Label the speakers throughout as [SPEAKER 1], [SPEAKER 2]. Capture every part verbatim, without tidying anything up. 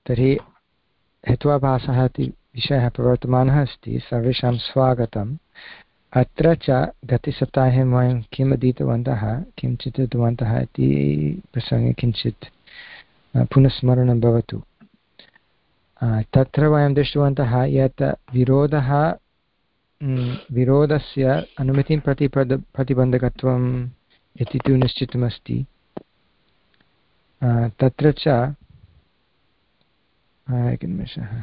[SPEAKER 1] तर्हि हेत्वाभासः इति विषयः प्रवर्तमानः अस्ति। सर्वेषां स्वागतम्। अत्र च गतसप्ताहे वयं किम् अधीतवन्तः, किं चिन्तितवन्तः इति प्रसङ्गे किञ्चित् पुनस्मरणं भवतु। तत्र वयं दृष्टवन्तः यत् विरोधः विरोधस्य अनुमतिं प्रति प्रतिबन्धकत्वम् इति तु निश्चितमस्ति। तत्र च एकनिमेषः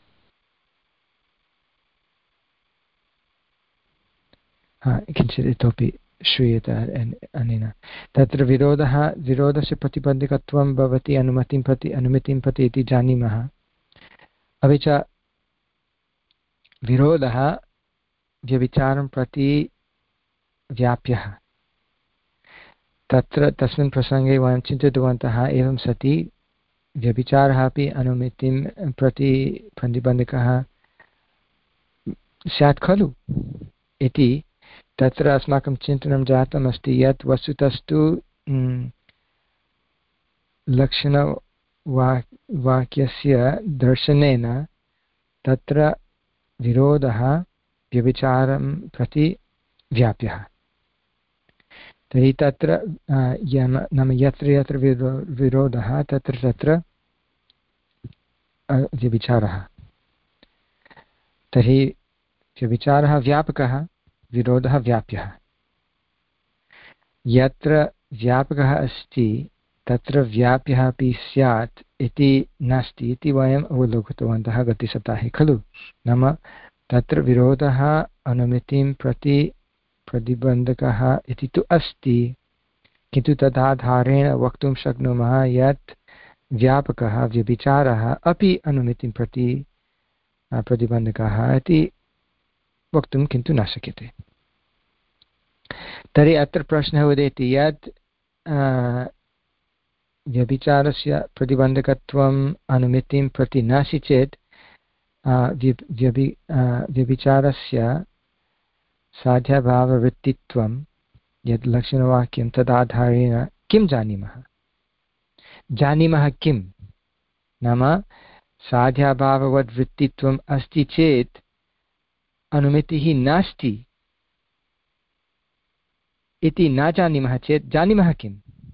[SPEAKER 1] किञ्चित् इतोपि श्रूयते अनेन। तत्र विरोधः विरोधस्य प्रतिबन्धकत्वं भवति अनुमतिं प्रति अनुमतिं प्रति इति जानीमः। अपि च विरोधः व्यभिचारं प्रति व्याप्यः। तत्र तस्मिन् प्रसङ्गे वयं चिन्तितवन्तः एवं सति व्यभिचारः अपि अनुमतिं प्रति प्रतिबन्धकः स्यात् खलु इति तत्र अस्माकं चिन्तनं जातमस्ति यत् वस्तुतस्तु लक्षणवा वाक्यस्य दर्शनेन तत्र विरोधः व्यभिचारं प्रति व्याप्यः। तर्हि तत्र नाम यत्र यत्र विरो विरोधः तत्र तत्र व्यभिचारः। तर्हि व्यभिचारः व्यापकः, विरोधः व्याप्यः। यत्र व्यापकः अस्ति तत्र व्याप्यः अपि स्यात् इति नास्ति इति वयम् अवलोकितवन्तः गतसप्ताहे खलु। नाम तत्र विरोधः अनुमतिं प्रति प्रतिबन्धकः इति तु अस्ति, किन्तु तदाधारेण वक्तुं शक्नुमः यत् व्यापकः व्यभिचारः अपि अनुमतिं प्रति प्रतिबन्धकः इति वक्तुं किन्तु न शक्यते। तर्हि अत्र प्रश्नः उदेति यत् व्यभिचारस्य प्रतिबन्धकत्वम् अनुमतिं प्रति नास्ति चेत् व्यभि व्यभिचारस्य साध्याभाववृत्तित्वं यद् लक्षणवाक्यं तदाधारेण किं जानीमः जानीमः किं नाम साध्याभाववद्वृत्तित्वम् अस्ति चेत् अनुमतिः नास्ति इति न जानीमः चेत् जानीमः किम्?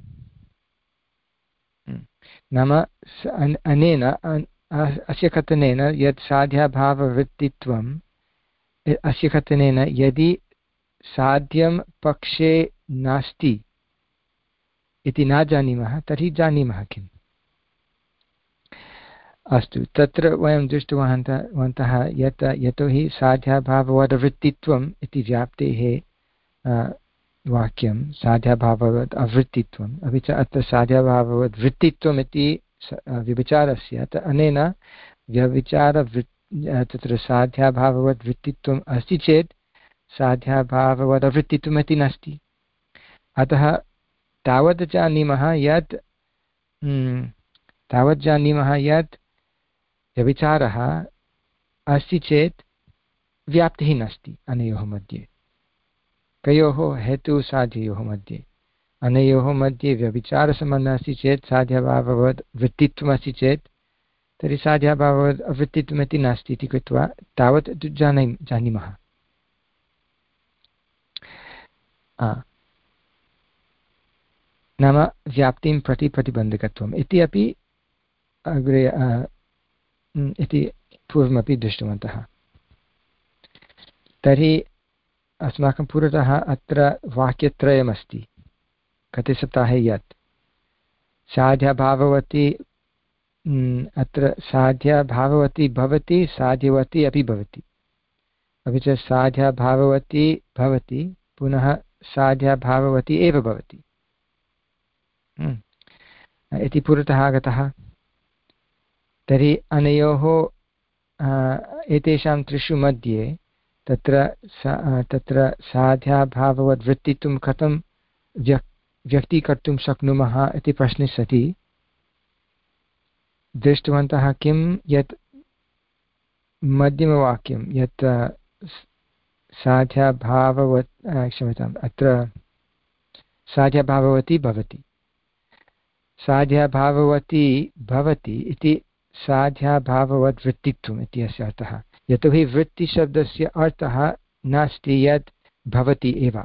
[SPEAKER 1] नाम अनेन अस्य कथनेन यत् साध्याभाववृत्तित्वम् अस्य कथनेन यदि साध्यं पक्षे नास्ति इति न जानीमः तर्हि जानीमः किम्? अस्तु, तत्र वयं दृष्टवन्तः यत् यतोहि साध्याभाववद्वृत्तित्वम् इति व्याप्तेः वाक्यं साध्याभाववद् अवृत्तित्वम्, अपि च अत्र साध्याभाववद्वृत्तित्वम् इति व्यभिचारस्य अनेन व्यभिचारवृत् तत्र साध्याभाववद्वृत्तित्वम् अस्ति चेत् साध्याभाववदवृत्तित्वम् इति नास्ति। अतः तावत् जानीमः यत् तावत् जानीमः यत् व्यभिचारः अस्ति चेत् व्याप्तिः नास्ति अनयोः मध्ये, कयोः हेतुसाध्ययोः मध्ये। अनयोः मध्ये व्यभिचारसम्बन्धः अस्ति चेत् साध्याभाववद् वृत्तित्वम् अस्ति चेत् तर्हि साध्याभाववद् अवृत्तित्वमिति नास्ति इति कृत्वा तावत् जानी जानीमः। नाम व्याप्तिं प्रति प्रतिबन्धकत्वम् इति अपि अग्रे इति पूर्वमपि दृष्टवन्तः। तर्हि अस्माकं पुरतः अत्र वाक्यत्रयमस्ति गतसप्ताहे यत् साध्याभाववती अत्र साध्याभाववती भवति, साध्यवती अपि भवति, अपि च साध्याभाववती भवति पुनः साध्याभाववती एव भवति इति पुरतः आगतः। तर्हि अनयोः एतेषां त्रिषु मध्ये तत्र सा तत्र साध्याभाववद्वृत्तित्वं कथं व्यक् व्यक्तीकर्तुं शक्नुमः इति प्रश्ने सति दृष्टवन्तः किं यत् मध्यमवाक्यं यत् साध्याभाववत् क्षम्यताम् अत्र साध्याभाववती भवति साध्याभाववती भवति इति साध्याभाववत् वृत्तित्वम् इति अस्य अर्थः। यतोहि वृत्तिशब्दस्य अर्थः नास्ति यत् भवति एव,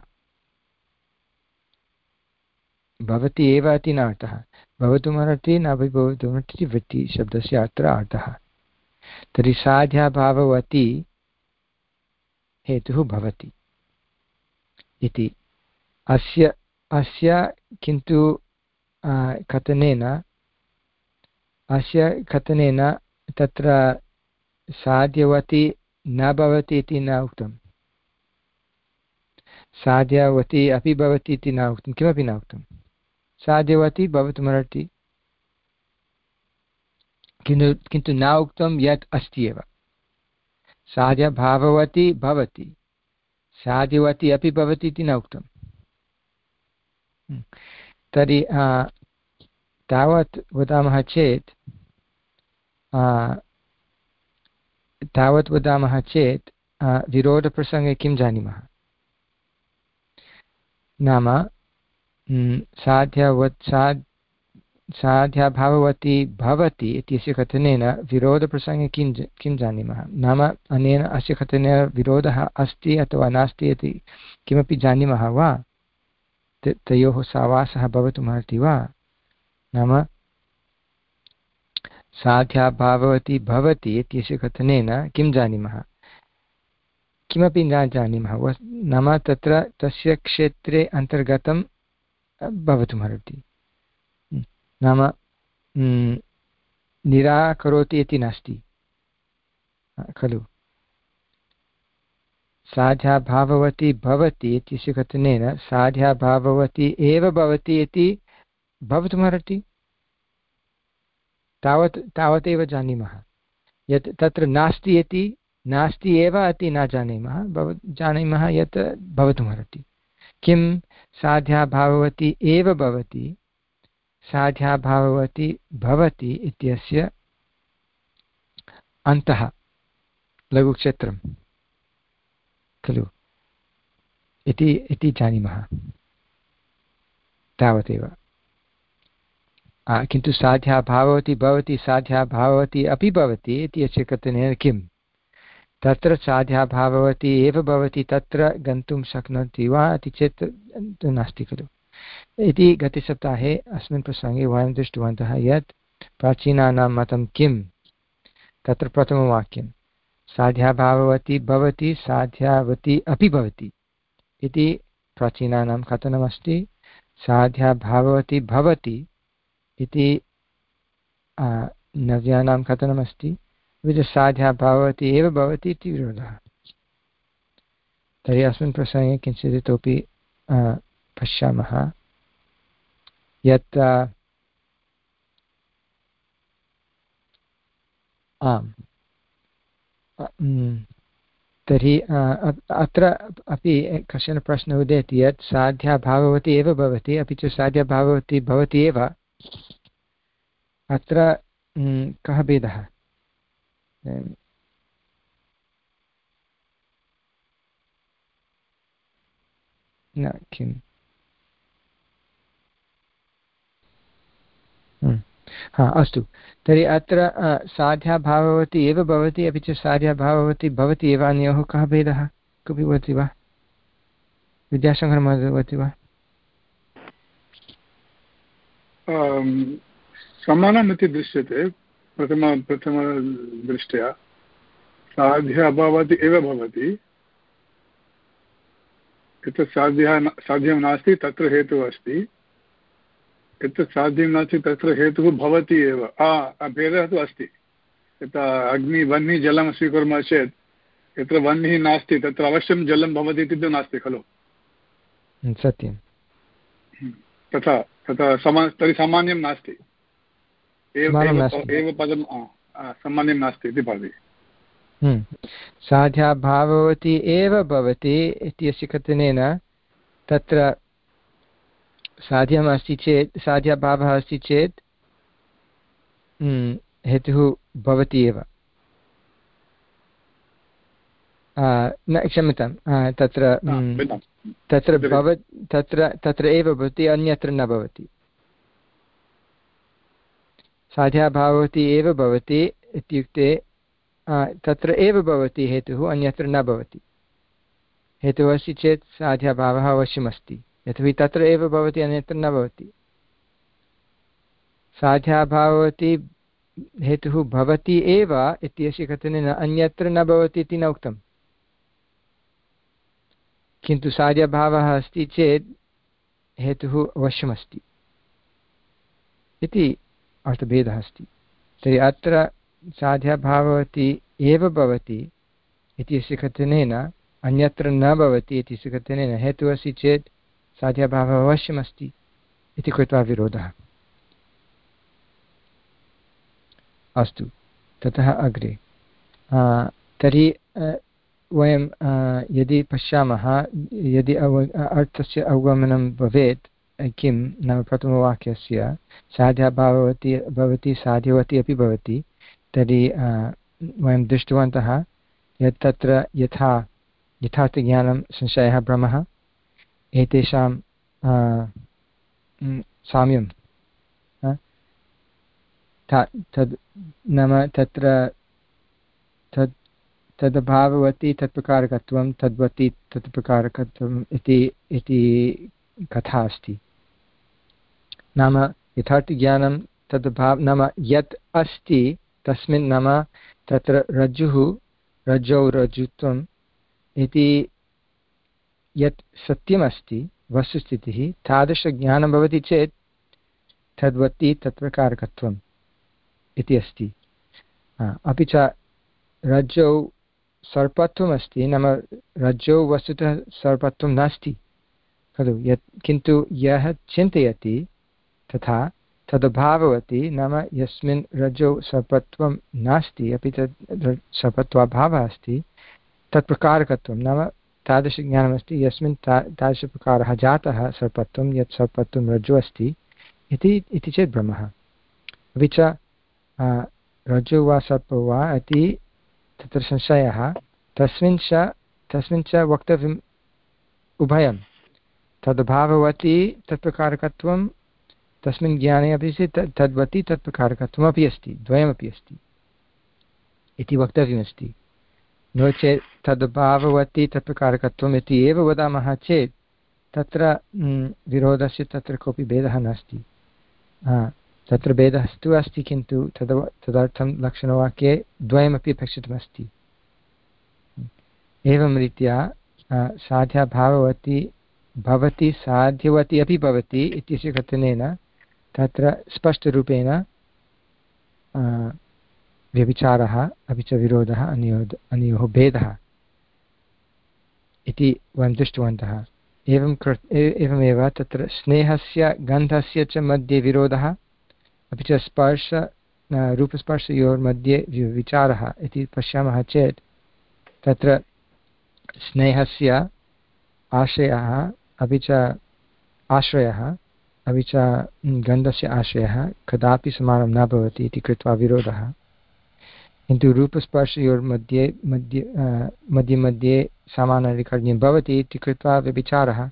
[SPEAKER 1] भवति एव इति न अर्थः, भवितुमर्हति न भवितुमर्हति वृत्तिशब्दस्य अत्र अर्थः। तर्हि साध्याभाववती हेतुः भवति इति अस्य अस्य किन्तु कथनेन अस्य कथनेन तत्र साध्यवती न भवति इति न उक्तं, साध्यवती अपि भवति इति न उक्तं, किमपि न उक्तं। साध्यवती भवितुमर्हति, किन्तु किन्तु न उक्तं यत् अस्ति एव। साध्यभाववती भवति, साध्यवती अपि भवति इति न उक्तं। तर्हि तावत् वदामः चेत् तावत् वदामः चेत् विरोधप्रसङ्गे किं जानीमः? नाम साध्यवत् साध् साध्याभाववती भवति इत्यस्य कथनेन विरोधप्रसङ्गे किं किं जानीमः? नाम अनेन अस्य कथनेन विरोधः अस्ति अथवा नास्ति इति किमपि जानीमः वा? तयोः सावासः भवितुमर्हति वा? नाम साध्याभाववती भवति इत्यस्य कथनेन किं जानीमः? किमपि न जानीमः। नाम तत्र तस्य क्षेत्रे अन्तर्गतं भवितुमर्हति। नाम निराकरोति इति नास्ति खलु। साध्याभाववती भवति इत्यस्य कथनेन साध्याभाववती एव भवति इति भवितुमर्हति। तावत् तावदेव जानीमः। यत् तत्र नास्ति इति नास्ति एव इति न जानीमः, भव जानीमः यत् भवितुमर्हति। किं साध्याभाववती एव भवति, साध्याभाववती भवति इत्यस्य अन्तः लघुक्षेत्रं खलु इति इति जानीमः, तावदेव। किन्तु साध्याभाववती भवति, साध्याभाववती अपि भवति इति अस्य कथनेन किं? तत्र साध्याभाववती एव भवति, तत्र गन्तुं शक्नोति वा इति चेत् नास्ति खलु इति। गतसप्ताहे अस्मिन् प्रसङ्गे वयं दृष्टवन्तः यत् प्राचीनानां मतं किं। तत्र प्रथमवाक्यं साध्याभाववती भवति, साध्यावती अपि भवति इति प्राचीनानां कथनमस्ति। साध्याभाववती भवति इति नव्यानां कथनमस्ति। साध्याभाववती एव भवति इति विरोधः। तर्हि अस्मिन् प्रसङ्गे किञ्चित् इतोपि पश्यामः यत् आम् तर्हि अत्र अपि कश्चन प्रश्नः उदेति यत् साध्याभाववती एव भवति, अपि च साध्याभाववती भवति एव। अत्र कः भेदः? न किम् हा अस्तु। तर्हि अत्र साध्याभाववती एव भवति, अपि च साध्याभाववती भवति एव, अन्योः कः भेदः? कोऽपि वदति वा? विद्याशङ्करमहोदय वदति वा?
[SPEAKER 2] समानम् इति दृश्यते प्रथम प्रथमदृष्ट्या। साध्य अभावति एव भवति, यत् साध्यः साध्यं नास्ति तत्र हेतुः अस्ति, यत् साध्यं नास्ति तत्र हेतुः भवति एव। भेदः तु अस्ति। यत् अग्नि वह्निः जलं स्वीकुर्मः चेत् यत्र वह्निः नास्ति तत्र अवश्यं जलं भवति इति तु नास्ति खलु।
[SPEAKER 1] सत्यं।
[SPEAKER 2] तथा तथा समा तर्हि सामान्यं नास्ति, एव पदं सामान्यं नास्ति इति भवति।
[SPEAKER 1] साध्याभाववती एव भवति इत्यस्य कथनेन तत्र साध्यम् अस्ति चेत्, साध्याभावः अस्ति चेत् हेतुः भवति एव। न क्षम्यतां, तत्र तत्र भव तत्र तत्र एव भवति, अन्यत्र न भवति। साध्या भवति एव भवति इत्युक्ते तत्र एव भवति हेतुः, अन्यत्र न भवति। हेतुः अस्ति चेत् साध्याभावः अवश्यमस्ति, यतोहि तत्र एव भवति, अन्यत्र न भवति। साध्याभावति हेतुः भवति एव इत्यस्य कथनेन अन्यत्र न भवति इति न उक्तम्, किन्तु साध्याभावः अस्ति चेत् हेतुः अवश्यमस्ति इति अर्थभेदः अस्ति। तर्हि अत्र साध्याभावति एव भवति इत्यस्य कथनेन अन्यत्र न भवति इत्यस्य कथनेन हेतुः अस्ति चेत् साध्याभावः अवश्यमस्ति इति कृत्वा विरोधः। अस्तु, ततः अग्रे तर्हि वयं यदि पश्यामः, यदि अव अर्थस्य अवगमनं भवेत्, किं नाम प्रथमवाक्यस्य साध्याभावति भवति साध्यवती अपि भवति, तर्हि वयं दृष्टवन्तः यत् तत्र यथा यथार्थज्ञानं संशयः भ्रमः एतेषां साम्यं तद् नाम तत्र तद् तदभाववती तत्प्रकारकत्वं तद्वती तत्प्रकारकत्वम् इति इति कथा अस्ति। नाम यथार्थज्ञानं तद्भाव नाम यत् अस्ति तस्मिन्, नाम तत्र रज्जुः रज्जौ रज्जुत्वम् इति यत् सत्यमस्ति वस्तुस्थितिः, तादृशज्ञानं भवति चेत् तद्वती तत्प्रकारकत्वम् इति अस्ति। अपि च रज्जौ सर्पत्वमस्ति, नाम रज्जौ वस्तुतः सर्पत्वं नास्ति खलु, यत् किन्तु यः चिन्तयति तथा तदभाववति, नाम यस्मिन् रज्जौ सर्पत्वं नास्ति अपि तत् सर्पत्वाभावः अस्ति, तत्प्रकारकत्वं नाम तादृशज्ञानमस्ति यस्मिन् ता तादृशप्रकारः जातः सर्पत्वं, यत् सर्पत्वं रज्जु अस्ति इति इति चेत् भ्रमः। अपि च रज्जु वा सर्पो वा इति तत्र संशयः, तस्मिन् च तस्मिन् च वक्तव्यम् उभयं, तद्भाववती तत्प्रकारकत्वं तस्मिन् ज्ञाने अपि अस्ति, तद्वती तत्प्रकारकत्वमपि अस्ति, द्वयमपि अस्ति इति वक्तव्यमस्ति। नो चेत् तद्भाववती तत्प्रकारकत्वम् इति एव वदामः चेत् तत्र विरोधस्य तत्र कोऽपि भेदः नास्ति। तत्र भेदः तु अस्ति, किन्तु तद् तदर्थं लक्षणवाक्ये द्वयमपि अपेक्षितमस्ति। एवं रीत्या साध्याभाववती भवति साध्यवती अपि भवति इत्यस्य कथनेन तत्र स्पष्टरूपेण व्यभिचारः अपि च विरोधः अनयोः अनयोः भेदः इति वयं दृष्टवन्तः। एवं कृ एवमेव तत्र स्नेहस्य गन्धस्य च मध्ये विरोधः, अपि च स्पर्श रूपस्पर्शयोर्मध्ये विचारः इति पश्यामः चेत् तत्र स्नेहस्य आश्रयः अपि च आश्रयः अपि च गन्धस्य आश्रयः कदापि समानं न भवति इति कृत्वा विरोधः। किन्तु रूपस्पर्शयोर्मध्ये मध्ये मध्ये मध्ये समानाधिकर्ण्यं भवति इति कृत्वा व्यभिचारः।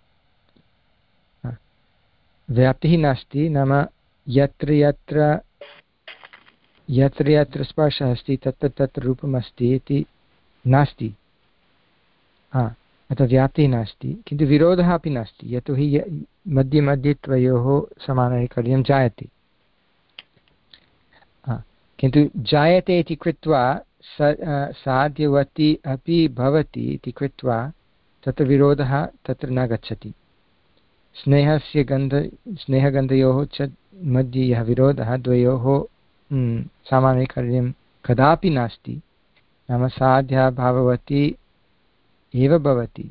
[SPEAKER 1] व्याप्तिः नास्ति, नाम यत्र यत्र यत्र यत्र स्पर्शः अस्ति तत्र तत्र रूपमस्ति इति नास्ति। हा, अतः व्याप्तिः नास्ति, किन्तु विरोधः अपि नास्ति, यतोहि मध्ये मध्ये द्वयोः समानाधिकर्ण्यं जायते। किन्तु जायते इति कृत्वा स साध्यवती अपि भवति इति कृत्वा तत्र विरोधः तत्र न गच्छति। स्नेहस्य गन्ध स्नेहगन्धयोः च मध्ये यः विरोधः, द्वयोः सामान्यकार्यं कदापि नास्ति, नाम साध्याभाववती एव भवति,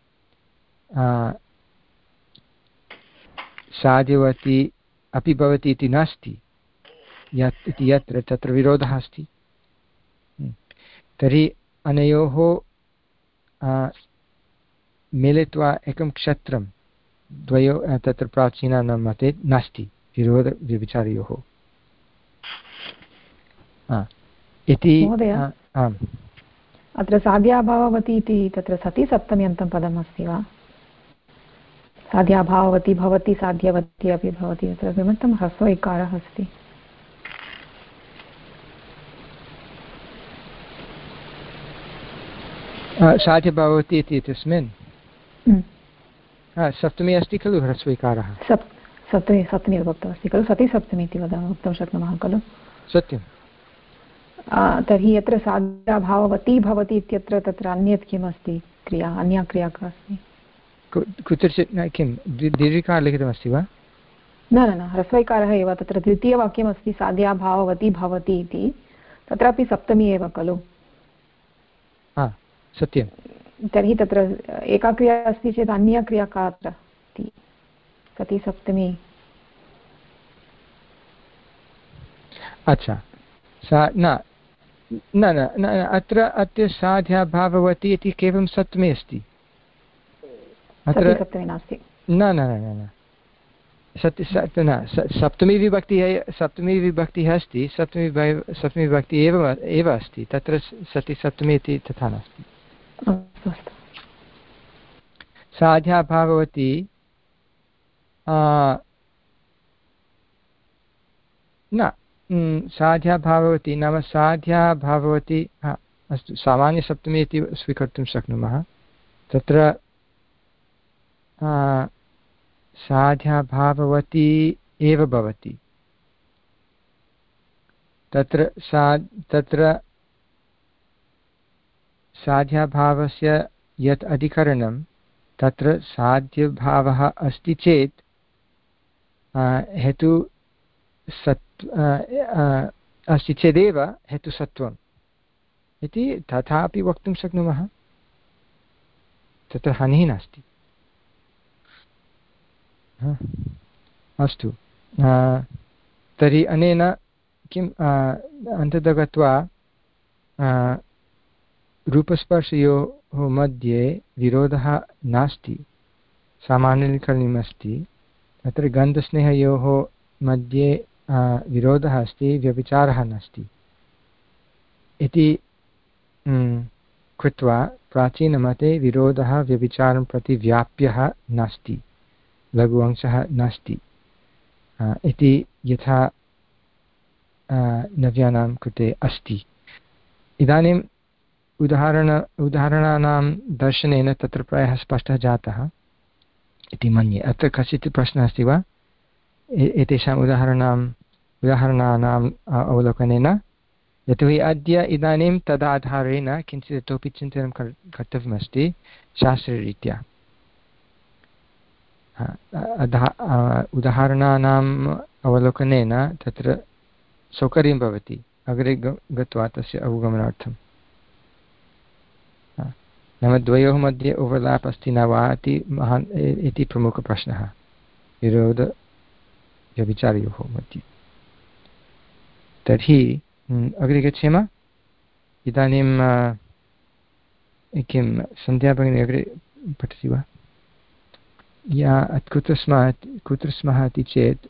[SPEAKER 1] साध्यवती अपि भवति इति नास्ति यत् इति यत्र तत्र विरोधः अस्ति। तर्हि अनयोः मिलित्वा एकं क्षत्रं द्वयोः तत्र प्राचीनानां मते नास्ति विरोधव्यभिचारयोः इति। आम्,
[SPEAKER 3] अत्र साध्याभाववती इति तत्र सति सप्तम्यन्तं पदमस्ति वा? साध्याभाववती भवति साध्यवती अपि भवति, अत्र किमर्थं ह्रस्व इकारः अस्ति?
[SPEAKER 1] साध्य भवति इति इत्यस्मिन् सप्तमी अस्ति खलु ह्रस्वैकारः
[SPEAKER 3] सप्तमी सप्तमी विभक्तौ अस्ति खलु सति सप्तमी इति वदामः वक्तुं शक्नुमः खलु
[SPEAKER 1] सत्यं
[SPEAKER 3] तर्हि यत्र साध्याभाववती भवति इत्यत्र तत्र अन्यत् किम् अस्ति क्रिया अन्या क्रिया का अस्ति
[SPEAKER 1] कुत्रचित् किं दीर्घिकारः लिखितमस्ति वा
[SPEAKER 3] न न न ह्रस्वैकारः एव तत्र द्वितीयवाक्यमस्ति साध्याभाववती भवति इति तत्रापि सप्तमी एव खलु
[SPEAKER 1] हा सत्यं
[SPEAKER 3] तर्हि तत्र एका क्रिया अस्ति चेत् अन्या क्रिया का अत्र इति कति सप्तमी
[SPEAKER 1] अच्छा सा न न न अत्र अत्र साध्या भाववती इति केवलं सप्तमी अस्ति अत्र
[SPEAKER 3] सप्तमी नास्ति
[SPEAKER 1] न न न न सत्य न सप्तमी विभक्तिः सप्तमी विभक्तिः अस्ति सप्तमी सप्तमी विभक्तिः एव एव अस्ति तत्र सति सप्तमी इति तथा नास्ति साध्या भाववती न साध्या भाववती नाम साध्या भाववती अस्तु सामान्यसप्तमी इति स्वीकर्तुं शक्नुमः तत्र साध्या भाववती एव भवति तत्र सा तत्र साध्याभावस्य यत् अधिकरणं तत्र साध्यभावः अस्ति चेत् हेतु सत् अस्ति चेदेव हेतुसत्वम् इति तथापि वक्तुं शक्नुमः तत्र हानिः नास्ति अस्तु तर्हि अनेन किम् अन्ततः गत्वा रूपस्पर्शयोः मध्ये विरोधः नास्ति सामान्यकरणीयमस्ति अत्र गन्धस्नेहयोः मध्ये विरोधः अस्ति व्यभिचारः नास्ति इति कृत्वा प्राचीनमते विरोधः व्यभिचारं प्रति व्याप्यः नास्ति लघु अंशः नास्ति इति यथा नव्यानां कृते अस्ति इदानीम् उदाहरण उदाहरणानां दर्शनेन तत्र प्रायः स्पष्टः जातः इति मन्ये अत्र कश्चित् प्रश्नः अस्ति वा एतेषाम् उदाहरणाम् उदाहरणानाम् अवलोकनेन यतोहि अद्य इदानीं तदाधारेण किञ्चित् इतोपि चिन्तनं कर्तव्यमस्ति शास्त्ररीत्या उदाहरणानाम् अवलोकनेन तत्र सौकर्यं भवति अग्रे गत्वा तस्य अवगमनार्थं नाम द्वयोः मध्ये ओवर्लाप् अस्ति न वा इति महान् इति प्रमुखप्रश्नः विरोधव्यभिचारयोः मध्ये तर्हि अग्रे गच्छेम इदानीं किं सन्ध्या भगिनी अग्रे पठति वा या कुत्र स्मः कुत्र स्मः इति चेत्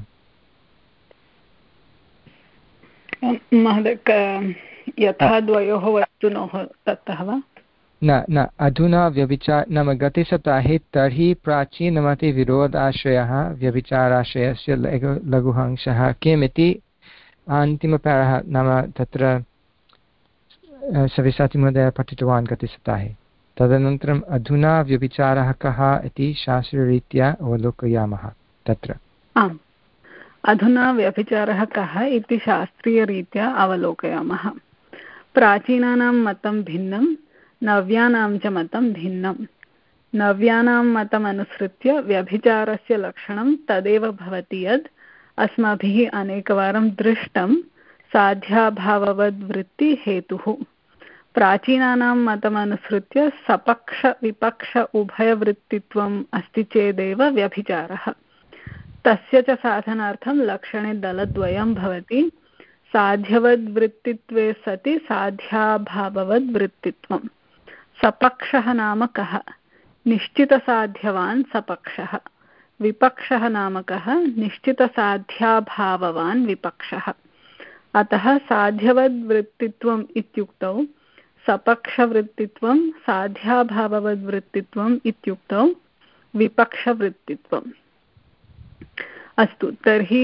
[SPEAKER 4] महोदय यथा द्वयोः वस्तुनोः ततः वा
[SPEAKER 1] न न अधुना व्यभिचार नाम गते सप्ताहे तर्हि प्राचीनमते विरोधाश्रयः व्यभिचाराश्रयस्य लघु लघुः अंशः किम् इति अन्तिमपारः नाम तत्र सव्यसाचिमहोदयः पठितवान् गते सप्ताहे तदनन्तरम् अधुना व्यभिचारः कः इति शास्त्ररीत्या अवलोकयामः तत्र
[SPEAKER 4] आम् अधुना व्यभिचारः कः इति शास्त्रीयरीत्या अवलोकयामः प्राचीनानां मतं भिन्नं नव्यानां च मतं भिन्नं नव्यानां मतमनुसृत्य व्यभिचारस्य लक्षणं तदेव भवति यद् अस्माभिः अनेकवारं दृष्टं साध्याभाववद्वृत्तिहेतुः प्राचीनानां मतमनुसृत्य सपक्ष विपक्ष उभयवृत्तित्वम् अस्ति चेदेव व्यभिचारः तस्य च साधनार्थं लक्षणे दलद्वयं भवति साध्यवद्वृत्तित्वे सति साध्याभाववद्वृत्तित्वम् सपक्षः नाम कः निश्चितसाध्यवान् सपक्षः विपक्षः नाम कः निश्चितसाध्याभाववान् विपक्षः अतः साध्यवद्वृत्तित्वम् इत्युक्तौ सपक्षवृत्तित्वं साध्याभाववद्वृत्तित्वम् इत्युक्तौ विपक्षवृत्तित्वम् अस्तु तर्हि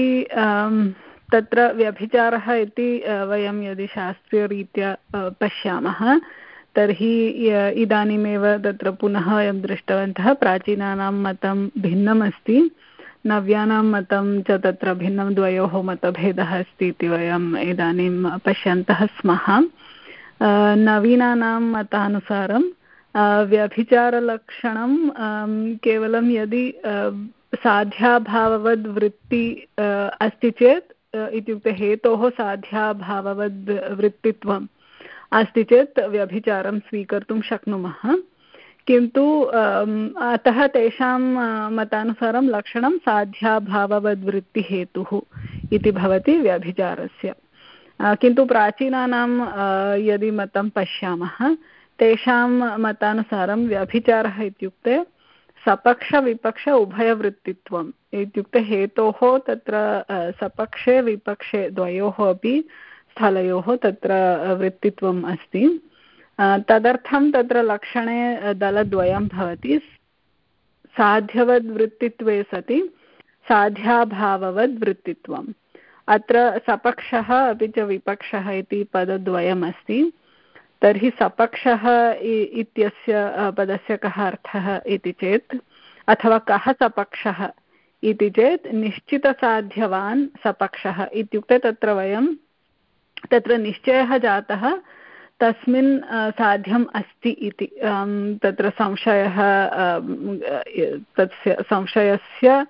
[SPEAKER 4] तत्र व्यभिचारः इति वयं यदि शास्त्रीयरीत्या पश्यामः तर्हि इदानीमेव तत्र पुनः वयं दृष्टवन्तः प्राचीनानां मतं भिन्नमस्ति, नव्यानां मतं च तत्र भिन्नं, द्वयोः मतभेदः अस्ति इति वयम् इदानीं पश्यन्तः स्मः। नवीनानां मतानुसारं व्यभिचारलक्षणं केवलं यदि साध्याभाववद् वृत्ति अस्ति चेत्, इत्युक्ते हेतोः साध्याभाववद् वृत्तित्वम् अस्ति चेत् व्यभिचारं स्वीकर्तुं शक्नुमः। किन्तु अतः तेषां मतानुसारं लक्षणं साध्याभाववद्वृत्तिहेतुः इति भवति व्यभिचारस्य। किन्तु प्राचीनानां यदि मतं पश्यामः, तेषां मतानुसारं व्यभिचारः इत्युक्ते सपक्षविपक्ष उभयवृत्तित्वम्, इत्युक्ते हेतोः तत्र सपक्षे विपक्षे द्वयोः अपि स्थलयोः तत्र वृत्तित्वम् अस्ति। तदर्थं तत्र लक्षणे दलद्वयं भवति। साध्यवद्वृत्तित्वे सति साध्याभाववद्वृत्तित्वम्। अत्र सपक्षः अपि च विपक्षः इति पदद्वयमस्ति। तर्हि सपक्षः इत्यस्य पदस्य कः अर्थः इति चेत्, अथवा कः सपक्षः इति चेत् निश्चितसाध्यवान् सपक्षः, इत्युक्ते तत्र वयं तत्र निश्चयः जातः तस्मिन् साध्यम् अस्ति इति। तत्र संशयः, तस्य संशयस्य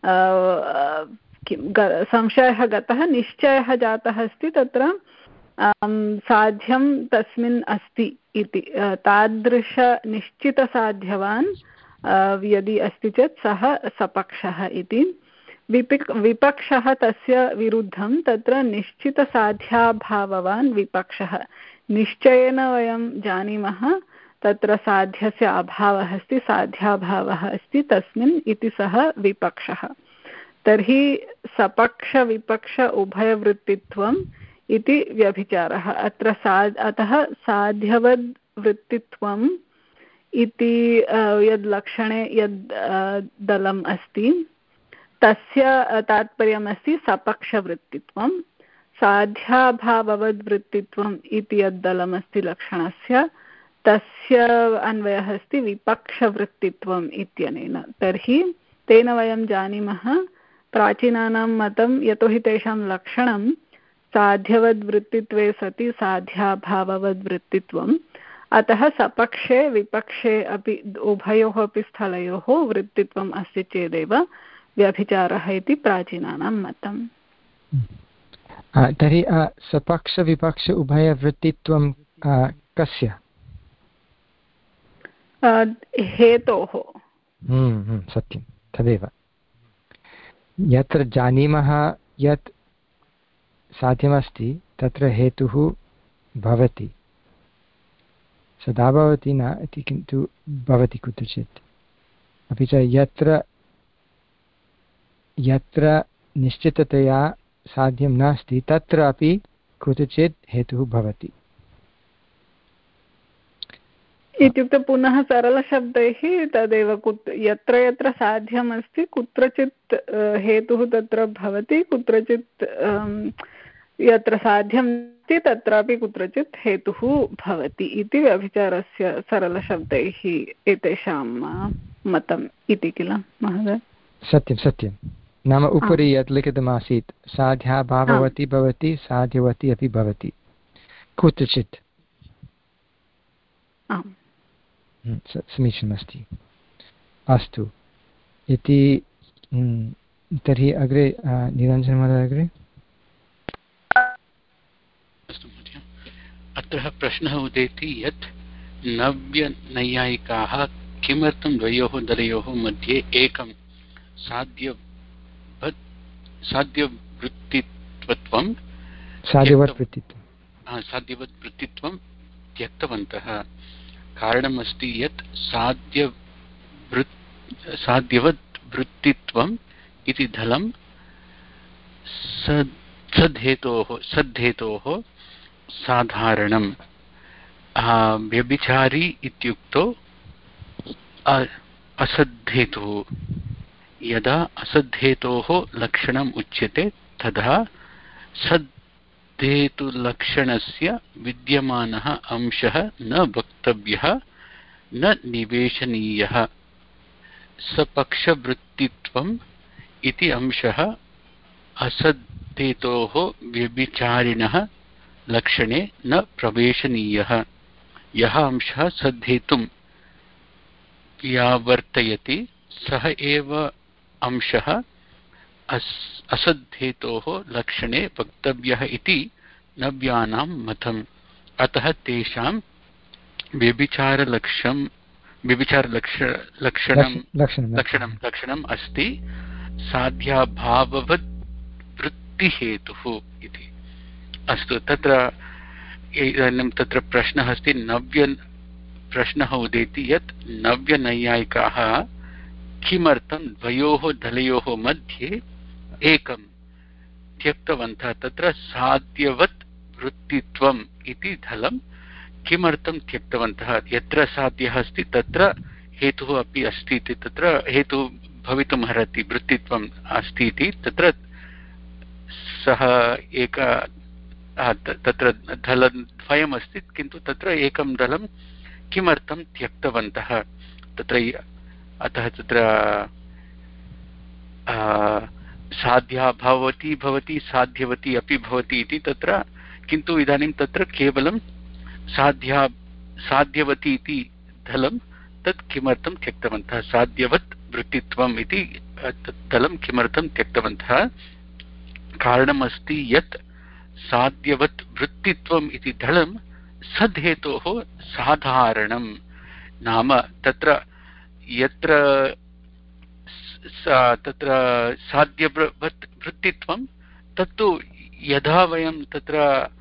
[SPEAKER 4] किं संशयः गतः, निश्चयः जातः अस्ति, तत्र साध्यं तस्मिन् अस्ति इति। तादृशनिश्चितसाध्यवान् यदि अस्ति चेत् सः सपक्षः इति। विपिक् विपक्षः तस्य विरुद्धं, तत्र निश्चितसाध्याभाववान् विपक्षः। निश्चयेन वयं जानीमः तत्र साध्यस्य अभावः अस्ति, साध्याभावः अस्ति तस्मिन् इति सः विपक्षः। तर्हि सपक्षविपक्ष उभयवृत्तित्वम् इति व्यभिचारः। अत्र सा अतः साध्यवद्वृत्तित्वम् इति यद् लक्षणे यद् दलम् अस्ति तस्य तात्पर्यमस्ति सपक्षवृत्तित्वं। साध्याभाववद्वृत्तित्वम् इति यद् दलमस्ति लक्षणस्य, तस्य अन्वयः अस्ति विपक्षवृत्तित्वम् इत्यनेन। तर्हि तेन वयं जानीमः प्राचीनानां मतं, यतोहि तेषां लक्षणं साध्यवद्वृत्तित्वे सति साध्याभाववद्वृत्तित्वम्, अतः सपक्षे विपक्षे अपि उभयोः अपि स्थलयोः वृत्तित्वम् अस्ति चेदेव व्यभिचारः इति प्राचीनानां मतम्।
[SPEAKER 1] तर्हि सपक्षविपक्ष उभयवृत्तित्वं कस्य?
[SPEAKER 4] हेतोः।
[SPEAKER 1] सत्यं, तदेव। यत्र जानीमः यत् साध्यमस्ति तत्र हेतुः भवति, सदा भवति न इति, किन्तु भवति कुत्रचित्। अपि च यत्र यत्र निश्चिततया साध्यं नास्ति तत्र अपि कुत्रचित् हेतुः भवति।
[SPEAKER 4] इत्युक्ते पुनः सरलशब्दैः तदेव, कुत्र यत्र यत्र साध्यमस्ति कुत्रचित् हेतुः तत्र भवति, कुत्रचित् यत्र साध्यं नास्ति तत्रापि कुत्रचित् हेतुः भवति इति व्यभिचारस्य सरलशब्दैः एतेषां मतम् इति किल महोदय?
[SPEAKER 1] सत्यं सत्यं। नाम उपरि यत् लिखितमासीत् साध्याभाववती भवति, साध्यवती अपि भवति कुत्रचित्। समीचीनमस्ति। अस्तु इति। तर्हि अग्रे निरञ्जनमहोदय अग्रे।
[SPEAKER 5] अस्तु महोदय, अत्र प्रश्नः उदेति यत् नव्यनैयायिकाः किमर्थं द्वयोः दलयोः मध्ये एकं साध्य साध्यवृत्तित्वं साध्यवद्वृत्तित्वं त्यक्तवन्तः। कारणमस्ति यत् साध्यवृत् साध्यवद्वृत्तित्वम् इति दलं सद्धेतोः सद्धेतोः साधारणं। व्यभिचारी इत्युक्तौ असद्धेतुः। यदा असद्धेतोः लक्षणम् उच्यते तदा सद् सद्धेतुलक्षणस्य विद्यमानः अंशः न वक्तव्यः न निवेशनीयः। सपक्षवृत्तित्वम् इति अंशः असद्धेतोः व्यभिचारिणः लक्षणे न प्रवेशनीयः। यः अंशः सद्धेतुं व्यावर्तयति सः एव अंशः असद्धेतोः लक्षणे वक्तव्यः इति नव्यानां मतम्। अतः तेषां व्यभिचारलक्ष्यं व्यभिचारलक्षणं लक्षणं लक्षणम् अस्ति साध्याभाववद् वृत्तिहेतुः इति। अस्तु, तत्र इदानीं तत्र प्रश्नः अस्ति, नव्य प्रश्नः उदेति यत् नव्यनैयायिकाः किमर्थं द्वयोः दलयोः मध्ये एकं त्यक्तवन्तः। तत्र साध्यवत् वृत्तित्वम् इति दलं किमर्थं त्यक्तवन्तः? यत्र साध्यः अस्ति तत्र हेतुः अपि अस्ति इति, तत्र हेतुः भवितुम् अर्हति, वृत्तित्वम् अस्ति इति, तत्र सः एक तत्र दलद्वयम् अस्ति, किन्तु तत्र एकं दलं किमर्थं त्यक्तवन्तः तत्र? अतः तत्र साध्या भवति भवति साध्यवती अपि भवति इति तत्र, किन्तु इदानीं तत्र केवलं साध्या साध्यवती इति दलं तत् किमर्थं त्यक्तवन्तः? साध्यवत् वृत्तित्वम् इति दलं किमर्थं त्यक्तवन्तः? कारणमस्ति यत् साध्यवत् वृत्तित्वम् इति दलं सद्धेतोः साधारणं। नाम तत्र यत्र तत्र साध्यवत् वृत्तित्वं तत्तु यदा वयं तत्र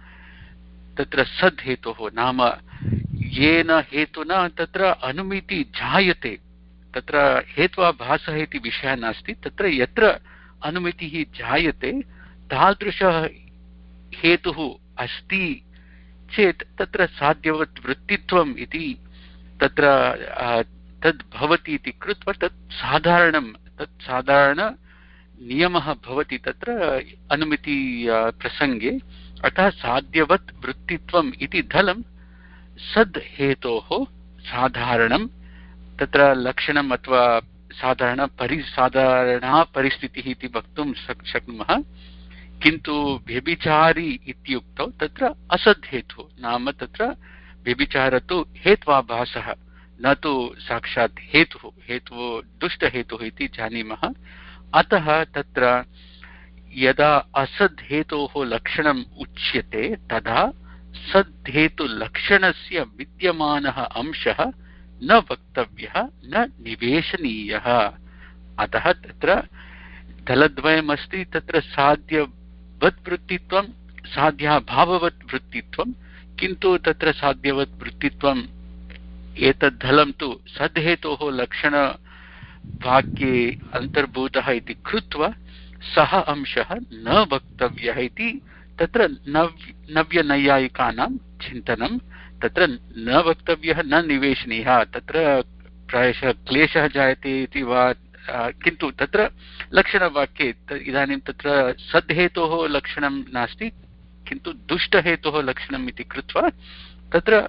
[SPEAKER 5] तत्र सद्धेतोः नाम येन हेतुना तत्र अनुमिति जायते, तत्र हेत्वाभासः इति विषयः नास्ति, तत्र यत्र अनुमितिः जायते तादृशः हेतुः अस्ति चेत् तत्र साध्यवत् वृत्तित्वम् इति तत्र तद् भवति इति कृत्वा तत् साधारणं तत् साधारण नियमः भवति तत्र अनुमिति प्रसङ्गे। अतः साध्यवत् वृत्तित्वम् इति दलं सद् हेतोः साधारणं तत्र लक्षणम् अथवा साधारण परि साधारणा परिस्थितिः इति वक्तुं शक्नुमः। किन्तु व्यभिचारी इत्युक्तौ तत्र असद्धेतुः, नाम तत्र व्यभिचारः तु हेत्वाभासः न तु साक्षात् हेतुः, हेतुः दुष्टहेतुः इति जानीमः। अतः तत्र यदा असद्धेतोः लक्षणम् उच्यते तदा सद्धेतुलक्षणस्य विद्यमानः अंशः न वक्तव्यः न निवेशनीयः। अतः तत्र दलद्वयम् अस्ति, तत्र साध्यवत् वृत्तित्वं साध्याभाववत् वृत्तित्वं, किन्तु तत्र साध्यवत् वृत्तित्वम् एतद् दलं तु सद्धेतोः लक्षणवाक्ये अन्तर्भूतः इति कृत्वा सः अंशः न वक्तव्यः इति तत्र नव्य नव्यनैयायिकानां चिन्तनं। तत्र न वक्तव्यः न निवेशनीयः, तत्र प्रायशः क्लेशः जायते इति वा, किन्तु तत्र लक्षणवाक्ये इदानीं तत्र सद्धेतोः लक्षणं नास्ति किन्तु दुष्टहेतोः लक्षणम् इति कृत्वा तत्र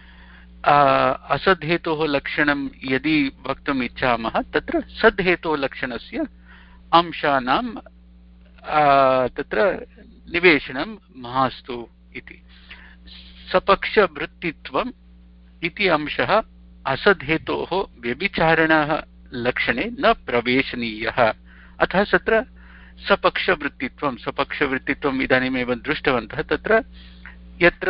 [SPEAKER 5] असद्धेतोः लक्षणं यदि वक्तुम् इच्छामः तत्र सद्धेतोः लक्षणस्य अंशानां तत्र निवेशनं मास्तु इति। सपक्षवृत्तित्वम् इति अंशः असद्धेतोः व्यभिचारिणः लक्षणे न प्रवेशनीयः। अतः तत्र सपक्षवृत्तित्वं सपक्षवृत्तित्वम् इदानीमेव दृष्टवन्तः, तत्र यत्र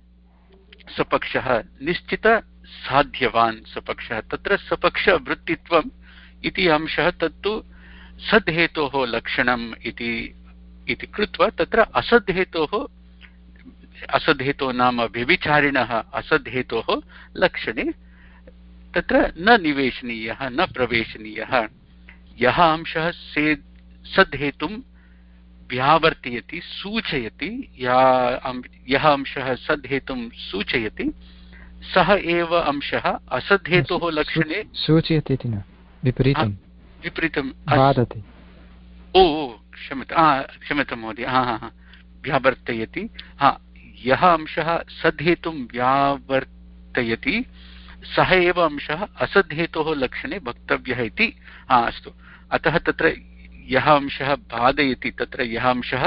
[SPEAKER 5] सपक्षः निश्चित साध्यवान् सपक्षः, तत्र सपक्षवृत्तित्वम् इति अंशः तत्तु सद्धेतोः लक्षणम् इति इति कृत्वा तत्र असद्धेतोः असद्धेतोः नाम व्यभिचारिणः असद्धेतोः लक्षणे तत्र न निवेशनीयः न प्रवेशनीयः। यः अंशः से सद्धेतुं व्यावर्तयति सूचयति, यः अंशः सद्धेतुं सूचयति सः एव अंशः असद्धेतोः लक्षणे
[SPEAKER 1] सूचयति इति न विपरीतं
[SPEAKER 5] विपरीतं
[SPEAKER 1] वदति।
[SPEAKER 5] ओ क्षम्यतां क्षम्यतां महोदय, हा हा व्यावर्तयति हा यः अंशः सद्धेतुं व्यावर्तयति सः एव अंशः असद्धेतोः लक्षणे वक्तव्यः इति हा अस्तु अतः तत्र यः अंशः बाधयति तत्र यः अंशः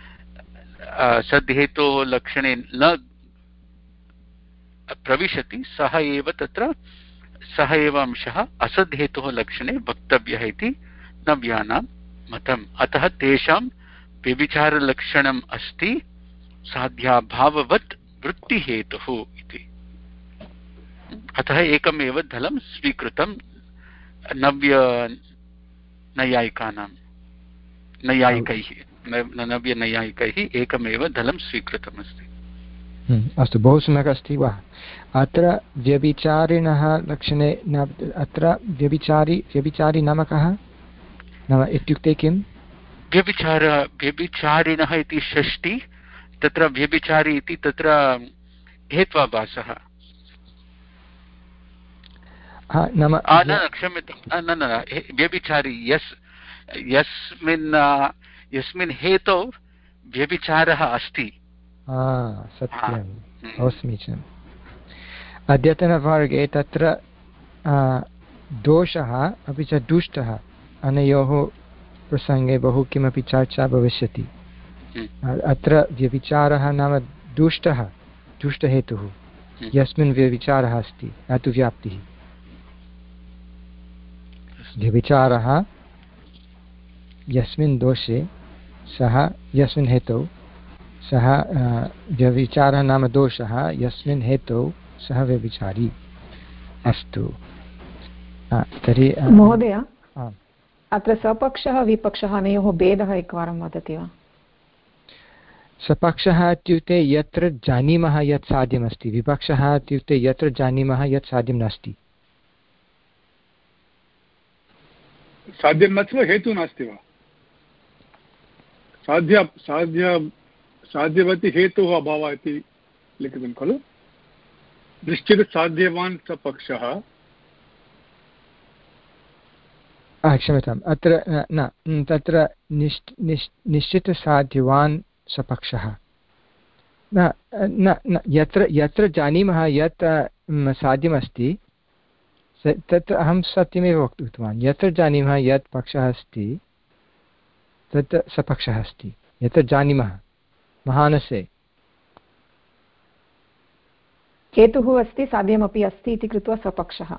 [SPEAKER 5] सद्धेतोः लक्षणे न प्रविशति सः एव तत्र सः एव अंशः असद्धेतोः लक्षणे वक्तव्यः इति नव्यानां मतम् अतः तेषां व्यभिचारलक्षणम् अस्ति साध्याभाववत् वृत्तिहेतुः इति अतः एकमेव दलं स्वीकृतं नव्य नैयायिकानां नैयायिकैः नव्यनैयायिकैः एकमेव दलं स्वीकृतमस्ति।
[SPEAKER 1] अस्तु बहु सम्यक् अस्ति वा अत्र व्यभिचारिणः लक्षणे न अत्र व्यभिचारी व्यभिचारी नाम कः नाम इत्युक्ते किं
[SPEAKER 5] व्यभिचार व्यभिचारिणः इति षष्ठी तत्र व्यभिचारी इति तत्र हेत्वाभासः
[SPEAKER 1] नाम
[SPEAKER 5] न क्षम्यतां न न व्यभिचारी यस् यस्मिन् यस्मिन् हेतौ व्यभिचारः अस्ति
[SPEAKER 1] सत्यं बहु समीचीनम् अद्यतनवर्गे तत्र दोषः अपि च दुष्टः अनयोः प्रसङ्गे बहु किमपि चर्चा भविष्यति अत्र व्यभिचारः नाम दुष्टः दुष्टहेतुः यस्मिन् व्यभिचारः अस्ति न तु व्याप्तिः व्यभिचारः यस्मिन् दोषे सः यस्मिन् हेतौ सः व्यभिचारः नाम दोषः यस्मिन् हेतौ सः व्यभिचारी अस्तु तर्हि
[SPEAKER 3] महोदय अत्र सपक्षः विपक्षः अनयोः भेदः एकवारं वदति वा
[SPEAKER 1] सपक्षः इत्युक्ते यत्र जानीमः यत् साध्यमस्ति विपक्षः इत्युक्ते यत्र जानीमः यत् साध्यं नास्ति
[SPEAKER 2] साध्यं नास्ति वा हेतुः नास्ति वा साध्य साध्य साध्यवती हेतुः अभावः इति लिखितं खलु निश्चितसाध्यवान् स पक्षः
[SPEAKER 1] क्षम्यताम् अत्र न तत्र निश् निश् निश्चितसाध्यवान् स पक्षः न न यत्र यत्र जानीमः यत् साध्यमस्ति तत्र अहं सत्यमेव उक्तवान् यत्र जानीमः यत् पक्षः अस्ति तत् सपक्षः अस्ति यत्र जानीमः महानसे
[SPEAKER 3] हेतुः अस्ति साध्यमपि अस्ति इति कृत्वा सपक्षः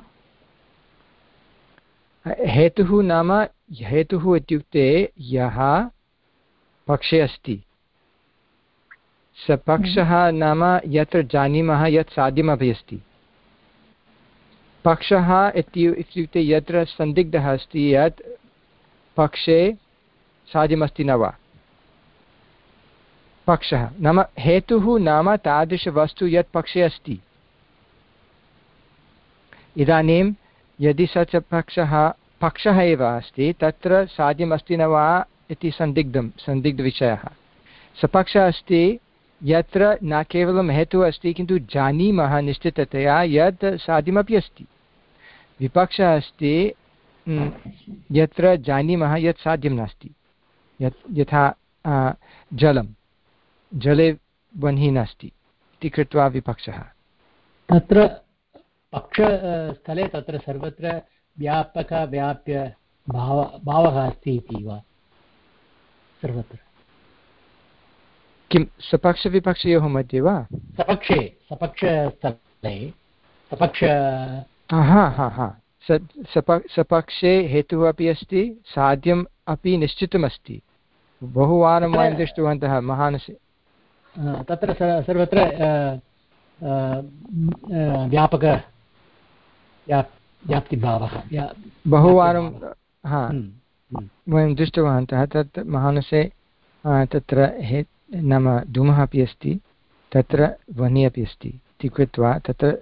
[SPEAKER 1] हेतुः नाम हेतुः इत्युक्ते यः पक्षे अस्ति सपक्षः नाम यत्र जानीमः यत् साध्यमपि अस्ति पक्षः इत्युक्ते यत्र सन्दिग्धः अस्ति यत् पक्षे साध्यमस्ति न वा पक्षः नाम हेतुः नाम तादृशवस्तु यत् पक्षे अस्ति इदानीं यदि स च पक्षः पक्षः एव अस्ति तत्र साध्यमस्ति न वा इति सन्दिग्धं सन्दिग्धविषयः सपक्षः अस्ति यत्र न केवलं हेतुः अस्ति किन्तु जानीमः निश्चिततया यत् साध्यमपि अस्ति विपक्षः अस्ति यत्र जानीमः यत् साध्यं नास्ति यत् यथा जलं जले वह्निः नास्ति इति कृत्वा विपक्षः
[SPEAKER 6] तत्र पक्षस्थले तत्र सर्वत्र व्यापकव्याप्य भाव भावः अस्ति इति वा सर्वत्र
[SPEAKER 1] किं सपक्षविपक्षयोः मध्ये वा
[SPEAKER 6] सपक्षे सपक्षस्थले सपक्ष
[SPEAKER 1] हा हा हा सप सपक्षे हेतुः अपि अस्ति साध्यम् अपि निश्चितमस्ति बहुवारं वयं दृष्टवन्तः महानसे
[SPEAKER 6] तत्र सर्वत्र व्यापक व्याप्तिभावः
[SPEAKER 1] बहुवारं हा वयं दृष्टवन्तः तत् महानसे तत्र हे नाम धूमः अपि अस्ति तत्र ध्वनिः अपि अस्ति इति कृत्वा तत्र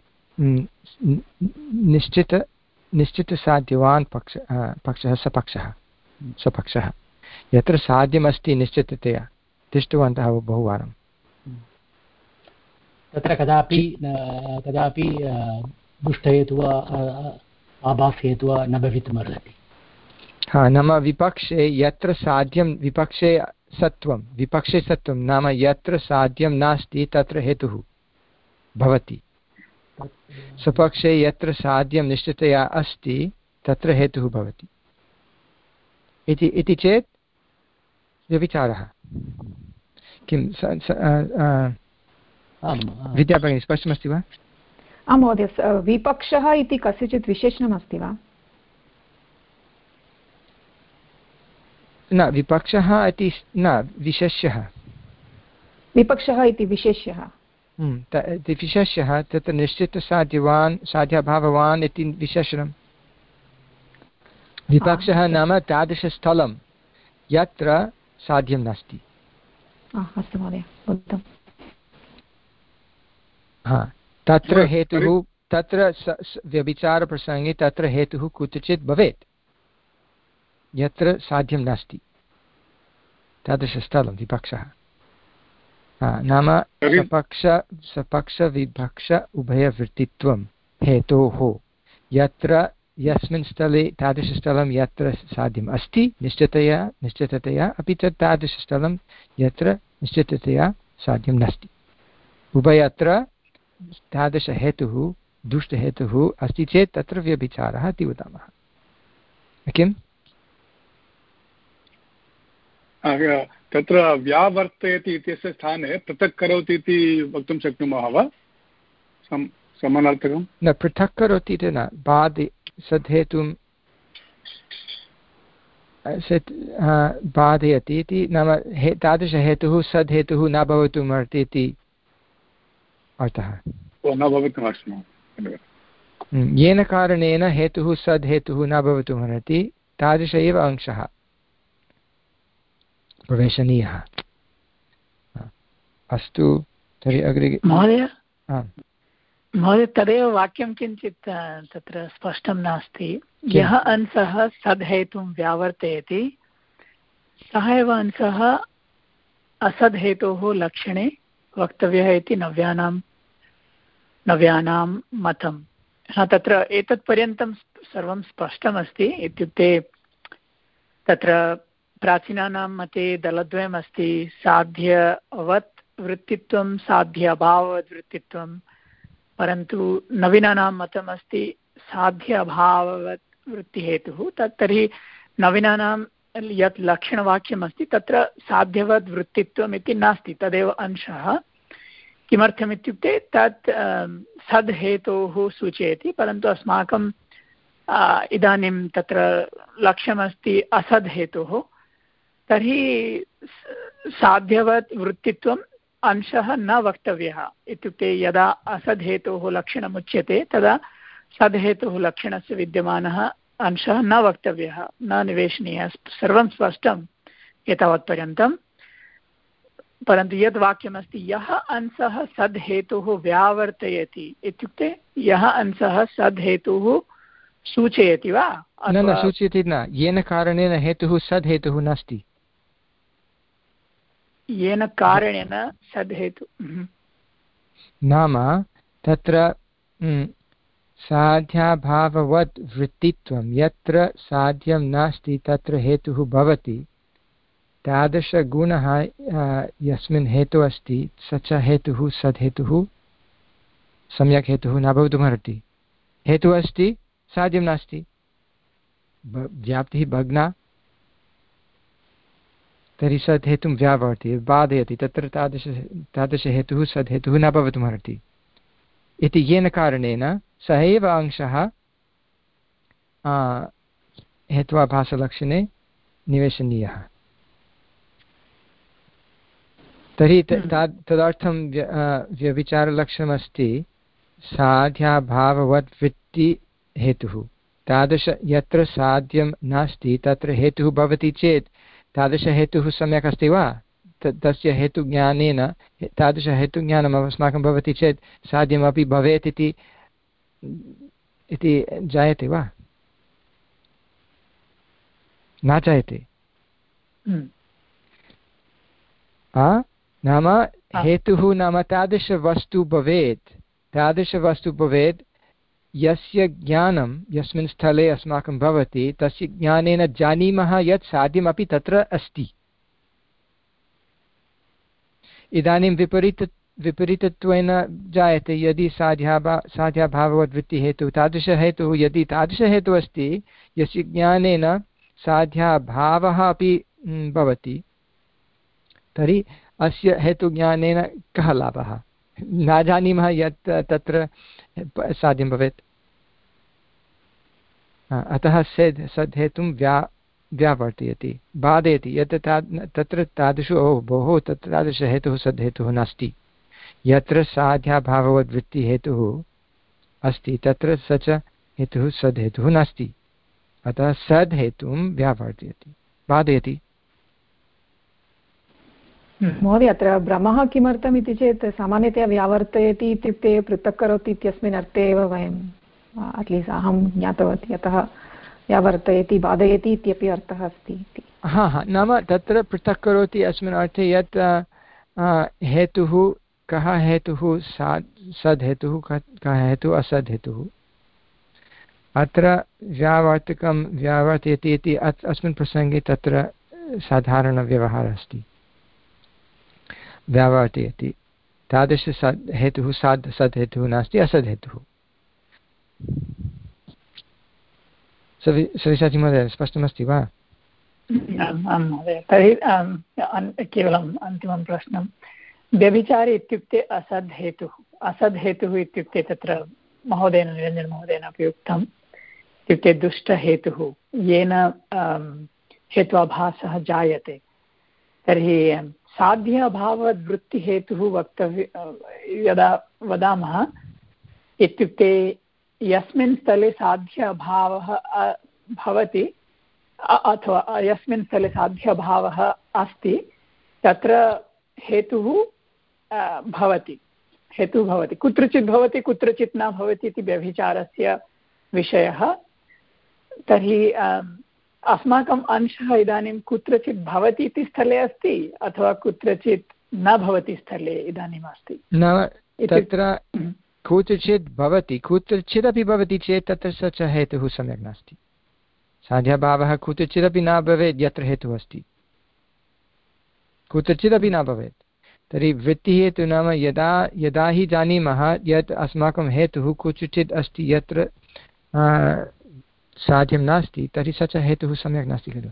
[SPEAKER 1] निश्चित निश्चितसाध्यवान् पक्ष पक्षः सपक्षः सपक्षः यत्र साध्यमस्ति निश्चिततया दृष्टवन्तः बहुवारं
[SPEAKER 6] तत्र कदापि कदापि दुष्टहेतुः आभासहेतुः न भवितुमर्हति
[SPEAKER 1] हा नाम विपक्षे यत्र साध्यं विपक्षे सत्वं विपक्षे सत्वं नाम यत्र साध्यं नास्ति तत्र हेतुः भवति, स्वपक्षे यत्र साध्यं निश्चितया अस्ति तत्र हेतुः भवति इति इति चेत् व्यभिचारः। किं विद्याभगिनी स्पष्टमस्ति वा?
[SPEAKER 3] आं महोदय, विपक्षः इति कस्यचित् विशेषणमस्ति वा?
[SPEAKER 1] न, विपक्षः इति न, विशेष्यः।
[SPEAKER 3] विपक्षः इति विशेष्यः
[SPEAKER 1] विशेष्यः तत्र निश्चितसाध्यवान् साध्याभाववान् इति विशेषणं। विपक्षः नाम तादृशस्थलं यत्र साध्यं नास्ति।
[SPEAKER 3] अस्तु महोदय, उत्तमं।
[SPEAKER 1] हा, तत्र हेतुः, तत्र व्यभिचारप्रसङ्गे तत्र हेतुः कुत्रचित् भवेत् यत्र साध्यं नास्ति, तादृशस्थलं विपक्षः। नाम सपक्ष सपक्षविभक्ष उभयवृत्तित्वं हेतोः, यत्र यस्मिन् स्थले तादृशस्थलं यत्र साध्यम् अस्ति निश्चितया निश्चिततया, अपि च तादृशस्थलं यत्र निश्चिततया साध्यं नास्ति, उभयत्र तादृशहेतुः दुष्टहेतुः अस्ति चेत् तत्र व्यभिचारः इति वदामः। किम्
[SPEAKER 2] तत्र व्यावर्तयति इत्यस्य स्थाने पृथक् करोति इति वक्तुं शक्नुमः वा? समानार्थकं
[SPEAKER 1] न, पृथक् करोति इति न, बाधि सद्धेतुं बाधयति इति, नाम हे तादृशहेतुः सद्धेतुः न भवितुम् अर्हति इति अर्थः।
[SPEAKER 2] न भवितुम्,
[SPEAKER 1] येन कारणेन हेतुः सद्धेतुः न भवितुम् अर्हति तादृश एव अंशः प्रवेशनीयः। अस्तु, तर्हि अग्रे
[SPEAKER 7] महोदय महोदय तदेव वाक्यं किञ्चित् तत्र स्पष्टं नास्ति। यः अंशः सद्हेतुं व्यावर्तयति सः एव अंशः असद्हेतोः लक्षणे वक्तव्यः इति नव्यानां नव्यानां मतं। हा, तत्र एतत्पर्यन्तं सर्वं स्पष्टमस्ति। इत्युक्ते तत्र प्राचीनानां मते दलद्वयमस्ति, साध्यवत् वृत्तित्वं साध्याभाववत् वृत्तित्वं, परन्तु नवीनानां मतमस्ति साध्य अभाववत् वृत्तिहेतुः। तत् तर्हि नवीनानां यत् लक्षणवाक्यमस्ति तत्र साध्यवत् वृत्तित्वम् इति नास्ति, तदेव अंशः। किमर्थमित्युक्ते तत् सद्हेतोः सूचयति, परन्तु अस्माकं इदानीं तत्र लक्ष्यमस्ति असद्हेतोः। तर्हि साध्यवत् वृत्तित्वम् अंशः न वक्तव्यः। इत्युक्ते यदा असद्हेतोः लक्षणमुच्यते तदा सद्हेतोः लक्षणस्य विद्यमानः अंशः न वक्तव्यः, न निवेशनीयः। सर्वं स्पष्टम् एतावत्पर्यन्तं। परन्तु यद् वाक्यमस्ति यः अंशः सद्हेतोः व्यावर्तयति, इत्युक्ते यः अंशः सद्हेतुः सूचयति वा?
[SPEAKER 1] न न सूचयति न, येन कारणेन हेतुः सद्हेतुः नास्ति।
[SPEAKER 7] येन कारणेन सद्हेतु
[SPEAKER 1] नाम तत्र साध्याभाववत् वृत्तित्वं यत्र साध्यं नास्ति तत्र हेतुः भवति, तादृशगुणः यस्मिन् हेतुः अस्ति स च हेतुः सद्हेतुः सम्यक् हेतुः न भवितुमर्हति। हेतुः अस्ति, साध्यं नास्ति, व्याप्तिः भग्ना, तर्हि सद्हेतुं व्यावर्ति बाधयति, तत्र तादृश तादृशहेतुः सद्हेतुः न भवितुमर्हति इति येन कारणेन सः एव अंशः हेत्वाभासलक्षणे निवेशनीयः। तर्हि तदर्थं व्यभिचारलक्षणमस्ति साध्याभाववत् वृत्तिहेतुः। तादृश यत्र साध्यं नास्ति तत्र हेतुः भवति चेत् तादृशहेतुः सम्यक् अस्ति वा? तस्य हेतुज्ञानेन तादृशहेतुज्ञानम् अस्माकं भवति चेत् साध्यमपि भवेत् इति इति जायते वा? न जायते। नाम हेतुः नाम तादृशवस्तु भवेत्, तादृशवस्तु भवेत् यस्य ज्ञानं यस्मिन् स्थले अस्माकं भवति तस्य ज्ञानेन जानीमः यत् साध्यमपि तत्र अस्ति। इदानीं विपरीत विपरीतत्वेन जायते यदि साध्या साध्याभाववद्वृत्तिहेतुः तादृशहेतुः यदि तादृशहेतुः अस्ति यस्य ज्ञानेन साध्याभावः अपि भवति तर्हि अस्य हेतुज्ञानेन कः लाभः न जानीमः यत् तत्र साध्यं भवेत् अतः सेद् सद्हेतुं व्या व्यावर्तयति बाधयति यत् तत्र तादृश ओ भोः तत्र तादृशहेतुः सद्हेतुः नास्ति यत्र साध्याभाववद्वृत्तिहेतुः अस्ति तत्र स च हेतुः सद्हेतुः नास्ति अतः सद्हेतुं व्यावर्तयति बाधयति।
[SPEAKER 3] महोदय अत्र भ्रमः किमर्थम् इति चेत् सामान्यतया व्यावर्तयति इत्युक्ते पृथक् करोति इत्यस्मिन् अर्थे एव वयम् अट्लीस्ट् अहं ज्ञातवती अतः व्यावर्तयति बाधयति इत्यपि अर्थः अस्ति इति।
[SPEAKER 1] हा हा नाम तत्र पृथक् करोति अस्मिन् अर्थे यत् हेतुः कः हेतुः सा सद्हेतुः कः हेतुः असद्हेतुः अत्र व्यावर्तकं व्यावर्तयति इति अस्मिन् प्रसङ्गे तत्र साधारणव्यवहारः अस्ति व्यावर्तयति तादृश सद् हेतुः साद् सद्हेतुः नास्ति असद्हेतुः। सविशाची महोदय स्पष्टमस्ति वा?
[SPEAKER 7] आं महोदय तर्हि केवलम् अन्तिमं प्रश्नं व्यभिचारे इत्युक्ते असद्हेतुः असद्हेतुः इत्युक्ते तत्र महोदयेन निरञ्जनमहोदयेन अपि उक्तम् इत्युक्ते दुष्टहेतुः येन हेत्वाभासः जायते तर्हि साध्य अभाववद्वृत्तिहेतुः वक्तव्य यदा वदामः इत्युक्ते यस्मिन् स्थले साध्य अभावः भवति अथवा यस्मिन् स्थले साध्य अभावः अस्ति तत्र हेतुः भवति हेतुः भवति कुत्रचित् भवति कुत्रचित् न भवति इति व्यभिचारस्य विषयः। तर्हि अस्माकम् अंशः इदानीं कुत्रचित् भवति इति स्थले अस्ति अथवा कुत्रचित् न भवति स्थले इदानीम् अस्ति
[SPEAKER 1] न तत्र कुत्रचित् भवति कुत्रचिदपि भवति चेत् तत्र स च हेतुः सम्यक् नास्ति साध्याभावः कुत्रचिदपि न भवेत् यत्र हेतुः अस्ति कुत्रचिदपि न भवेत् तर्हि वृत्तिहेतुः नाम यदा यदा हि जानीमः यत् अस्माकं हेतुः कुत्रचित् अस्ति यत्र साध्यं नास्ति तर्हि स च हेतुः सम्यक् नास्ति खलु।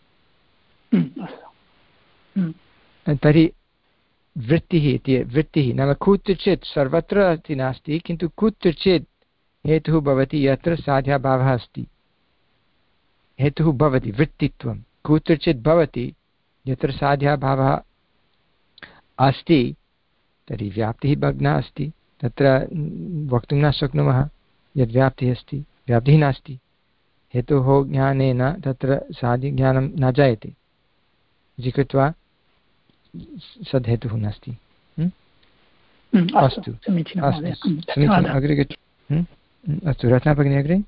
[SPEAKER 1] तर्हि वृत्तिः इति वृत्तिः नाम कुत्रचित् सर्वत्र अस्ति नास्ति किन्तु कुत्रचित् हेतुः भवति यत्र साध्याभावः अस्ति हेतुः भवति वृत्तित्वं कुत्रचित् भवति यत्र साध्याभावः अस्ति तर्हि व्याप्तिः भग्ना अस्ति तत्र वक्तुं न शक्नुमः यद् व्याप्तिः अस्ति व्याप्तिः नास्ति हेतोः ज्ञानेन तत्र साध्यज्ञानं न जायते इति कृत्वा सद्हेतुः नास्ति। अस्तु समीचीनम् अग्रे गच्छ अस्तु रत्ना भगिनी अग्रे।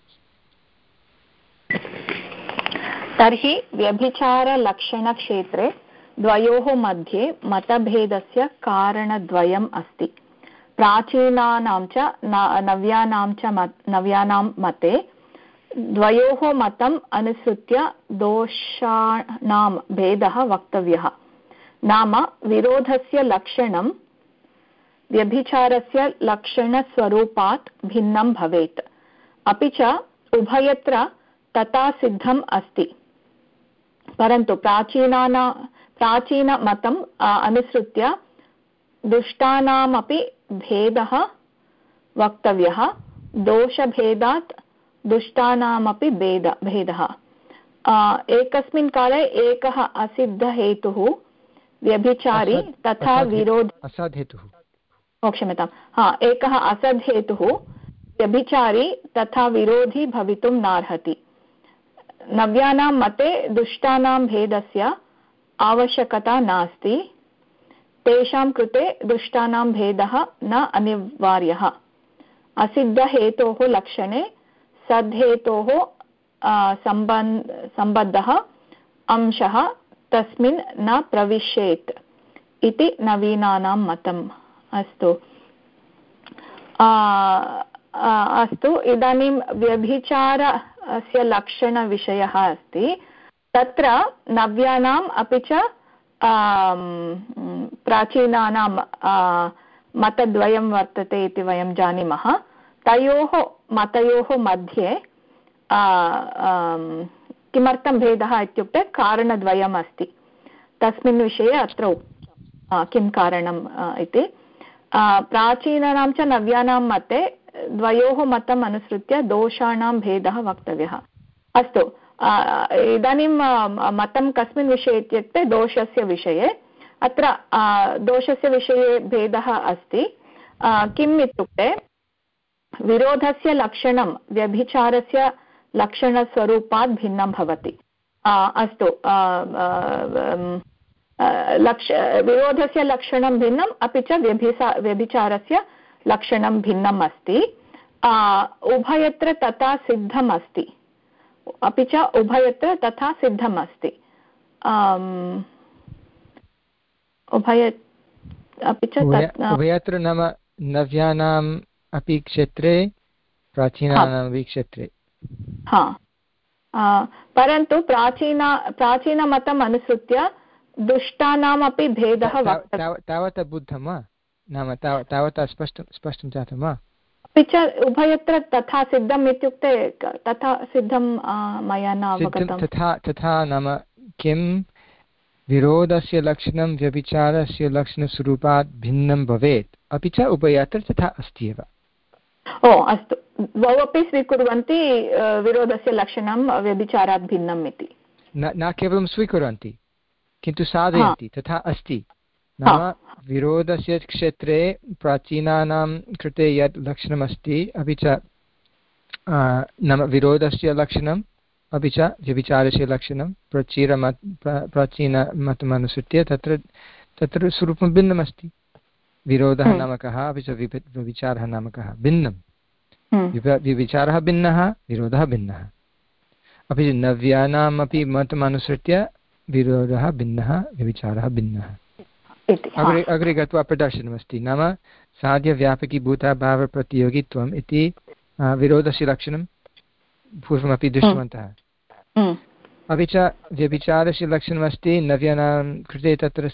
[SPEAKER 8] तर्हि व्यभिचारलक्षणक्षेत्रे द्वयोः मध्ये मतभेदस्य कारणद्वयम् अस्ति प्राचीनानां च नव्यानां च नव्यानां मते द्वयोः मतम् अनुसृत्य दोषाणां भेदः वक्तव्यः नाम विरोधस्य लक्षणं व्यभिचारस्य लक्षणस्वरूपात् भिन्नं भवेत् अपि च उभयत्र तथा सिद्धम् अस्ति परन्तु प्राचीनानां प्राचीनमतम् अनुसृत्य दुष्टानामपि भेदः वक्तव्यः दोषभेदात् दुष्टानामपि भेद भेदः एकस्मिन् काले एकः असिद्धहेतुः व्यभिचारी तथा विरोध असद्हेतुः क्षम्यतां हा एकः असद्हेतुः व्यभिचारी तथा विरोधी भवितुं नार्हति नव्यानां मते दुष्टानां भेदस्य आवश्यकता नास्ति तेषां कृते दुष्टानां भेदः न अनिवार्यः असिद्धहेतोः लक्षणे सद्हेतोः सम्बन्ध सम्बद्धः अंशः तस्मिन् न प्रविशेत् इति नवीनानां मतम्। अस्तु अस्तु इदानीं व्यभिचारस्य लक्षणविषयः अस्ति तत्र नव्यानाम् अपि च प्राचीनानां मतद्वयं वर्तते इति वयं जानीमः। तयोः मतयोः मध्ये किमर्थं भेदः इत्युक्ते कारणद्वयम् अस्ति। तस्मिन् विषये अत्र उक्तं किं कारणम् इति। प्राचीनानां च नव्यानां मते द्वयोः मतम् अनुसृत्य दोषाणां भेदः वक्तव्यः। अस्तु, इदानीं मतं कस्मिन् विषये इत्युक्ते दोषस्य विषये। अत्र दोषस्य विषये भेदः अस्ति। किम् इत्युक्ते विरोधस्य लक्षणं व्यभिचारस्य लक्षणस्वरूपात् भिन्नं भवति। अस्तु, लक्ष विरोधस्य लक्षणं भिन्नम्, अपि च व्यभिचा व्यभिचारस्य लक्षणं भिन्नम् अस्ति। उभयत्र तथा सिद्धम् अस्ति, अपि च उभयत्र तथा सिद्धम् अस्ति। उभय अपि च
[SPEAKER 1] उभयत्र नाम नव्यानाम् अपि क्षेत्रे प्राचीनानाम् अपि क्षेत्रे।
[SPEAKER 8] हा, परन्तु प्राचीना प्राचीनमतम् अनुसृत्य दुष्टानामपि भेदः
[SPEAKER 1] तावता बुद्धं वा? नाम तावता स्पष्टं स्पष्टं जातं वा?
[SPEAKER 8] अपि च उभयत्र तथा सिद्धम् इत्युक्ते तथा सिद्धं मया न अवगतं।
[SPEAKER 1] तथा तथा नाम किं विरोधस्य लक्षणं व्यभिचारस्य लक्षणस्वरूपात् भिन्नं भवेत्, अपि च उभयत्र तथा अस्ति एव।
[SPEAKER 8] ओ अस्तु, द्वौ अपि स्वीकुर्वन्ति विरोधस्य लक्षणं व्यभिचारात् भिन्नम् इति।
[SPEAKER 1] न केवलं स्वीकुर्वन्ति किन्तु साधयन्ति, तथा अस्ति। नाम विरोधस्य क्षेत्रे प्राचीनानां कृते यत् लक्षणमस्ति, अपि च नाम विरोधस्य लक्षणम् अपि च व्यभिचारस्य लक्षणं प्राचीनमत प्राचीनमतमनुसृत्य तत्र तत्र स्वरूपं भिन्नमस्ति। विरोधः नाम कः, अपि च व्यभिचारः नाम कः, भिन्नं। व्यभिचारः भिन्नः, विरोधः भिन्नः। अपि च नव्यानाम् अपि मतमनुसृत्य विरोधः भिन्नः, व्यभिचारः भिन्नः। अग्रे अग्रे गत्वा प्रदर्शनमस्ति। नाम साध्यव्यापकीभूताभावप्रतियोगित्वम् इति विरोधस्य लक्षणं पूर्वमपि दृष्टवन्तः। अपि च व्यभिचारस्य लक्षणमस्ति नव्यानां कृते तत्र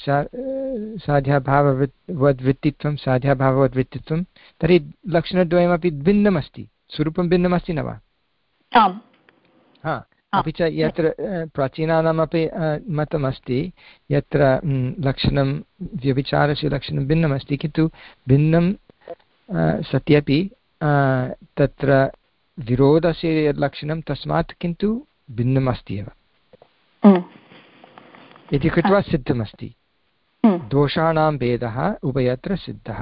[SPEAKER 1] साध्याभाववद्वृत्तित्वं साध्याभाववद्वृत्तित्वं। तर्हि लक्षणद्वयमपि भिन्नमस्ति, स्वरूपं भिन्नमस्ति न वा? हा, अपि च यत्र प्राचीनानामपि मतमस्ति यत्र लक्षणं व्यभिचारस्य लक्षणं भिन्नमस्ति, किन्तु भिन्नं सत्यपि तत्र विरोधस्य लक्षणं तस्मात् किन्तु भिन्नमस्ति एव इति कृत्वा सिद्धमस्ति। दोषाणां भेदः उभयत्र सिद्धः।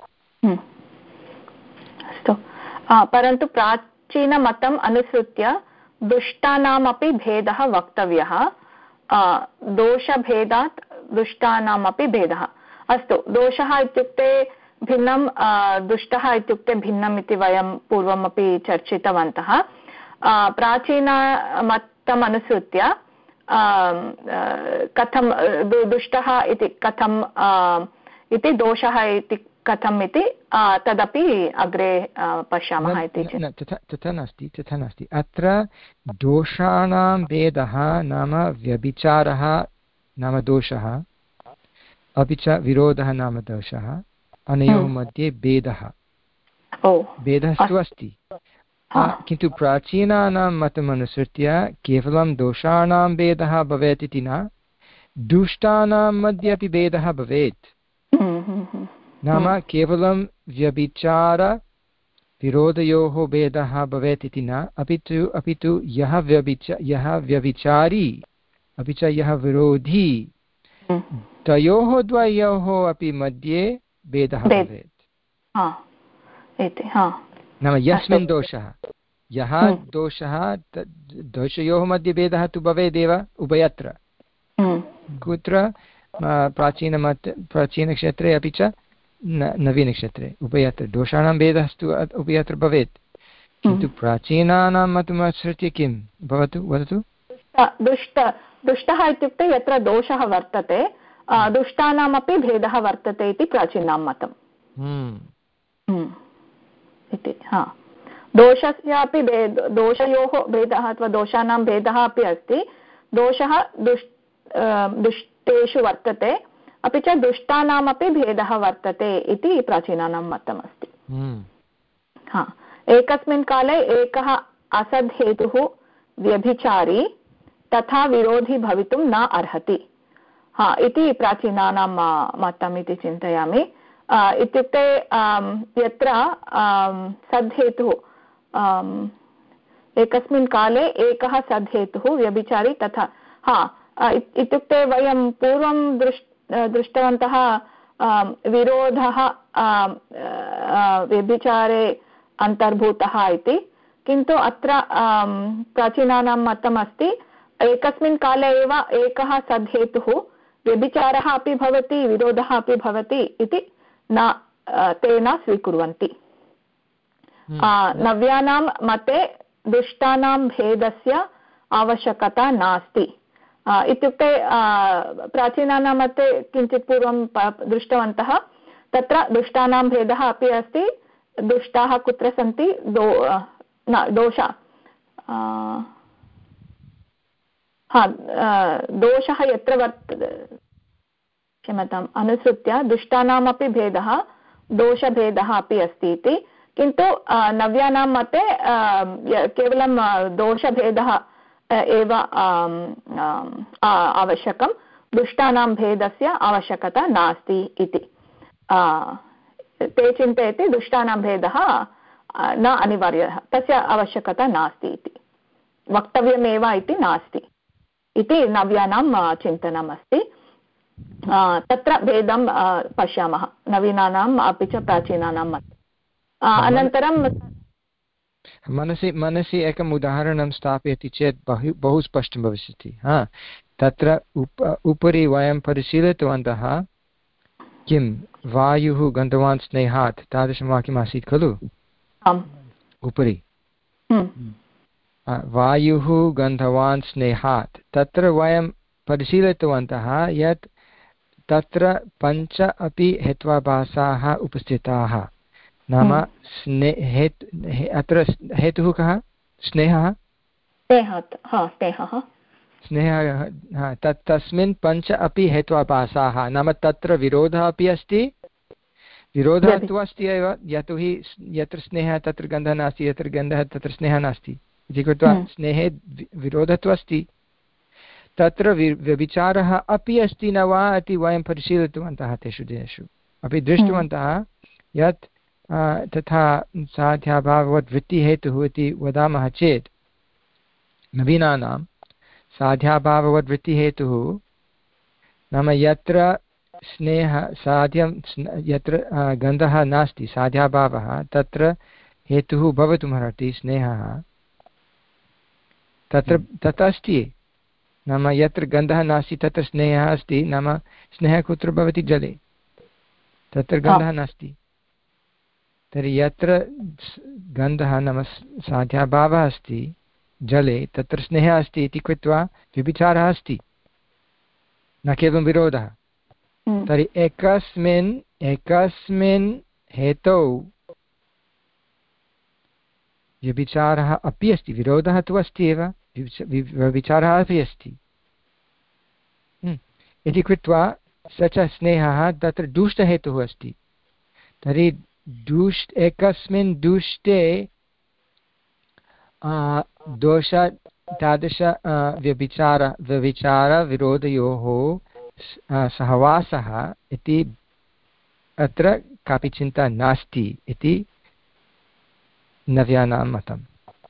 [SPEAKER 8] अस्तु, परन्तु प्राचीनमतम् अनुसृत्य दुष्टानामपि भेदः वक्तव्यः। दोषभेदात् दुष्टानामपि भेदः। अस्तु, दोषः इत्युक्ते भिन्नं, दुष्टः इत्युक्ते भिन्नम् इति वयं पूर्वमपि चर्चितवन्तः। प्राचीनमतम् अनुसृत्य कथं दुष्टः इति कथम् इति दोषः इति कथम् इति तदपि अग्रे पश्यामः इति
[SPEAKER 1] तथा तथा नास्ति तथा नास्ति अत्र दोषाणां भेदः नाम व्यभिचारः नाम दोषः, अपि च विरोधः नाम दोषः। अनयोः मध्ये भेदः भेदः तु अस्ति, किन्तु प्राचीनानां मतमनुसृत्य केवलं दोषाणां भेदः भवेत् इति न, दुष्टानां मध्ये अपि भेदः भवेत्। नाम केवलं व्यभिचार विरोधयोः भेदः भवेत् इति न, अपि तु अपि तु यः व्यभिच यः व्यभिचारी अपि च यः विरोधी तयोः द्वयोः अपि मध्ये भेदः भवेत्। नाम यस्मिन् दोषः यः दोषः दोषयोः मध्ये भेदः तु भवेदेव उभयत्र, कुत्र प्राचीनमत प्राचीनक्षेत्रे अपि च नवीनक्षेत्रे उभयत्र दोषाणां भेदस्तु उभयत्र भवेत्, किन्तु प्राचीनानां मतमनुसृत्य किं भवतु वदतु।
[SPEAKER 8] दुष्ट दुष्टः इत्युक्ते यत्र दोषः वर्तते दुष्टानामपि भेदः वर्तते इति प्राचीनां मतम् इति। हा, दोषस्यापि भेद दोषयोः भेदः अथवा दोषाणां भेदः अपि अस्ति। दोषः दुष् दुष्टेषु वर्तते, अपि च दुष्टानामपि भेदः वर्तते इति प्राचीनानां मतमस्ति। हा, एकस्मिन् काले एकः असद्हेतुः व्यभिचारी तथा विरोधी भवितुं न अर्हति, हा इति प्राचीनानां मतम् इति चिन्तयामि। इत्युक्ते यत्र सद्हेतुः एकस्मिन् काले एकः सद्हेतुः व्यभिचारी तथा, हा इत्युक्ते वयं पूर्वं दृष् दृष्टवन्तः विरोधः व्यभिचारे अन्तर्भूतः इति, किन्तु अत्र प्राचीनानां मतमस्ति एकस्मिन् काले एव एकः सद्हेतुः व्यभिचारः अपि भवति विरोधः अपि भवति इति न ते न स्वीकुर्वन्ति। नव्यानां मते दुष्टानां भेदस्य आवश्यकता नास्ति। इत्युक्ते प्राचीनानां मते किञ्चित् पूर्वं दृष्टवन्तः, तत्र दुष्टानां भेदः अपि अस्ति, दुष्टाः कुत्र सन्ति, दो न दोषः हा दोषः यत्र वर्तते, क्षम्यताम्, अनुसृत्य दुष्टानामपि भेदः दोषभेदः अपि अस्ति इति, किन्तु नव्यानां मते केवलं दोषभेदः एव आवश्यकं, दुष्टानां भेदस्य आवश्यकता नास्ति इति ते चिन्तयति। दुष्टानां भेदः न अनिवार्यः, तस्य आवश्यकता नास्ति इति, वक्तव्यमेव इति नास्ति इति नव्यानां चिन्तनम् अस्ति। तत्र भेदं पश्यामः नवीनानाम् अपि च प्राचीनानां मध्ये। अनन्तरं
[SPEAKER 1] मनसि मनसि एकम् उदाहरणं स्थापयति चेत् बहु बहु स्पष्टं भविष्यति। हा, तत्र उप उपरि वयं परिशीलितवन्तः किं वायुः गन्धवान् स्नेहात्, तादृशं वाक्यम् आसीत् खलु उपरि, वायुः गन्धवान् स्नेहात्। तत्र वयं परिशीलितवन्तः यत् तत्र पञ्च अपि हेत्वाभासाः उपस्थिताः, नाम स्ने हेत् अत्र हेतुः कः, स्नेहः स्नेहः तत् तस्मिन् पञ्च अपि हेत्वाभासाः, नाम तत्र विरोधः अपि अस्ति, विरोधः तु अस्ति एव, यतोहि यत्र स्नेहः तत्र गन्धः नास्ति, यत्र गन्धः तत्र स्नेहः नास्ति इति कृत्वा स्नेहे विरोधः तु अस्ति। तत्र व्यभिचारः अपि अस्ति न वा इति वयं परिशीलितवन्तः, तेषु दिनेषु अपि दृष्टवन्तः यत् तथा साध्याभाववद् वृत्तिहेतुः इति वदामः चेत् नवीनानां साध्याभाववद् वृत्तिहेतुः नाम यत्र स्नेह साध्यं यत्र गन्धः नास्ति साध्याभावः, तत्र हेतुः भवितुमर्हति स्नेहः, तत्र तत् अस्ति। नाम यत्र गन्धः नास्ति तत्र स्नेहः अस्ति, नाम स्नेहः कुत्र भवति, जले, तत्र गन्धः नास्ति। तर्हि यत्र गन्धः नाम साध्याभावः अस्ति जले, तत्र स्नेहः अस्ति इति कृत्वा व्यभिचारः अस्ति, न केवलं विरोधः। तर्हि एकस्मिन् एकस्मिन् हेतौ व्यभिचारः अपि अस्ति, विरोधः तु अस्ति एव, व्यभिचारः अपि अस्ति इति कृत्वा स च स्नेहः तत्र दुष्टहेतुः अस्ति। तर्हि दुष्ट एकस्मिन् दुष्टे दोष तादृश व्यभिचार व्यभिचारविरोधयोः सहवासः इति अत्र कापि चिन्ता नास्ति इति नव्यानां मतम्।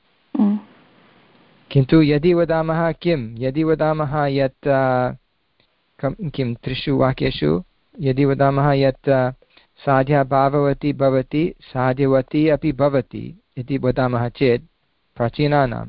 [SPEAKER 1] किन्तु यदि वदामः किं यदि वदामः यत् किं त्रिषु वाक्येषु यदि वदामः यत् साध्याभाववती भवति साध्यवती अपि भवति इति वदामः चेत् प्राचीनानां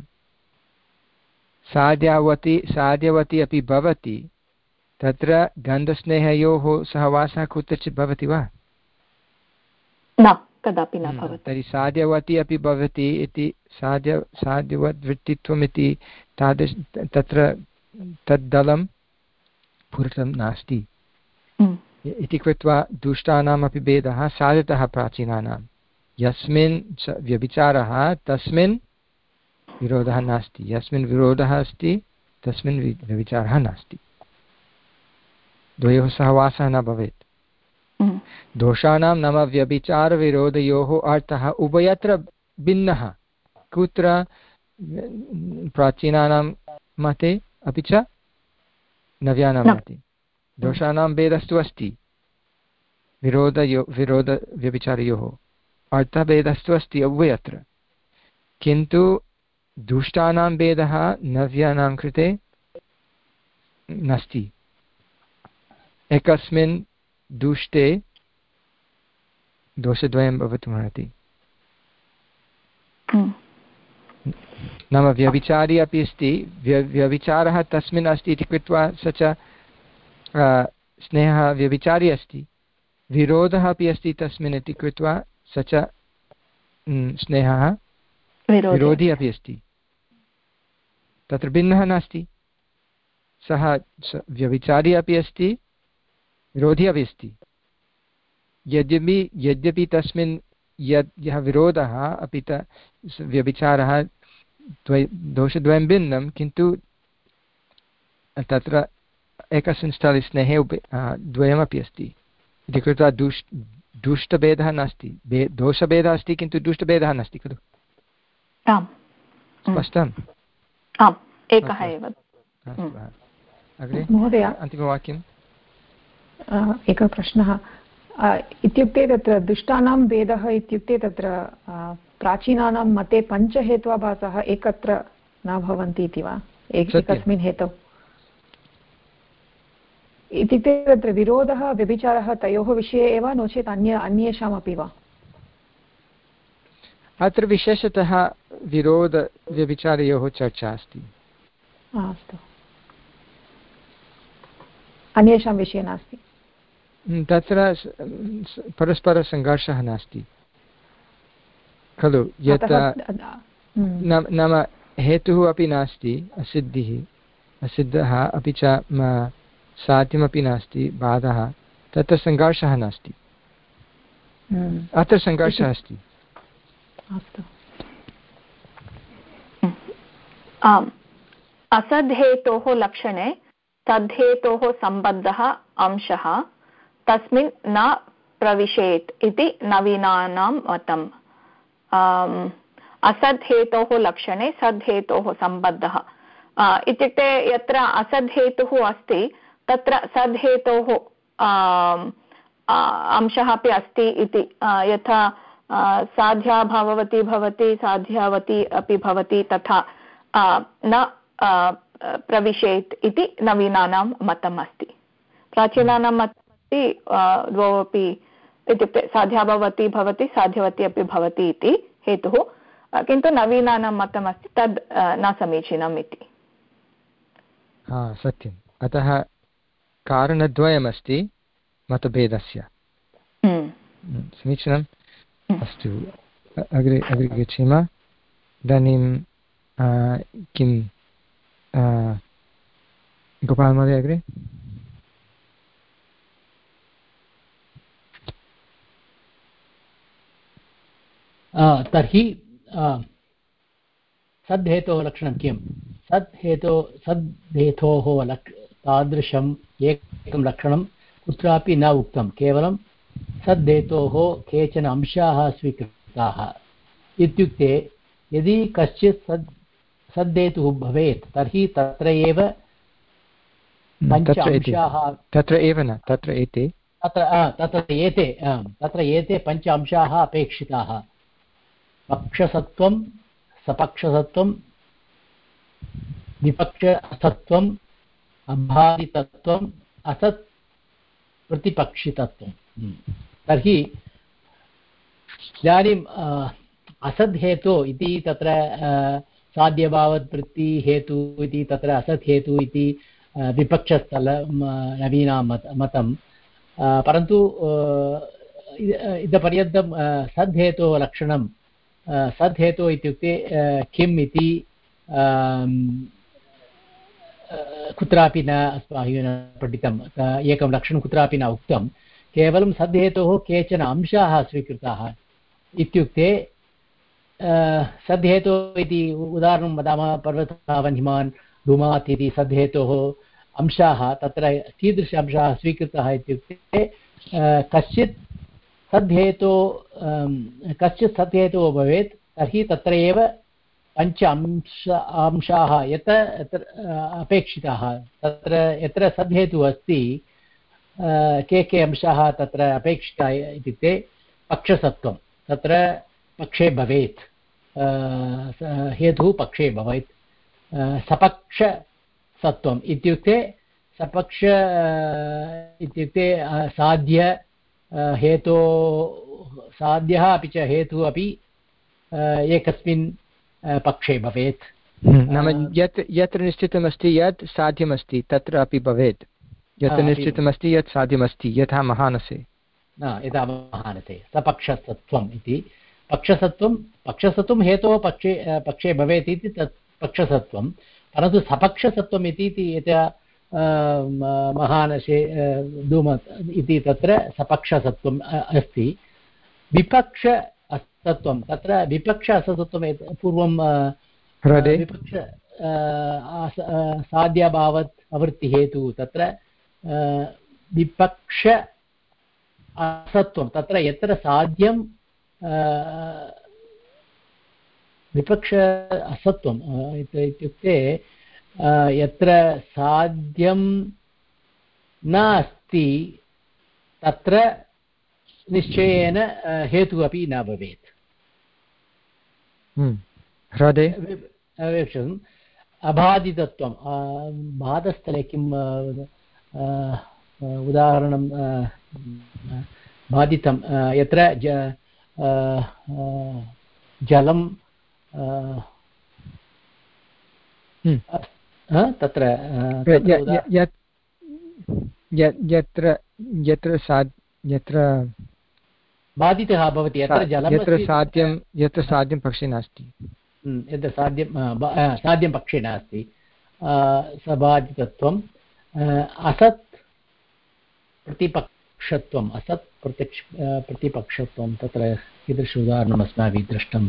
[SPEAKER 1] साध्यावती साध्यवती अपि भवति, तत्र गन्धस्नेहयोः सहवासः कुत्रचित् भवति वा?
[SPEAKER 8] न, कदापि न भवति।
[SPEAKER 1] तर्हि साध्यवती अपि भवति इति साध्य साध्यवद्वृत्तित्वम् इति तादृश तत्र तद्दलं पूरितं नास्ति इति कृत्वा दुष्टानामपि भेदः साधितः प्राचीनानां। यस्मिन् व्यभिचारः तस्मिन् विरोधः नास्ति, यस्मिन् विरोधः अस्ति तस्मिन् व्यभिचारः नास्ति। द्वयोः सहवासः न भवेत्। दोषाणां नाम व्यभिचारविरोधयोः अर्थः उभयत्र भिन्नः। कुत्र? प्राचीनानां मते अपि च नव्यानां मते। दोषाणां भेदस्तु अस्ति, विरोधयो विरोधव्यभिचारयोः अर्थभेदस्तु अस्ति उभयत्र, किन्तु दुष्टानां भेदः नव्यानां कृते नास्ति। एकस्मिन् दुष्टे दोषद्वयं भवितुमर्हति। नाम व्यभिचारी अपि अस्ति, व्य व्यभिचारः तस्मिन् अस्ति इति कृत्वा स च स्नेहः व्यभिचारी अस्ति, विरोधः अपि अस्ति तस्मिन् इति कृत्वा स च स्नेहः विरोधी अपि अस्ति। तत्र भिन्नः नास्ति। सः व्यभिचारी अपि अस्ति, विरोधी अपि अस्ति। यद्यपि यद्यपि तस्मिन् यद् यः विरोधः अपि त व्यभिचारः द्वय दोषद्वयं भिन्नं, किन्तु तत्र एकस्मिन् स्थले स्नेहे उप द्वयमपि अस्ति इति कृत्वा दुष् दुष्टभेदः नास्ति। भे दोषभेदः अस्ति किन्तु दुष्टभेदः नास्ति खलु?
[SPEAKER 8] आम्,
[SPEAKER 1] स्पष्टम्?
[SPEAKER 8] आम्, एकः एव।
[SPEAKER 1] अग्रे
[SPEAKER 3] महोदय,
[SPEAKER 1] अन्तिमवाक्यम्।
[SPEAKER 3] एकः प्रश्नः इत्युक्ते तत्र दुष्टानां भेदः इत्युक्ते तत्र प्राचीनानां मते पञ्चहेत्वाभासः एकत्र न भवन्ति इति वा? एकस्मिन् हेतौ इत्युक्ते तत्र विरोधः व्यभिचारः तयोः विषये एव, नो चेत् अन्य अन्येषामपि वा?
[SPEAKER 1] अत्र विशेषतः विरोधव्यभिचारयोः चर्चा अस्ति।
[SPEAKER 3] अस्तु, अन्येषां विषये नास्ति।
[SPEAKER 1] तत्र परस्परसङ्घर्षः नास्ति खलु? यत् नाम हेतुः अपि नास्ति, असिद्धिः असिद्धः अपि च साध्यमपि नास्ति, बाधः, तत्र सङ्घर्षः नास्ति। अत्र सङ्घर्षः अस्ति।
[SPEAKER 3] अस्तु।
[SPEAKER 8] आम्, असद्धेतोः लक्षणे तद्धेतोः सम्बद्धः अंशः तस्मिन् न प्रविशेत् इति नवीनानां मतम्। असद्धेतोः लक्षणे सद्धेतोः सम्बद्धः इत्युक्ते यत्र असद्धेतुः अस्ति तत्र सद्धेतोः अंशः अपि अस्ति इति। यथा साध्या भवति भवति साध्यावती अपि भवति, तथा न प्रविशेत् इति नवीनानां मतम् अस्ति। प्राचीनानां मतम् अस्ति द्वौ अपि, इत्युक्ते साध्या भवति भवति साध्यवती अपि भवति इति हेतुः, किन्तु नवीनानां मतम् अस्ति तद् न समीचीनम् इति।
[SPEAKER 1] हा, सत्यम्। अतः कारणद्वयमस्ति मतभेदस्य। समीचीनम्। अस्तु, अग्रे अग्रे गच्छेम। इदानीं किं गोपाल महोदय अग्रे?
[SPEAKER 6] तर्हि सद्धेतोः लक्षणं किं? सद्धेतो सद्धेतोः लक् तादृशम् एकं लक्षणं कुत्रापि न उक्तं, केवलं सद्धेतोः केचन अंशाः स्वीकृताः। इत्युक्ते यदि कश्चित् सद् सद्धेतुः भवेत् तर्हि तत्र एव पञ्च अंशाः,
[SPEAKER 1] तत्र एव न, तत्र एते
[SPEAKER 6] तत्र तत्र एते तत्र एते पञ्च अंशाः अपेक्षिताः। पक्षसत्वं, सपक्षसत्वं, विपक्षसत्वम्, अबाधितत्वम्, असत् प्रतिपक्षितत्वं। तर्हि इदानीम् असद्धेतु इति तत्र साध्यभाववृत्ति हेतु इति तत्र असत् हेतु इति विपक्षस्थल नवीनां मत मतं, परन्तु इतपर्यन्तं सद्धेतोः लक्षणं सद्धेतु इत्युक्ते किम् इति कुत्रापि न अस्माभिः न पठितम्। एकं लक्षणं कुत्रापि न उक्तं, केवलं सद्धेतोः केचन अंशाः स्वीकृताः। इत्युक्ते सद्धेतुः इति उदाहरणं वदामः, पर्वतः वह्निमान् धूमात् इति सद्धेतोः अंशाः तत्र कीदृश अंशाः स्वीकृताः इत्युक्ते कश्चित् सद्हेतो कश्चित् सद्हेतुः भवेत् तर्हि तत्र एव पञ्च अंश अंशाः यत् अपेक्षिताः तत्र यत्र सद्हेतुः अस्ति के के अंशाः तत्र अपेक्षिताः इत्युक्ते पक्षसत्वं तत्र पक्षे भवेत् हेतुः पक्षे भवेत् सपक्षसत्वम् इत्युक्ते सपक्ष इत्युक्ते साध्य हेतो साध्यः अपि च हेतुः अपि एकस्मिन् पक्षे भवेत्
[SPEAKER 1] नाम यत् यत्र निश्चितमस्ति यत् साध्यमस्ति तत्र अपि भवेत् यत्र निश्चितमस्ति यत् साध्यमस्ति यथा महानसे
[SPEAKER 6] यथा महानसे सपक्षसत्वम् इति पक्षसत्वं पक्षसत्वं हेतोः पक्षे पक्षे भवेत् इति तत् पक्षसत्वं परन्तु सपक्षसत्वम् इति यथा महानसे धूम इति तत्र सपक्षसत्वम् अस्ति विपक्ष असत्वं तत्र विपक्ष असत्वं पूर्वं विपक्ष साध्याभावात् अवृत्तिहेतुः तत्र विपक्ष असत्वं तत्र यत्र साध्यं विपक्ष असत्वम् इत्युक्ते यत्र साध्यं नास्ति तत्र निश्चयेन हेतुः अपि न भवेत् हृदय अबाधितत्वं बाधस्थले किं उदाहरणं बाधितं यत्र जलं तत्र
[SPEAKER 1] यत्र यत्र यत्र
[SPEAKER 6] बाधितः भवति यत्र जलं
[SPEAKER 1] यत्र साध्यं यत्र साध्यं पक्षे नास्ति
[SPEAKER 6] यत्र साध्यं साध्यं पक्षे नास्ति स बाधितत्वम् असत् प्रतिपक्षत्वम् असत् प्रत्यक्ष प्रतिपक्षत्वं तत्र कीदृश उदाहरणम् अस्माभिः दृष्टं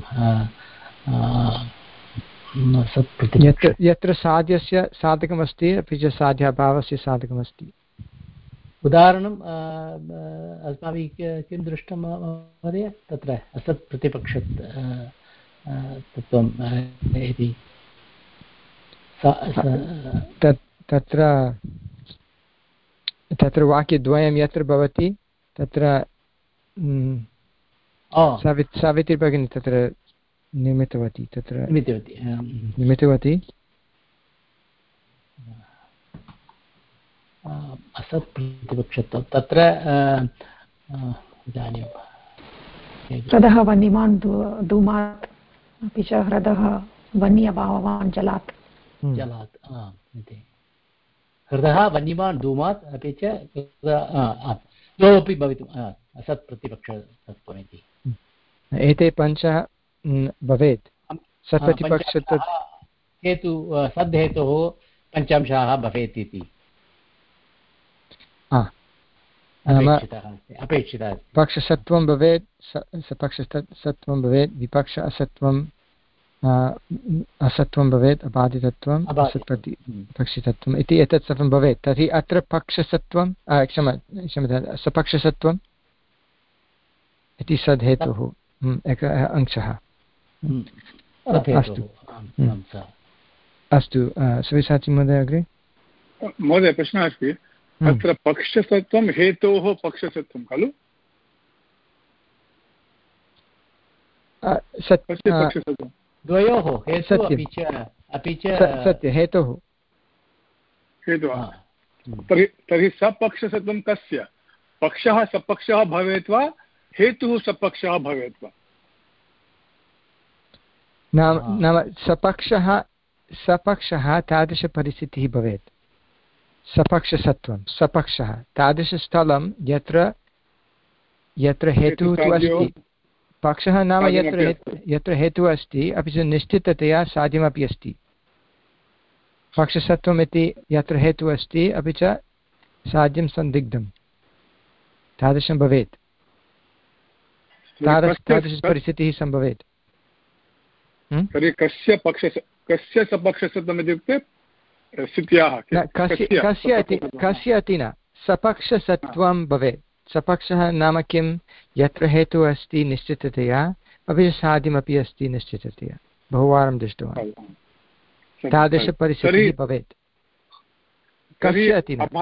[SPEAKER 1] यत्र यत्र साध्यस्य साधकमस्ति अपि च साध्याभावस्य साधकमस्ति
[SPEAKER 6] उदाहरणम् अस्माभिः किं दृष्टं महोदय तत्र असत् प्रतिपक्ष तत्त्वम् इति
[SPEAKER 1] तत्र तत्र वाक्यद्वयं यत्र भवति तत्र सावित्री भगिनी तत्र निर्मितवती तत्र
[SPEAKER 6] निर्मितवती
[SPEAKER 1] निर्मितवती
[SPEAKER 6] असत् प्रतिपक्षत्वं तत्र इदानीं
[SPEAKER 3] ह्रदः वह्निमान् धूमात् अपि च ह्रदः वह्न्यभावान् जलात्
[SPEAKER 6] जलात् इति ह्रदः वह्निमान् धूमात् अपि च द्वौ अपि भवितुम् असत् प्रतिपक्षतत्वम् इति
[SPEAKER 1] एते पञ्च भवेत् सत्प्रतिपक्ष
[SPEAKER 6] हेतु सद्हेतोः पञ्चांशाः भवेत् इति अपेक्षितः
[SPEAKER 1] पक्षसत्वं भवेत् सपक्षसत्वं भवेत् विपक्ष असत्वं असत्वं भवेत् अबाधितत्वम् असत्प्रतिपक्षितत्वम् इति एतत् सर्वं भवेत् तर्हि अत्र पक्षसत्वं क्षमा क्षम्यतां सपक्षसत्वम् इति सद्हेतुः एकः अंशः अस्तु अस्तु सव्यसाची महोदय अग्रे
[SPEAKER 2] महोदय प्रश्नः अस्ति अत्र पक्षसत्वं हेतोः पक्षसत्वं खलु
[SPEAKER 6] द्वयोः अपि च
[SPEAKER 1] सत्य हेतोः
[SPEAKER 2] हेतुः तर्हि तर्हि सपक्षसत्वं कस्य पक्षः सपक्षः भवेत् वा हेतुः सपक्षः भवेत् वा
[SPEAKER 1] नाम नाम सपक्षः सपक्षः तादृशपरिस्थितिः भवेत् सपक्षसत्वं सपक्षः तादृशस्थलं यत्र यत्र हेतुः तु अस्ति पक्षः नाम यत्र यत्र हेतुः अस्ति अपि च निश्चिततया साध्यमपि अस्ति पक्षसत्वम् इति यत्र हेतुः अस्ति अपि च साध्यं सन्दिग्धं तादृशं भवेत् तादृश तादृशपरिस्थितिः सम्भवेत्
[SPEAKER 2] तर्हि कस्य पक्ष कस्य सपक्षसत्वम् इत्युक्ते स्थित्याः
[SPEAKER 1] कस्य कस्य इति न सपक्षसत्वं भवेत्। सपक्षः नाम किं यत्र हेतुः अस्ति निश्चिततया अपि च साध्यमपि अस्ति निश्चिततया बहुवारं दृष्टवान् तादृशपरिस्थितिः भवेत्। कस्य इति न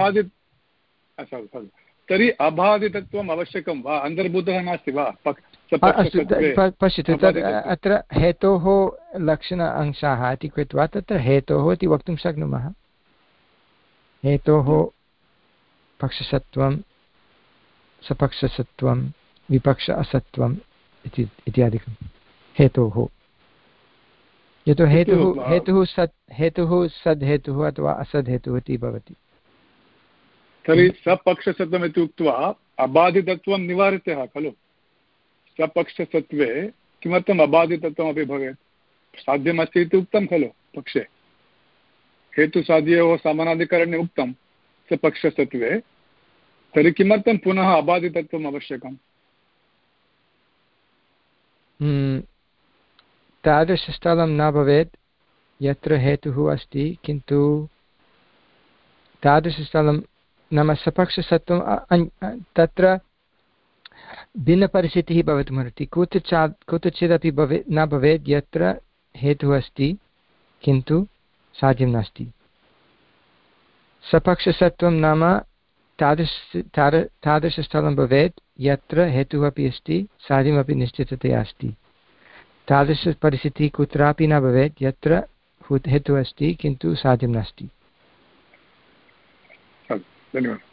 [SPEAKER 2] तर्हि अबाधितत्वम् आवश्यकं वा अन्तर्भूतः नास्ति वा?
[SPEAKER 1] अस्तु पश्यतु तत् अत्र हेतोः लक्षण अंशाः इति कृत्वा तत्र हेतोः इति वक्तुं शक्नुमः। हेतोः पक्षसत्वं सपक्षसत्वं विपक्ष असत्वम् इति इत्यादिकं हेतोः। यतो हेतुः हेतुः सत् हेतुः सद्हेतुः अथवा असद्हेतुः इति भवति।
[SPEAKER 2] तर्हि सपक्षसत्वम् इति उक्त्वा अबाधितत्वं निवारितः खलु। सपक्षसत्वे किमर्थम् अबाधितत्वमपि भवेत्? साध्यमस्ति इति उक्तं खलु पक्षे। हेतुसाध्ययोः समानाधिकरणे उक्तं सपक्षसत्वे, तर्हि किमर्थं पुनः अबाधितत्वम् आवश्यकम्?
[SPEAKER 1] तादृशस्थलं न भवेत् यत्र हेतुः अस्ति किन्तु तादृशस्थलं नाम सपक्षसत्वं तत्र भिन्नपरिस्थितिः भवितुमर्हति। कुत्रचित् कुत्रचिदपि भवेत् न भवेत् यत्र हेतुः अस्ति किन्तु साध्यं नास्ति। सपक्षसत्वं नाम तादृश तादृशस्थलं भवेत् यत्र हेतुः अपि अस्ति साध्यमपि निश्चिततया अस्ति। तादृशपरिस्थितिः कुत्रापि न भवेत् यत्र हेतुः अस्ति किन्तु साध्यं नास्ति।
[SPEAKER 2] धन्यवादः।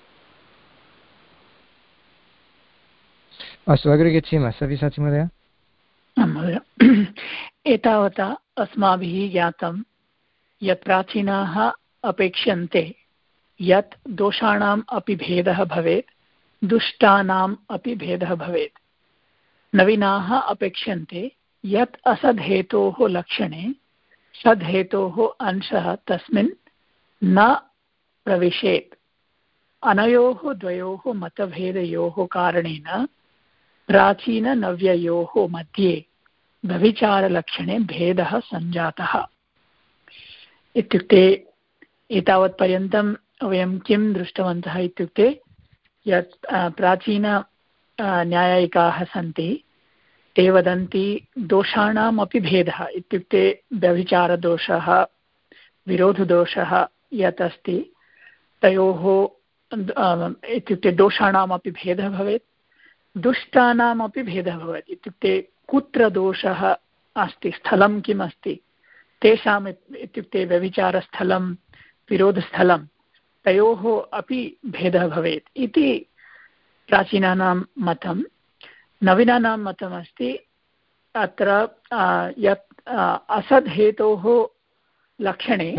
[SPEAKER 1] अस्तु अग्रे गच्छेम। सव्यसाची महोदय।
[SPEAKER 7] महोदय एतावता अस्माभिः ज्ञातं यत् प्राचीनाः अपेक्ष्यन्ते यत् दोषाणाम् अपि भेदः भवेत् दुष्टानाम् अपि भेदः भवेत्। नवीनाः अपेक्ष्यन्ते यत् असद्हेतोः लक्षणे सद्हेतोः अंशः तस्मिन् न प्रविशेत्। अनयोः द्वयोः मतभेदयोः कारणेन प्राचीननव्ययोः मध्ये व्यभिचारलक्षणे भेदः सञ्जातः। इत्युक्ते एतावत्पर्यन्तं वयं किं दृष्टवन्तः इत्युक्ते यत् प्राचीन न्यायिकाः सन्ति ते वदन्ति दोषाणाम् अपि भेदः इत्युक्ते व्यभिचारदोषः विरोधदोषः यत् अस्ति तयोः इत्युक्ते दोषाणामपि भेदः भवेत् दुष्टानामपि भेदः भवति। इत्युक्ते कुत्र दोषः अस्ति स्थलं किम् अस्ति तेषाम् इत्युक्ते व्यभिचारस्थलं विरोधस्थलं तयोः अपि भेदः भवेत् इति प्राचीनानां मतं। नवीनानां मतमस्ति अत्र यत् असद्हेतोः लक्षणे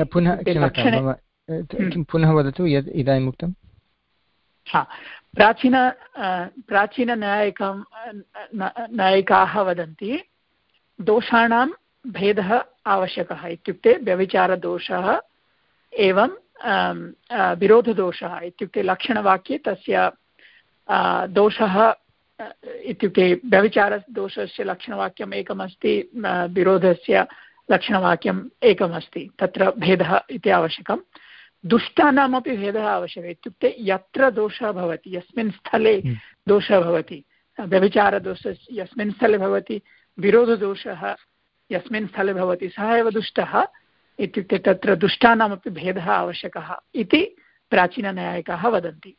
[SPEAKER 1] पुनः वदतु यद् इदानीम् उक्तं।
[SPEAKER 7] हा प्राचीन प्राचीनन्यायिकां न्यायिकाः वदन्ति दोषाणां भेदः आवश्यकः इत्युक्ते व्यभिचारदोषः एवं विरोधदोषः इत्युक्ते लक्षणवाक्ये तस्य दोषः इत्युक्ते व्यभिचारदोषस्य लक्षणवाक्यम् एकमस्ति विरोधस्य लक्षणवाक्यम् एकमस्ति तत्र भेदः इति आवश्यकं। दुष्टानामपि भेदः आवश्यकः इत्युक्ते यत्र दोषः भवति यस्मिन् स्थले दोषः भवति व्यभिचारदोषः यस्मिन् स्थले भवति विरोधदोषः यस्मिन् स्थले भवति सः एव दुष्टः इत्युक्ते तत्र दुष्टानामपि भेदः आवश्यकः इति प्राचीनन्यायिकाः वदन्ति।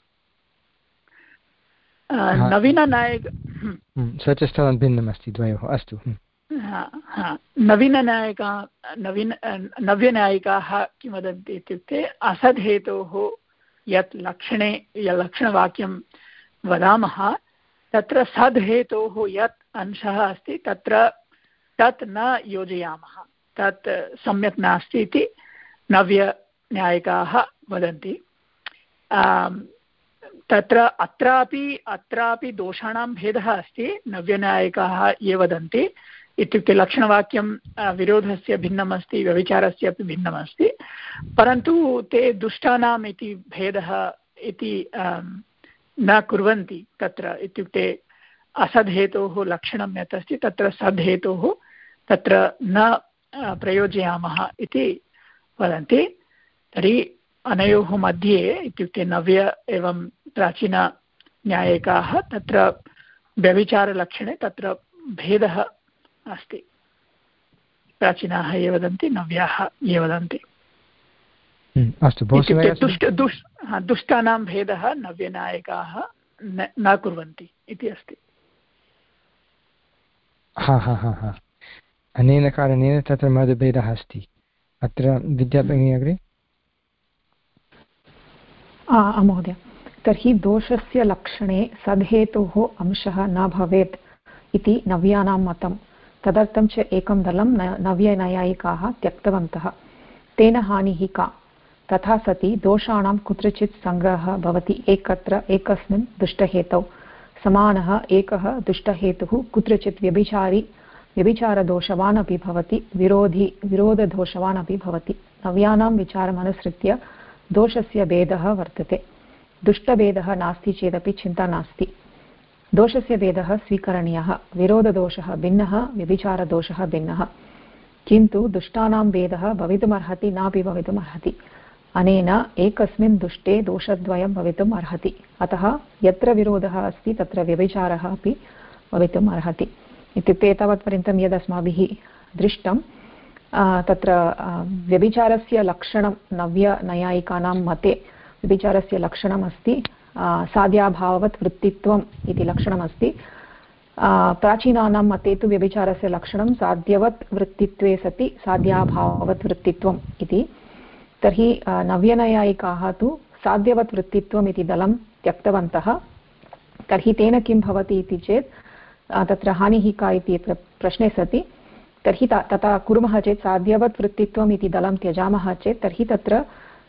[SPEAKER 7] नवीनन्यायिक
[SPEAKER 1] स च स्थलं भिन्नमस्ति द्वयोः। अस्तु
[SPEAKER 7] नवीनन्यायिका नवीन नव्यन्यायिकाः किं वदन्ति इत्युक्ते असद्हेतोः यत् लक्षणे लक्षणवाक्यं वदामः तत्र सद्हेतोः यत् अंशः अस्ति तत्र तत् न योजयामः तत् सम्यक् नास्ति इति नव्यन्यायिकाः वदन्ति। तत्र अत्रापि अत्रापि दोषाणां भेदः अस्ति नव्यन्यायिकाः ये वदन्ति इत्युक्ते लक्षणवाक्यं विरोधस्य भिन्नमस्ति व्यभिचारस्य अपि भिन्नमस्ति परन्तु ते दुष्टानाम् इति भेदः इति न कुर्वन्ति तत्र इत्युक्ते असद्हेतोः लक्षणं यत् अस्ति तत्र सद्हेतोः तत्र न प्रयोजयामः इति वदन्ति। तर्हि अनयोः मध्ये इत्युक्ते नव्य एवं प्राचीनन्यायिकाः तत्र व्यभिचारलक्षणे तत्र भेदः अस्ति। प्राचीनाः ये वदन्ति, नव्याः ये वदन्ति।
[SPEAKER 1] अस्तु,
[SPEAKER 7] दुष्ट दुष् दुष्टानां भेदः नव्यनायकाः न कुर्वन्ति इति अस्ति।
[SPEAKER 1] हा हा हा हा अनेन कारणेन तत्र मतभेदः अस्ति। अत्र विद्याभगिनी अग्रे।
[SPEAKER 3] महोदय, तर्हि दोषस्य लक्षणे सद्हेतोः अंशः न भवेत् इति नव्यानां मतं। तदर्थं च एकं दलं नव्यनैयायिकाः त्यक्तवन्तः। तेन हानिः का? तथा सति दोषाणां कुत्रचित् सङ्ग्रहः भवति एकत्र एकस्मिन् दुष्टहेतौ। समानः एकः दुष्टहेतुः कुत्रचित् व्यभिचारी व्यभिचारदोषवान् अपि भवति, विरोधी विरोधदोषवान् अपि भवति। नव्यानां विचारमनुसृत्य दोषस्य भेदः वर्तते। दुष्टभेदः नास्ति चेदपि चिन्ता नास्ति। दोषस्य भेदः स्वीकरणीयः। विरोधदोषः भिन्नः, व्यभिचारदोषः भिन्नः। किन्तु दुष्टानां भेदः भवितुमर्हति नापि भवितुमर्हति। अनेन एकस्मिन् दुष्टे दोषद्वयं भवितुम् अर्हति। अतः यत्र विरोधः अस्ति तत्र व्यभिचारः अपि भवितुम् अर्हति। इत्युक्ते एतावत्पर्यन्तं यद् अस्माभिः दृष्टं तत्र व्यभिचारस्य लक्षणं नव्यनैयायिकानां मते व्यभिचारस्य लक्षणमस्ति साध्याभाववत् वृत्तित्वम् इति लक्षणमस्ति। प्राचीनानां मते तु व्यभिचारस्य लक्षणं साध्यवत् वृत्तित्वे सति साध्याभाववत् वृत्तित्वम् इति। तर्हि नव्यनैयायिकाः तु साध्यवत् वृत्तित्वम् इति दलं त्यक्तवन्तः। तर्हि तेन किं भवति इति चेत् तत्र हानिः का इति प्रश्ने सति, तर्हि तथा कुर्मः चेत् साध्यवत् वृत्तित्वम् इति दलं त्यजामः चेत् तर्हि तत्र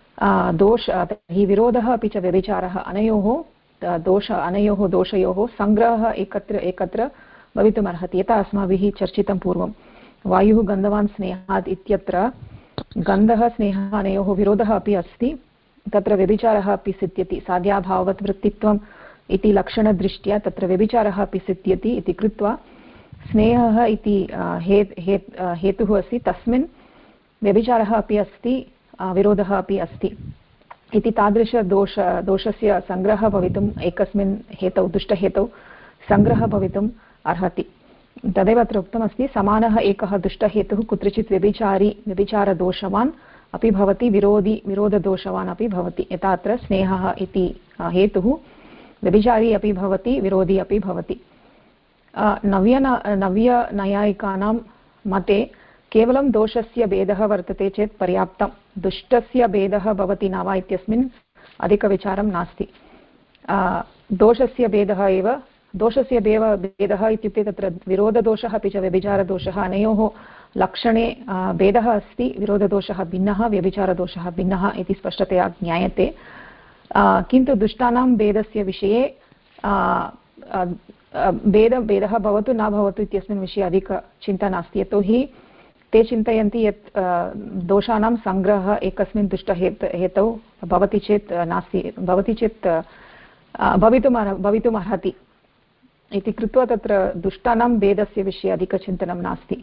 [SPEAKER 3] दोष तर्हि विरोधः अपि च व्यभिचारः अनयोः दोष अनयोः दोषयोः सङ्ग्रहः एकत्र एकत्र भवितुमर्हति। यथा अस्माभिः चर्चितं पूर्वं वायुः गन्धवान् स्नेहात् इत्यत्र गन्धः स्नेहः अनयोः विरोधः अपि अस्ति, तत्र व्यभिचारः अपि सिद्ध्यति। साध्याभाववत् वृत्तित्वम् इति लक्षणदृष्ट्या तत्र व्यभिचारः अपि सिद्ध्यति इति कृत्वा स्नेहः इति हेत् हेत् हेतुः अस्ति, तस्मिन् व्यभिचारः अपि अस्ति, विरोधः अपि अस्ति इति। तादृशदोष दोषस्य सङ्ग्रहः भवितुम् एकस्मिन् हेतौ दुष्टहेतौ सङ्ग्रहः भवितुम् अर्हति। तदेव अत्र उक्तमस्ति, समानः एकः दुष्टहेतुः कुत्रचित् व्यभिचारी व्यभिचारदोषवान् अपि भवति, विरोधी विरोधदोषवान् अपि भवति। यथा अत्र स्नेहः इति हेतुः व्यभिचारी अपि भवति, विरोधी अपि भवति। नव्यन नव्यनैयायिकानां मते केवलं दोषस्य भेदः वर्तते चेत् पर्याप्तं। दुष्टस्य भेदः भवति न वा इत्यस्मिन् अधिकविचारं नास्ति। दोषस्य भेदः एव दोषस्य भेव भेदः इत्युक्ते तत्र विरोधदोषः अपि च व्यभिचारदोषः अनयोः लक्षणे भेदः अस्ति। विरोधदोषः भिन्नः, व्यभिचारदोषः भिन्नः इति स्पष्टतया ज्ञायते। किन्तु दुष्टानां भेदस्य विषये भेद भेदः भवतु न भवतु इत्यस्मिन् विषये अधिकचिन्ता नास्ति। यतोहि ते चिन्तयन्ति यत् दोषाणां सङ्ग्रहः एकस्मिन् दुष्टहेत् हेतौ भवति चेत् नास्ति, भवति चेत् भवितुम् भवितुम् अर्हति इति कृत्वा तत्र दुष्टानां भेदस्य विषये अधिकचिन्तनं नास्ति।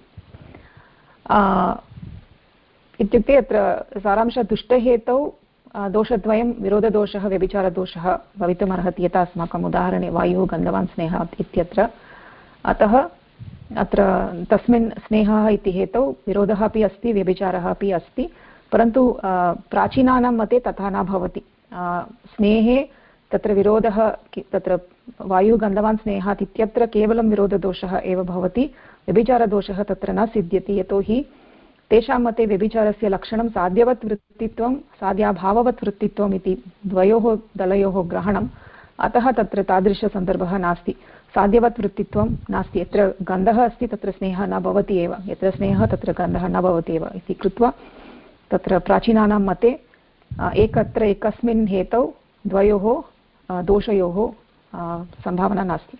[SPEAKER 3] इत्युक्ते अत्र सारांशः दुष्टहेतौ दोषद्वयं विरोधदोषः व्यभिचारदोषः भवितुमर्हति, यथा अस्माकम् उदाहरणे वायुः गन्धवान् स्नेहः इत्यत्र। अतः अत्र तस्मिन् स्नेहः इति हेतौ विरोधः अपि अस्ति, व्यभिचारः अपि अस्ति, परन्तु प्राचीनानां मते तथा न भवति। स्नेहे तत्र विरोधः तत्र वायुः गन्धवान् स्नेहात् इत्यत्र केवलं विरोधदोषः एव भवति, व्यभिचारदोषः तत्र न सिद्ध्यति। यतोहि तेषां मते व्यभिचारस्य लक्षणं साध्यवत् वृत्तित्वं साध्याभाववत् वृत्तित्वम् इति द्वयोः दलयोः ग्रहणम्। अतः तत्र तादृशसन्दर्भः नास्ति, साध्यवत् वृत्तित्वं नास्ति। यत्र गन्धः अस्ति तत्र स्नेहः न भवति एव, यत्र स्नेहः तत्र गन्धः न भवति एव इति कृत्वा तत्र प्राचीनानां मते एकत्र एकस्मिन् हेतौ द्वयोः दोषयोः सम्भावना नास्ति।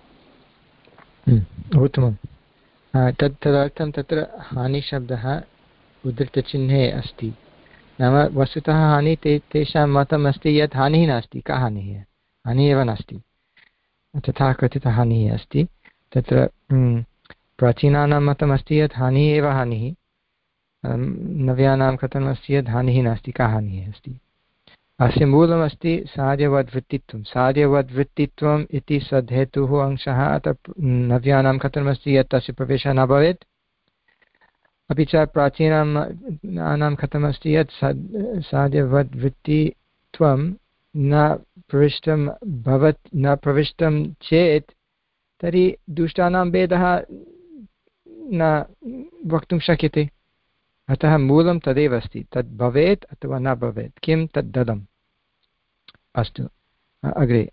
[SPEAKER 1] उत्तमं। तत् तदर्थं तत्र हानिशब्दः उद्धृतचिह्ने अस्ति। नाम वस्तुतः हानि ते तेषां मतम् अस्ति यत् हानिः नास्ति। का हानिः? हानिः एव नास्ति, तथा कथितहानिः अस्ति। तत्र प्राचीनानां मतम् अस्ति यत् हानिः एव हानिः, नव्यानां कथमस्ति यत् हानिः नास्ति, का हानिः अस्ति? अस्य मूलमस्ति साध्यवद्वृत्तित्वं। साध्यवद्वृत्तित्वम् इति सद्धेतुः अंशः, अतः नव्यानां कथमस्ति यत् तस्य प्रवेशः न भवेत्। अपि च प्राचीनानां कथमस्ति यत् साध्यवद्वृत्तित्वं न प्रविष्टं भवत् न प्रविष्टं चेत् तर्हि दुष्टानां भेदः न वक्तुं शक्यते। अतः मूलं तदेव अस्ति, तद् भवेत् अथवा न भवेत्, किं तद् ददम्। अस्तु, अग्रे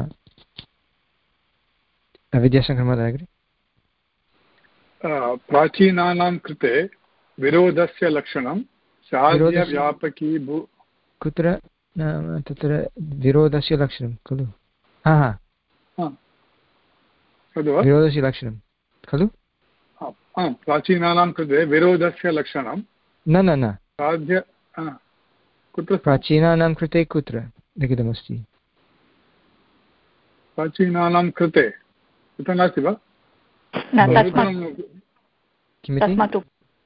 [SPEAKER 1] विद्याशङ्करमहोदय अग्रे।
[SPEAKER 2] प्राचीनानां कृते विरोधस्य लक्षणं साध्यव्यापकी भू
[SPEAKER 1] कुत्र तत्र विरोधस्य लक्षणं खलु? हा हा विरोधस्य लक्षणं खलु?
[SPEAKER 2] प्राचीनानां कृते विरोधस्य लक्षणं
[SPEAKER 1] न न न
[SPEAKER 2] साध्य कुत्र
[SPEAKER 1] प्राचीनानां कृते कुत्र लिखितमस्ति?
[SPEAKER 2] प्राचीनानां कृते कुत्र नास्ति वा?
[SPEAKER 1] किमिति?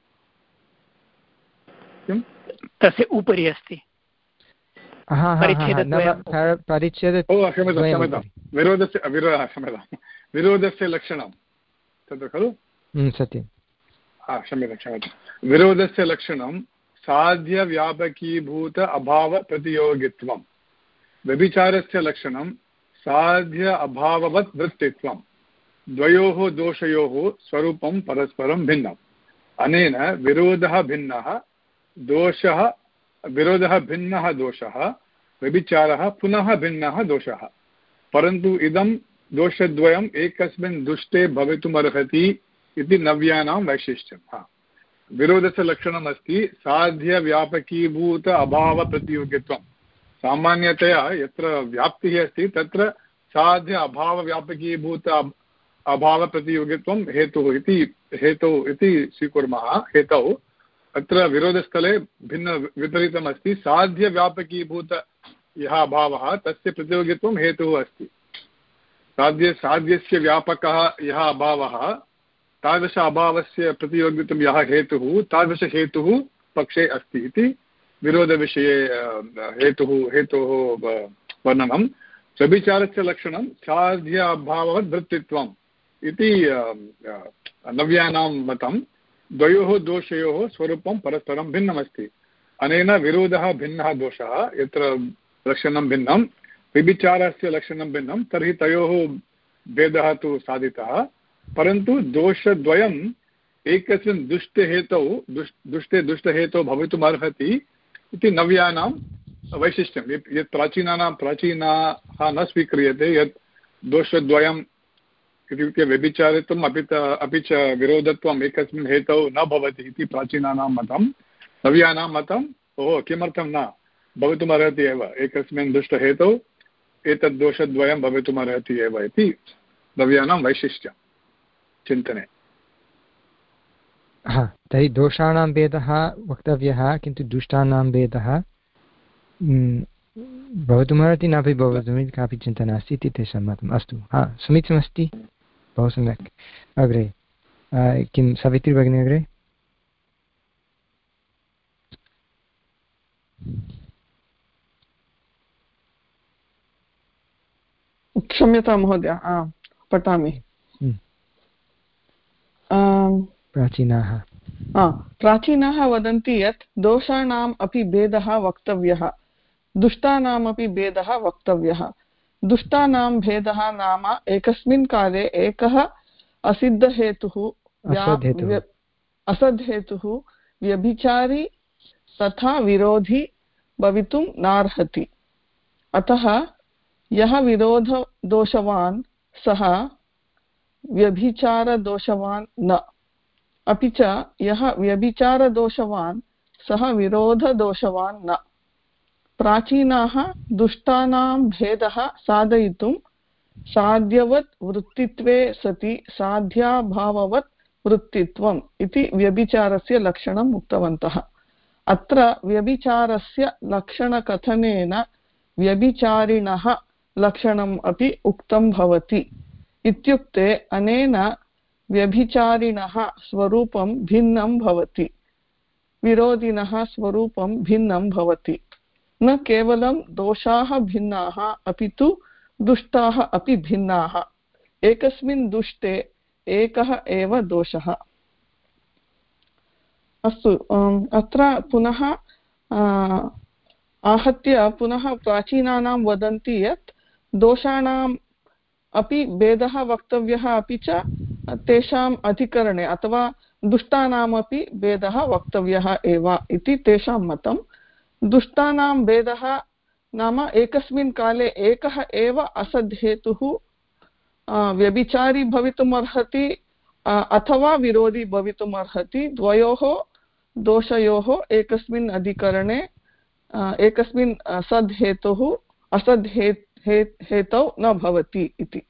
[SPEAKER 7] तस्य उपरि अस्ति
[SPEAKER 1] परिच्छेद।
[SPEAKER 2] विरोधस्य क्षम्यतां विरोधस्य लक्षणं तत्र खलु?
[SPEAKER 1] सत्यं,
[SPEAKER 2] क्षम्यतां क्षम्यतां विरोधस्य लक्षणं साध्यव्यापकीभूत अभावप्रतियोगित्वं। व्यभिचारस्य लक्षणं साध्य अभाववत् वृत्तित्वं। द्वयोः दोषयोः स्वरूपं परस्परं भिन्नम्। अनेन विरोधः भिन्नः दोषः विरोधः भिन्नः दोषः, व्यभिचारः पुनः भिन्नः दोषः। परन्तु इदं दोषद्वयम् एकस्मिन् दुष्टे भवितुमर्हति इति नव्यानां वैशिष्ट्यं। हा, विरोधस्य लक्षणम् अस्ति साध्यव्यापकीभूत अभावप्रतियोगित्वं। सामान्यतया यत्र व्याप्तिः अस्ति तत्र साध्य अभावव्यापकीभूत अभावप्रतियोगित्वं हेतुः इति हेतौ इति स्वीकुर्मः। हेतौ अत्र विरोधस्थले भिन्न विपरीतम् अस्ति। साध्यव्यापकीभूत यः अभावः तस्य प्रतियोगित्वं हेतुः अस्ति। साध्य साध्यस्य व्यापकः यः अभावः तादृश अभावस्य प्रतियोगित्वं यः हेतुः तादृशहेतुः पक्षे अस्ति इति विरोधविषये हेतुः हेतोः वर्णनं। व्यभिचारस्य लक्षणं साध्य अभाववद्वृत्तित्वम् इति नव्यानां मतं। द्वयोः दोषयोः स्वरूपं परस्परं भिन्नमस्ति। अनेन विरोधः भिन्नः दोषः, यत्र लक्षणं भिन्नं, व्यभिचारस्य लक्षणं भिन्नं, तर्हि तयोः भेदः तु साधितः। परन्तु दोषद्वयम् एकस्मिन् दुष्टहेतौ दुष् दुष्टे दुष्टहेतौ भवितुमर्हति इति नव्यानां वैशिष्ट्यं। यत् प्राचीनानां प्राचीनाः न स्वीक्रियते यत् दोषद्वयम् इत्युक्ते व्यभिचारित्वम् अपि अपि च विरोधत्वम् एकस्मिन् हेतौ न भवति इति प्राचीनानां मतं। नव्यानां मतं ओहो किमर्थं न भवितुमर्हति एव, एकस्मिन् दुष्टहेतौ एतद् दोषद्वयं भवितुमर्हति एव इति नव्यानां वैशिष्ट्यं चिन्तने।
[SPEAKER 1] हा, तर्हि दोषाणां भेदः वक्तव्यः, किन्तु दुष्टानां भेदः भवितुमर्हति नापि भवितुमिति कापि चिन्ता नास्ति इति तेषां मतम्। अस्तु, हा समीचीनमस्ति, बहु सम्यक्। अग्रे किं सावित्री भगिनी अग्रे?
[SPEAKER 9] क्षम्यतां महोदय, पठामि।
[SPEAKER 1] प्राचीनाः
[SPEAKER 9] प्राचीनाः वदन्ति यत् दोषाणाम् अपि भेदः वक्तव्यः, दुष्टानामपि भेदः वक्तव्यः। दुष्टानां भेदः नाम एकस्मिन् काले एकः असिद्धहेतुः असद्धहेतुः व्यभिचारी तथा विरोधी भवितुं नार्हति। अतः यः विरोधदोषवान् सः व्यभिचारदोषवान् न, अपि च यः व्यभिचारदोषवान् सः विरोधदोषवान् न। प्राचीनाः दुष्टानां भेदः साधयितुं साध्यवत् वृत्तित्वे सति साध्याभाववत् वृत्तित्वम् इति व्यभिचारस्य लक्षणम् उक्तवन्तः। अत्र व्यभिचारस्य लक्षणकथनेन व्यभिचारिणः लक्षणम् अपि उक्तं भवति। इत्युक्ते अनेन व्यभिचारिणः स्वरूपं भिन्नं भवति। विरोधिनः स्वरूपं भिन्नं भवति। न केवलं दोषाः भिन्नाः अपि तु दुष्टाः अपि भिन्नाः। एकस्मिन् दुष्टे एकः एव दोषः। अस्तु, अत्र पुनः आहत्य पुनः प्राचीनानां वदन्ति यत् दोषाणाम् अपि भेदः वक्तव्यः, अपि च तेषाम् अधिकरणे अथवा दुष्टानामपि भेदः वक्तव्यः एव इति तेषां मतं। दुष्टानां भेदः नाम एकस्मिन् काले एकः एव असद्हेतुः व्यभिचारी भवितुमर्हति अथवा विरोधी भवितुमर्हति। द्वयोः दोषयोः एकस्मिन् अधिकरणे एकस्मिन् सद्हेतुः असद्हे हेतौ न भवति इति।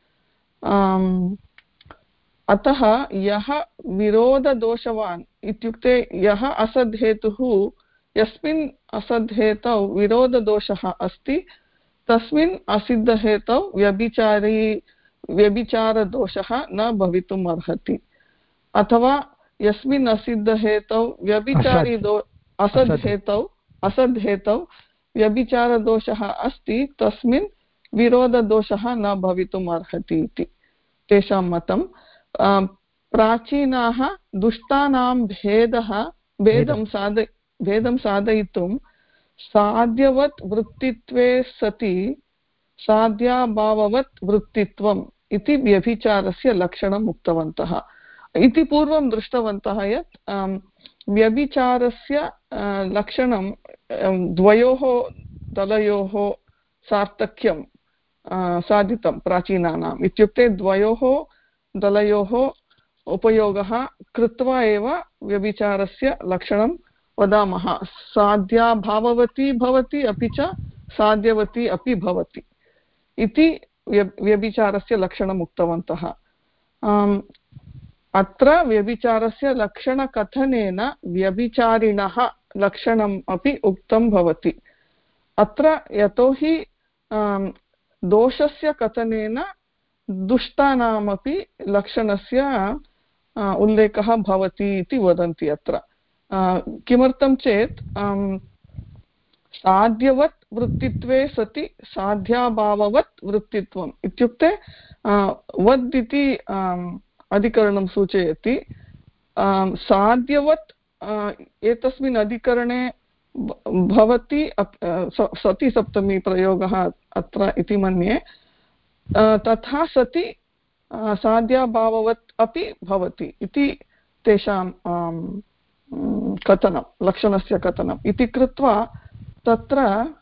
[SPEAKER 9] अतः यः विरोधदोषवान् इत्युक्ते यः असद्हेतुः यस्मिन् असद्हेतौ विरोधदोषः अस्ति तस्मिन् असिद्धहेतौ व्यभिचारी व्यभिचारदोषः न भवितुम् अर्हति। अथवा यस्मिन् असिद्धहेतौ व्यभिचारी दो असद्हेतौ असद्हेतौ व्यभिचारदोषः अस्ति तस्मिन् विरोधदोषः न भवितुम् अर्हति इति तेषां मतं। प्राचीनाः दुष्टानां भेदः भेदं साध भेदं साधयितुं साध्यवत् वृत्तित्वे सति साध्याभाववत् वृत्तित्वम् इति व्यभिचारस्य लक्षणम् उक्तवन्तः। इति पूर्वं दृष्टवन्तः यत् व्यभिचारस्य लक्षणं द्वयोः दलयोः सार्थक्यं साधितं प्राचीनानाम्। इत्युक्ते द्वयोः दलयोः उपयोगः कृत्वा एव व्यभिचारस्य लक्षणं वदामः। साध्याभाववती भवति अपि च साध्यवती अपि भवति इति व्यभिचारस्य लक्षणम् उक्तवन्तः। अत्र व्यभिचारस्य लक्षणकथनेन व्यभिचारिणः लक्षणम् अपि उक्तं भवति। अत्र यतोहि दोषस्य कथनेन दुष्टानामपि लक्षणस्य उल्लेखः भवति इति वदन्ति अत्र। किमर्थं चेत् साध्यवत् वृत्तित्वे सति साध्याभाववत् वृत्तित्वम् इत्युक्ते वद् इति अधिकरणं सूचयति। साध्यवत् एतस्मिन् अधिकरणे भवति सति सप्तमी प्रयोगः अत्र इति मन्ये। तथा सति साध्याभाववत् अपि भवति इति तेषां कथनं, लक्षणस्य कथनम् इति कृत्वा तत्र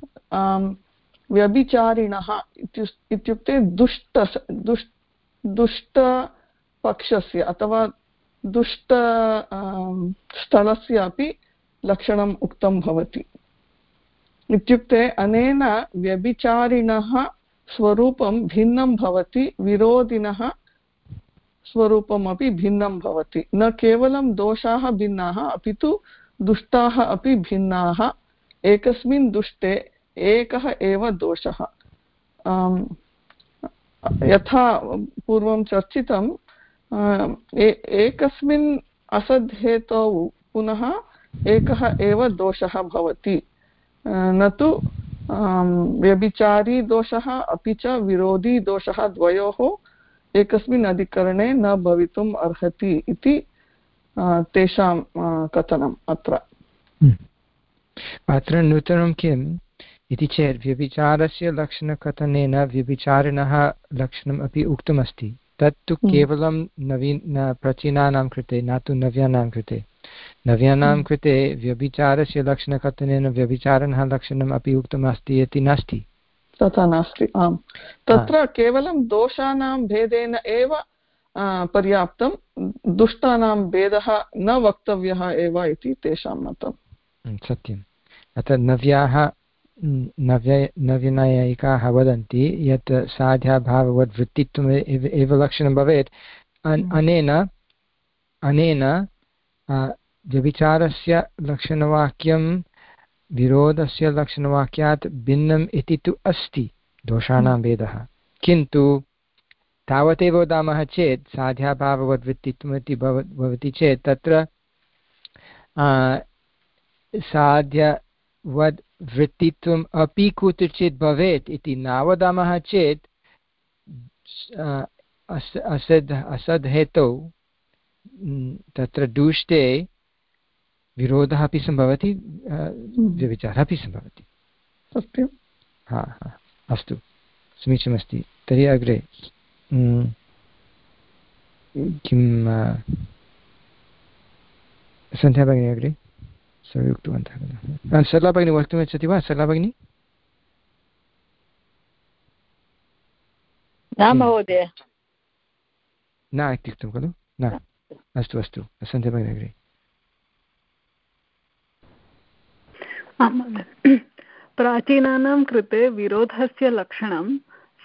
[SPEAKER 9] व्यभिचारिणः इत्युक्ते दुष्ट दुष्ट दुष्टपक्षस्य अथवा दुष्ट स्थलस्य अपि लक्षणम् उक्तं भवति। इत्युक्ते अनेन व्यभिचारिणः स्वरूपं भिन्नं भवति, विरोधिनः स्वरूपमपि भिन्नं भवति। न केवलं दोषाः भिन्नाः अपि तु दुष्टाः अपि भिन्नाः। एकस्मिन् दुष्टे एकः एव दोषः। यथा पूर्वं चर्चितं, एकस्मिन् असद्हेतौ पुनः एकः एव दोषः भवति, न तु व्यभिचारी दोषः अपि च विरोधी दोषः द्वयोः एकस्मिन् अधिकरणे न भवितुम् अर्हति इति तेषां कथनम् अत्र।
[SPEAKER 1] अत्र नूतनं किम् इति चेत् व्यभिचारस्य लक्षणकथनेन व्यभिचारिणः लक्षणम् अपि उक्तमस्ति। तत्तु केवलं नवीन प्राचीनानां कृते, न तु नव्यानां कृते। नव्यानां कृते व्यभिचारस्य लक्षणकथनेन व्यभिचारिणः लक्षणम् अपि उक्तमस्ति इति नास्ति।
[SPEAKER 9] तथा नास्ति। आम्, तत्र केवलं दोषाणां भेदेन एव पर्याप्तं, दुष्टानां भेदः न वक्तव्यः एव इति तेषां मतम्।
[SPEAKER 1] सत्यम्। अत्र नव्याः नव्य नव्यनैयायिकाः वदन्ति यत् साध्याभाववद्वृत्तित्वम् एव लक्षणं भवेत्। अनेन अनेन व्यभिचारस्य लक्षणवाक्यं विरोधस्य लक्षणवाक्यात् भिन्नम् इति तु अस्ति दोषाणां भेदः, किन्तु तावदेव वदामः चेत् साध्याभाववद्वृत्तित्वम् इति भवति चेत् तत्र साध्यवद् वृत्तित्वम् अपि कुत्रचित् भवेत् इति न वदामः चेत् असद् असद् हेतौ तत्र दुष्टे विरोधः अपि सम्भवति, व्यभिचारः अपि सम्भवति।
[SPEAKER 9] सत्यं।
[SPEAKER 1] हा हा अस्तु, समीचीनमस्ति। तर्हि अग्रे किं सन्ध्या भगिनी अग्रे सर्वे उक्तवन्तः। सरला भगिनी वक्तुमिच्छति वा? सरला भगिनी?
[SPEAKER 10] न महोदय,
[SPEAKER 1] न इत्युक्तं खलु? न, अस्तु अस्तु, सन्ध्या भगिनी अग्रे।
[SPEAKER 4] प्राचीनानां कृते विरोधस्य लक्षणं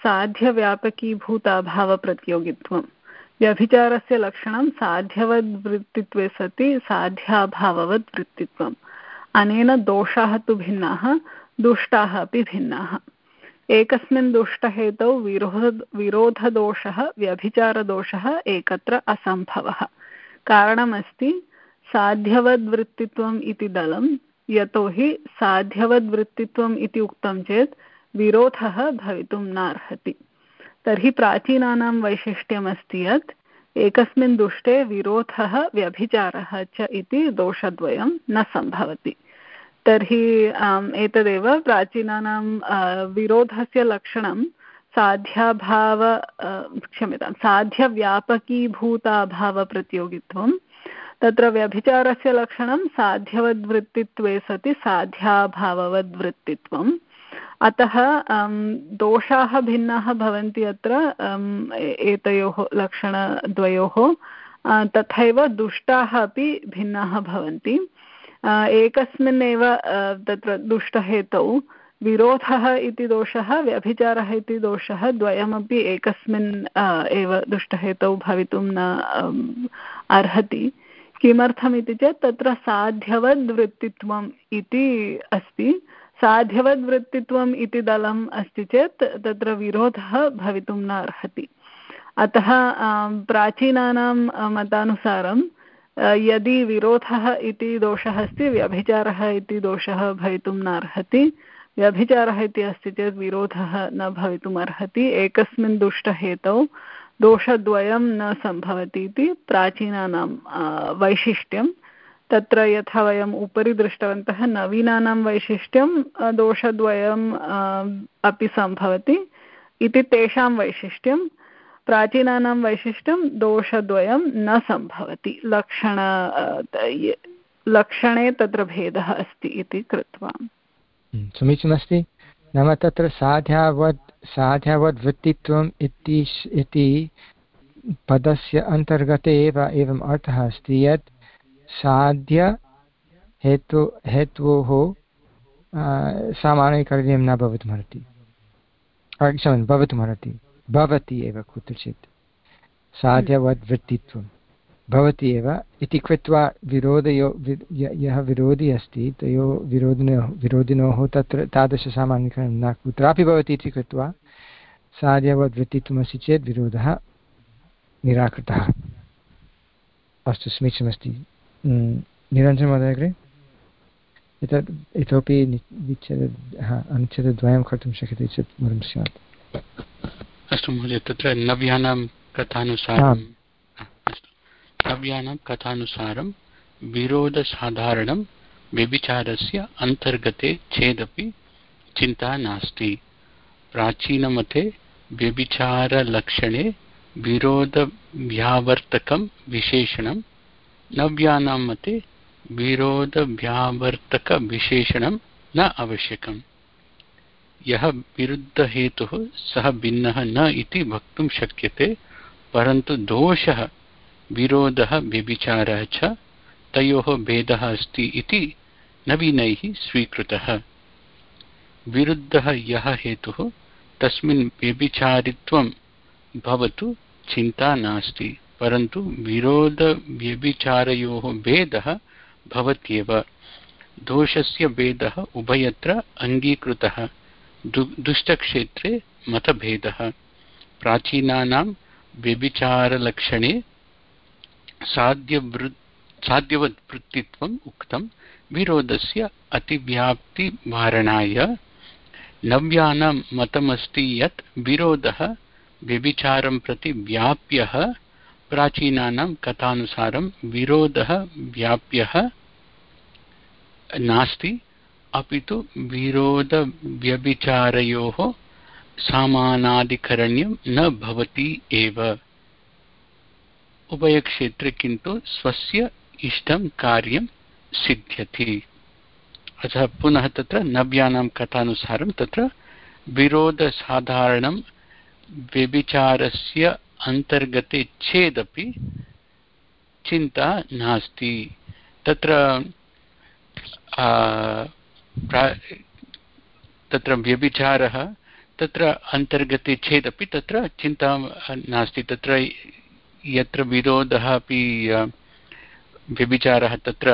[SPEAKER 4] साध्यव्यापकीभूताभावप्रतियोगित्वं, व्यभिचारस्य लक्षणं साध्यवद्वृत्तित्वे सति साध्याभाववद्वृत्तित्वम्। अनेन दोषाः तु भिन्नाः, दुष्टाः अपि भिन्नाः। एकस्मिन् दुष्टहेतौ विरोध विरोधदोषः व्यभिचारदोषः एकत्र असम्भवः। कारणमस्ति साध्यवद्वृत्तित्वम् इति दलं, यतोहि साध्यवद्वृत्तित्वम् इति उक्तं चेत् विरोधः भवितुं नार्हति। तर्हि प्राचीनानां वैशिष्ट्यमस्ति यत् एकस्मिन् दुष्टे विरोधः व्यभिचारः च इति दोषद्वयं न सम्भवति। तर्हि एतदेव प्राचीनानां विरोधस्य लक्षणं साध्याभाव क्षम्यतां साध्यव्यापकीभूताभावप्रतियोगित्वं। तत्र व्यभिचारस्य लक्षणं साध्यवद्वृत्तित्वे सति साध्याभाववद्वृत्तित्वम्। अतः दोषाः भिन्नाः भवन्ति अत्र एतयोः लक्षणद्वयोः। तथैव दुष्टाः अपि भिन्नाः भवन्ति। एकस्मिन्नेव तत्र दुष्टहेतौ विरोधः इति दोषः व्यभिचारः इति दोषः द्वयमपि एकस्मिन् एव दुष्टहेतौ भवितुं न अर्हति। किमर्थमिति चेत् तत्र साध्यवद्वृत्तित्वम् इति अस्ति। साध्यवद्वृत्तित्वम् इति दलम् अस्ति चेत् तत्र विरोधः भवितुं न अर्हति। अतः प्राचीनानां मतानुसारं यदि विरोधः इति दोषः अस्ति, व्यभिचारः इति दोषः भवितुं न अर्हति। व्यभिचारः इति अस्ति चेत् विरोधः न भवितुम् अर्हति। एकस्मिन् दुष्टहेतौ दोषद्वयं न सम्भवति इति प्राचीनानां वैशिष्ट्यं। तत्र यथा वयम् उपरि दृष्टवन्तः नवीनानां वैशिष्ट्यं दोषद्वयम् अपि सम्भवति इति तेषां वैशिष्ट्यं। प्राचीनानां वैशिष्ट्यं दोषद्वयं न सम्भवति, लक्षण लक्षणे तत्र भेदः अस्ति इति कृत्वा।
[SPEAKER 1] समीचीनमस्ति। नाम तत्र साध्यावद् साध्यावद्वृत्तित्वम् इति पदस्य अन्तर्गते एव एवम् अर्थः अस्ति यत् साध्य हेतु हेतोः सामान्यकार्यं न भवितुमर्हति, क्षम्यतां भवितुमर्हति भवति एव कुत्रचित्। साध्यवद्वृत्तित्वं भवति एव इति कृत्वा विरोधयो यः विरोधी अस्ति तयोः विरोधिनोः विरोधिनोः तत्र तादृशसामान्यकार्यं न कुत्रापि भवति इति कृत्वा साध्यवद्वृत्तित्वमस्ति चेत् विरोधः निराकृतः। अस्तु, समीचीनमस्ति। निरञ्जनमहोदय अग्रे एतत् इतोपि विच्छेद अनुच्छेदद्वयं कर्तुं शक्यते चेत् वरं स्यात्।
[SPEAKER 5] अस्तु महोदय, तत्र नव्यानां कथानुसारं नव्यानां कथानुसारं विरोधसाधारणं व्यभिचारस्य अन्तर्गते चेदपि चिन्ता नास्ति। प्राचीनमते व्यभिचारलक्षणे विरोधव्यावर्तकं विशेषणं, नव्यानां मते विरोधव्यावर्तकविशेषणं न आवश्यकम्। यः विरुद्धहेतुः सः भिन्नः न इति वक्तुं शक्यते, परन्तु दोषः विरोधः व्यभिचारः च तयोः भेदः अस्ति इति नवीनैः स्वीकृतः। विरुद्धः यः हेतुः तस्मिन् व्यभिचारित्वं भवतु चिन्ता नास्ति, परन्तु विरोधव्यभिचारयोः भेदः भवत्येव। दोषस्य भेदः उभयत्र अङ्गीकृतः, दुष्टक्षेत्रे मतभेदः। प्राचीनानां व्यभिचारलक्षणे साध्यवृत् साध्यवत् वृत्तित्वम् उक्तं विरोधस्य अतिव्याप्तिवारणाय नव्यानां मतमस्ति यत् विरोधः व्यभिचारं प्रति व्याप्यः प्राचीनानां कथानुसारं विरोधः व्याप्यः नास्ति अपि तु विरोधव्यभिचारयोः समानाधिकरण्यं न भवति एव। उभयक्षेत्रे किन्तु स्वस्य इष्टं कार्यं सिद्ध्यति। अतः पुनः तत्र नव्यानां कथानुसारं तत्र विरोधसाधारणं व्यभिचारस्य अन्तर्गते चेदपि चिन्ता नास्ति। तत्र तत्र व्यभिचारः तत्र अन्तर्गते चेदपि तत्र चिन्ता नास्ति। तत्र यत्र विरोधः अपि व्यभिचारः तत्र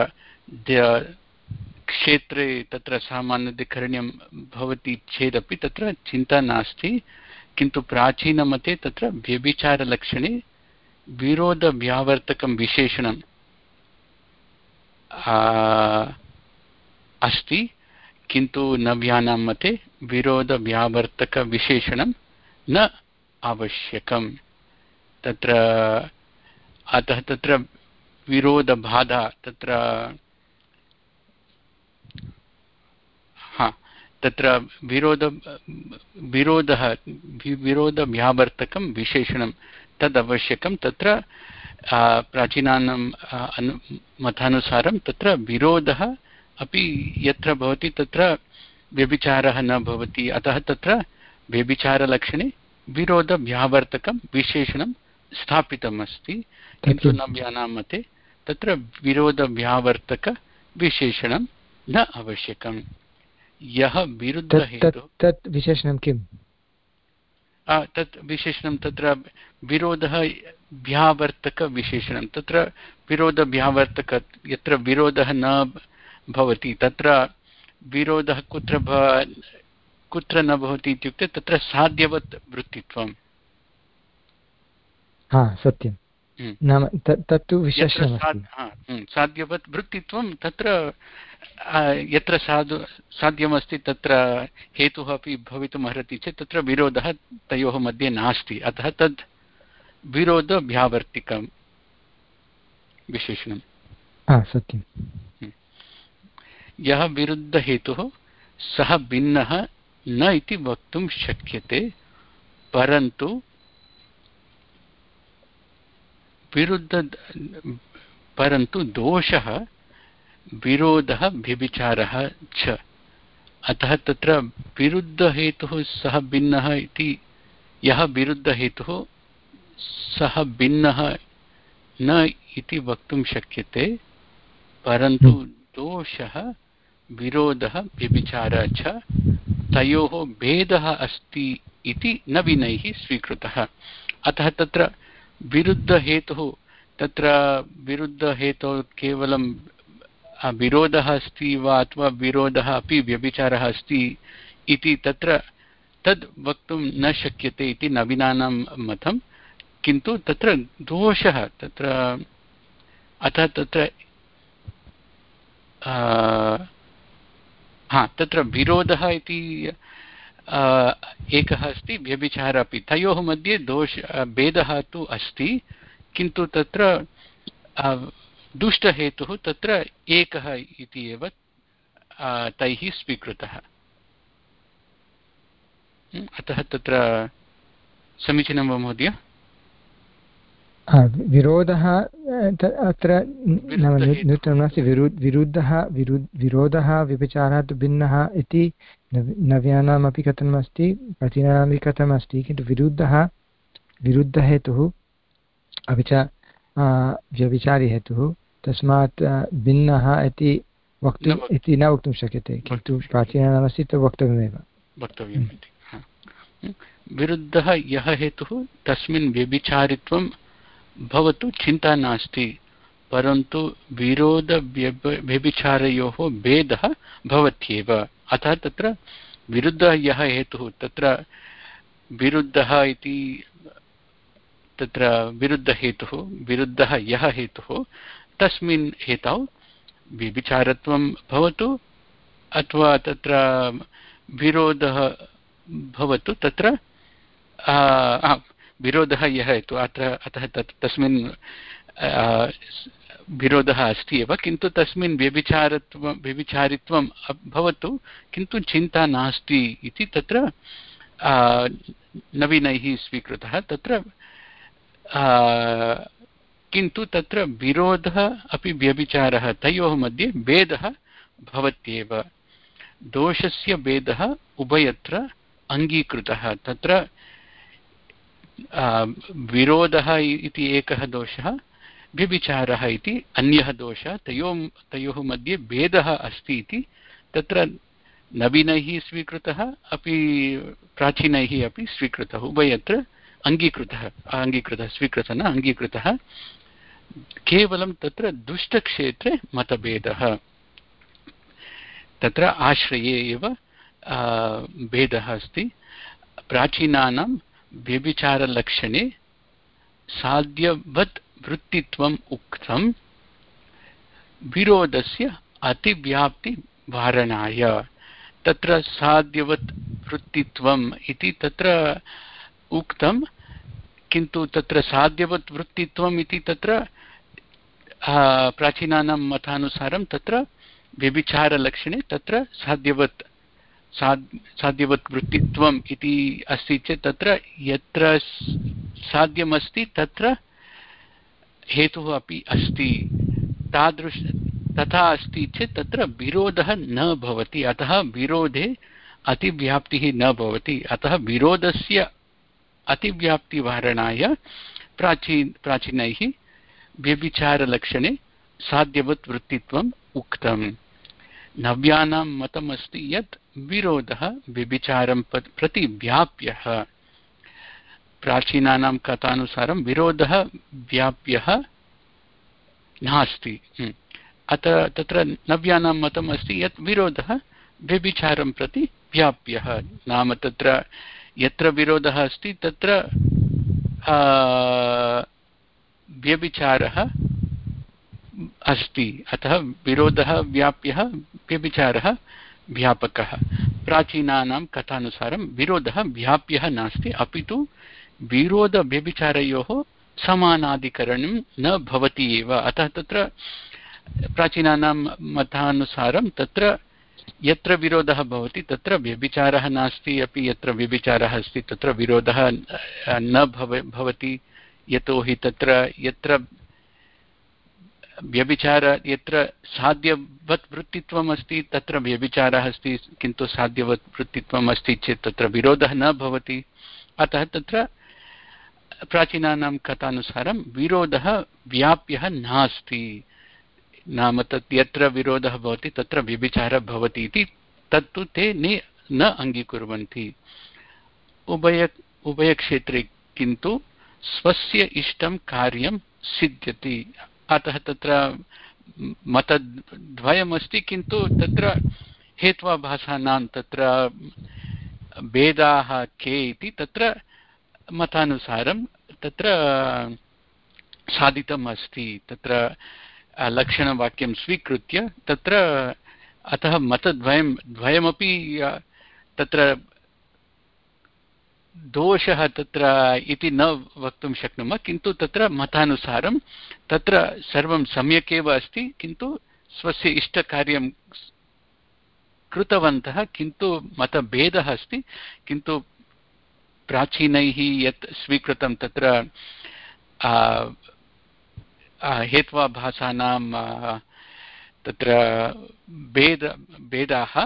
[SPEAKER 5] क्षेत्रे तत्र सामान्यधिकरण्यं भवति चेदपि तत्र चिन्ता नास्ति। किन्तु प्राचीनमते तत्र व्यभिचारलक्षणे विरोधव्यावर्तकं विशेषणं अस्ति, किन्तु नव्यानां मते विरोधव्यावर्तकविशेषणं न आवश्यकम्। तत्र अतः तत्र विरोधबाधा तत्र हा तत्र विरोध विरोधः विरोधव्यावर्तकं विशेषणं तदवश्यकं। तत्र प्राचीनानां मतानुसारं तत्र विरोधः अपि यत्र भवति तत्र व्यभिचारः न भवति। अतः तत्र व्यभिचारलक्षणे विरोधव्यावर्तकं विशेषणं स्थापितम् अस्ति, किन्तु नव्यानां मते तत्र विरोधव्यावर्तकविशेषणं न आवश्यकम्। यः विरुद्धहेतुः
[SPEAKER 1] तत् विशेषणं किम्?
[SPEAKER 5] तत् विशेषणं तत्र विरोधः व्यावर्तकविशेषणं। तत्र विरोधव्यावर्तक यत्र विरोधः न भवति तत्र विरोधः कुत्र कुत्र न भवति इत्युक्ते तत्र साध्यवत् वृत्तित्वं।
[SPEAKER 1] हा सत्यं, नाम तत्तु विशेषणमस्ति।
[SPEAKER 5] साध्यवत् वृत्तित्वं तत्र यत्र साधु साध्यमस्ति तत्र हेतुः अपि भवितुम् अर्हति चेत् तत्र विरोधः तयोः मध्ये नास्ति। अतः तद् विरोधव्यावर्तिकं विशेषणं।
[SPEAKER 1] सत्यं।
[SPEAKER 5] यः विरुद्धहेतुः सः भिन्नः न इति वक्तुं शक्यते, परन्तु विरुद्ध परन्तु दोषः विरोधः व्यभिचारः च। अतः तत्र विरुद्धहेतुः सः भिन्नः इति यः विरुद्धहेतुः सः भिन्नः न इति वक्तुं शक्यते, परन्तु दोषः विरोधः व्यभिचारः च तयोः भेदः अस्ति इति नवीनैः स्वीकृतः। अतः तत्र विरुद्धहेतुः तत्र विरुद्धहेतोः केवलं विरोधः अस्ति वा अथवा विरोधः अपि व्यभिचारः अस्ति इति तत्र तद् वक्तुं न शक्यते इति नवीनानां मतं। किन्तु तत्र दोषः तत्र अतः तत्र हा तत्र विरोधः इति एकः अस्ति, व्यभिचारः अपि। तयोः मध्ये दोष भेदः तु अस्ति, किन्तु तत्र दुष्टहेतुः तत्र एकः इति एव तैः स्वीकृतः। अतः तत्र समीचीनं वा महोदय?
[SPEAKER 1] विरोधः अत्र नूतनं नास्ति। विरुद्धः विरोधः व्यभिचारः तु भिन्नः इति नव्यानामपि कथनमस्ति, प्राचीनानामपि कथनमस्ति, किन्तु विरुद्धः विरुद्धहेतुः अपि च व्यभिचारिहेतुः तस्मात् भिन्नः इति वक्तुम् इति न वक्तुं शक्यते, किन्तु प्राचीनानामस्ति तु वक्तव्यमेव वक्तव्यम्
[SPEAKER 5] इति। विरुद्धः यः हेतुः तस्मिन् व्यभिचारित्वं भवतु चिन्ता नास्ति, परन्तु विरोध व्यभिचारयोः भेदः भवत्येव। अतः तत्र विरुद्धः यः हेतुः तत्र विरुद्धः इति तत्र विरुद्धहेतुः विरुद्धः यः हेतुः तस्मिन् हेतौ व्यभिचारत्वं भवतु अथवा तत्र विरोधः भवतु, तत्र विरोधः यः हेतु अत्र अतः तत् तस्मिन् विरोधः अस्ति एव, किन्तु तस्मिन् व्यभिचारत्वं व्यभिचारित्वं भवतु किन्तु चिन्ता नास्ति इति तत्र नवीनैः स्वीकृतः। तत्र किन्तु तत्र विरोधः अपि व्यभिचारः तयोः मध्ये भेदः भवत्येव। दोषस्य भेदः उभयत्र अङ्गीकृतः। तत्र विरोधः इति एकः दोषः, व्यभिचारः इति अन्यः दोषः, तयोः तयोः मध्ये भेदः अस्ति इति तत्र नवीनैः स्वीकृतः अपि प्राचीनैः अपि स्वीकृतः, उभयत्र अङ्गीकृतः अङ्गीकृतः स्वीकृतः न अङ्गीकृतः। केवलं तत्र दुष्टक्षेत्रे मतभेदः, तत्र आश्रये एव भेदः अस्ति। प्राचीनानां व्यभिचारलक्षणे साध्यवत् वृत्तित्वम् उक्तं विरोधस्य अतिव्याप्तिवारणाय। तत्र साध्यवत् वृत्तित्वम् इति तत्र उक्तं, किन्तु तत्र साध्यवत् वृत्तित्वम् इति तत्र प्राचीनानां मतानुसारं तत्र व्यभिचारलक्षणे तत्र साध्यवत् साध्यवत् वृत्तित्वम् इति अस्ति चेत् तत्र यत्र साध्यमस्ति तत्र हेतुः अपि अस्ति। तादृश तथा अस्ति चेत् तत्र विरोधः न भवति, अतः विरोधे अतिव्याप्तिः न भवति। अतः विरोधस्य अतिव्याप्तिवारणाय प्राची प्राचीनैः व्यभिचारलक्षणे साध्यवत् वृत्तित्वम् उक्तम्। नव्यानां मतमस्ति यत् विरोधः व्यभिचारं प्रति व्याप्यः। प्राचीनानां कथानुसारं विरोधः व्याप्यः नास्ति। अतः तत्र नव्यानां मतम् अस्ति यत् विरोधः व्यभिचारं प्रति व्याप्यः। नाम तत्र यत्र विरोधः अस्ति तत्र व्यभिचारः अस्ति, अतः विरोधः व्याप्यः, व्यभिचारः व्यापकः। प्राचीनानां कथानुसारं विरोधः व्याप्यः नास्ति, अपि तु विरोधव्यभिचारयोः समानाधिकरणं न भवति एव। अतः तत्र प्राचीनानां मतानुसारं तत्र यत्र विरोधः भवति तत्र व्यभिचारः नास्ति, अपि यत्र व्यभिचारः अस्ति तत्र विरोधः न भव भवति यतोहि तत्र यत्र व्यभिचार यत्र साध्यवत् वृत्तित्वम् अस्ति तत्र व्यभिचारः अस्ति, किन्तु साध्यवत् वृत्तित्वम् अस्ति चेत् तत्र विरोधः न भवति। अतः तत्र प्राचीनानां कथानुसारं विरोधः व्याप्यः नास्ति। नाम तत् यत्र विरोधः भवति तत्र व्यभिचारः भवति इति तत्तु ते न अङ्गीकुर्वन्ति। उभय उभयक्षेत्रे किन्तु स्वस्य इष्टं कार्यं सिद्ध्यति। अतः तत्र मतद्वयमस्ति, किन्तु तत्र हेत्वाभासानां तत्र भेदाः के इति तत्र मतानुसारं तत्र साधितम् अस्ति। तत्र लक्षणवाक्यं स्वीकृत्य तत्र अतः मतद्वयं द्वयमपि तत्र दोषः तत्र इति न वक्तुं शक्नुमः, किन्तु तत्र मतानुसारं तत्र सर्वं सम्यक् एव अस्ति, किन्तु स्वस्य इष्टकार्यं कृतवन्तः, किन्तु मतभेदः अस्ति। किन्तु प्राचीनैः यत् स्वीकृतं तत्र हेत्वाभासानां तत्र भेद भेदाः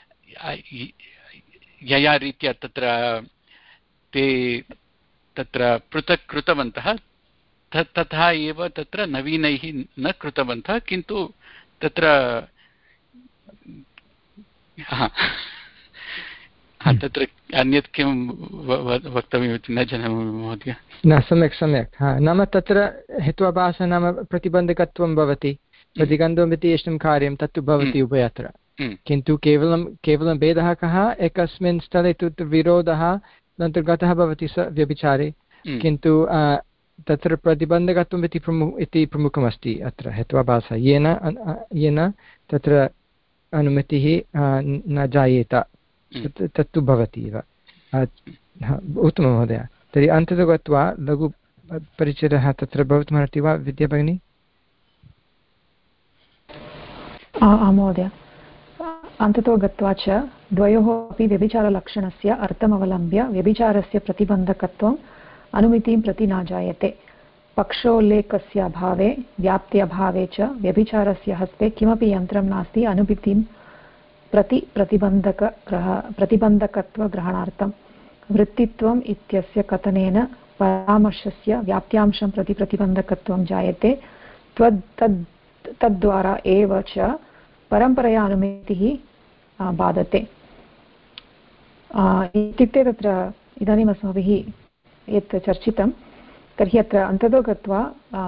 [SPEAKER 5] यया रीत्या तत्र ते तत्र पृथक् कृतवन्तः तथा एव तत्र नवीनैः न कृतवन्तः, किन्तु तत्र तत्र अन्यत् किं वक्तव्यमिति न जानामि महोदय।
[SPEAKER 1] न सम्यक् सम्यक् हा नाम तत्र हेत्वाभासः नाम प्रतिबन्धकत्वं भवति, प्रतिगन्तुमिति इष्टं कार्यं तत्तु भवति उभयत्र, किन्तु केवलं केवलं भेदः कः, एकस्मिन् स्थले तु विरोधः अन्तर्गतः भवति स व्यभिचारे, किन्तु तत्र प्रतिबन्धकत्वम् इति प्रमुख इति प्रमुखमस्ति अत्र हेत्वाभासः येन येन तत्र अनुमतिः न जायेत तत्तु भवति एव। उत्तमं महोदय। तर्हि अन्ततो गत्वा लघु परिचयः तत्र भवितुमर्हति वा विद्या भगिनी?
[SPEAKER 3] आं महोदय। अन्ततो गत्वा च द्वयोः अपि व्यभिचारलक्षणस्य अर्थमवलम्ब्य व्यभिचारस्य प्रतिबन्धकत्वम् अनुमितिं प्रति न जायते। पक्षोल्लेखस्य अभावे व्याप्त्यभावे च व्यभिचारस्य हस्ते किमपि यन्त्रं नास्ति अनुमितिं प्रति प्रतिबन्धकग्रह प्रतिबन्धकत्वग्रहणार्थं। वृत्तित्वम् इत्यस्य कथनेन परामर्शस्य व्याप्त्यांशं प्रति प्रतिबन्धकत्वं जायते। त्वद् तद् तद्द्वारा एव च परम्परया अनुमितिः बाधते। इत्युक्ते तत्र इदानीम् अस्माभिः यत् चर्चितं तर्हि अत्र अन्ततो गत्वा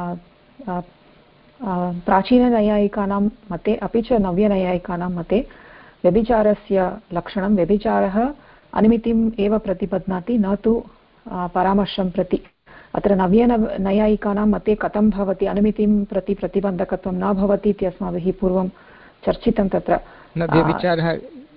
[SPEAKER 3] प्राचीननैयायिकानां मते अपि च नव्यनैयायिकानां मते व्यभिचारस्य लक्षणं व्यभिचारः अनुमितिम् एव प्रतिबध्नाति न तु परामर्शं प्रति। अत्र नव्यन नैयायिकानां मते कथं भवति अनुमितिं प्रति प्रतिबन्धकत्वं न भवति इति अस्माभिः पूर्वं चर्चितं। तत्र
[SPEAKER 1] व्यभिचारः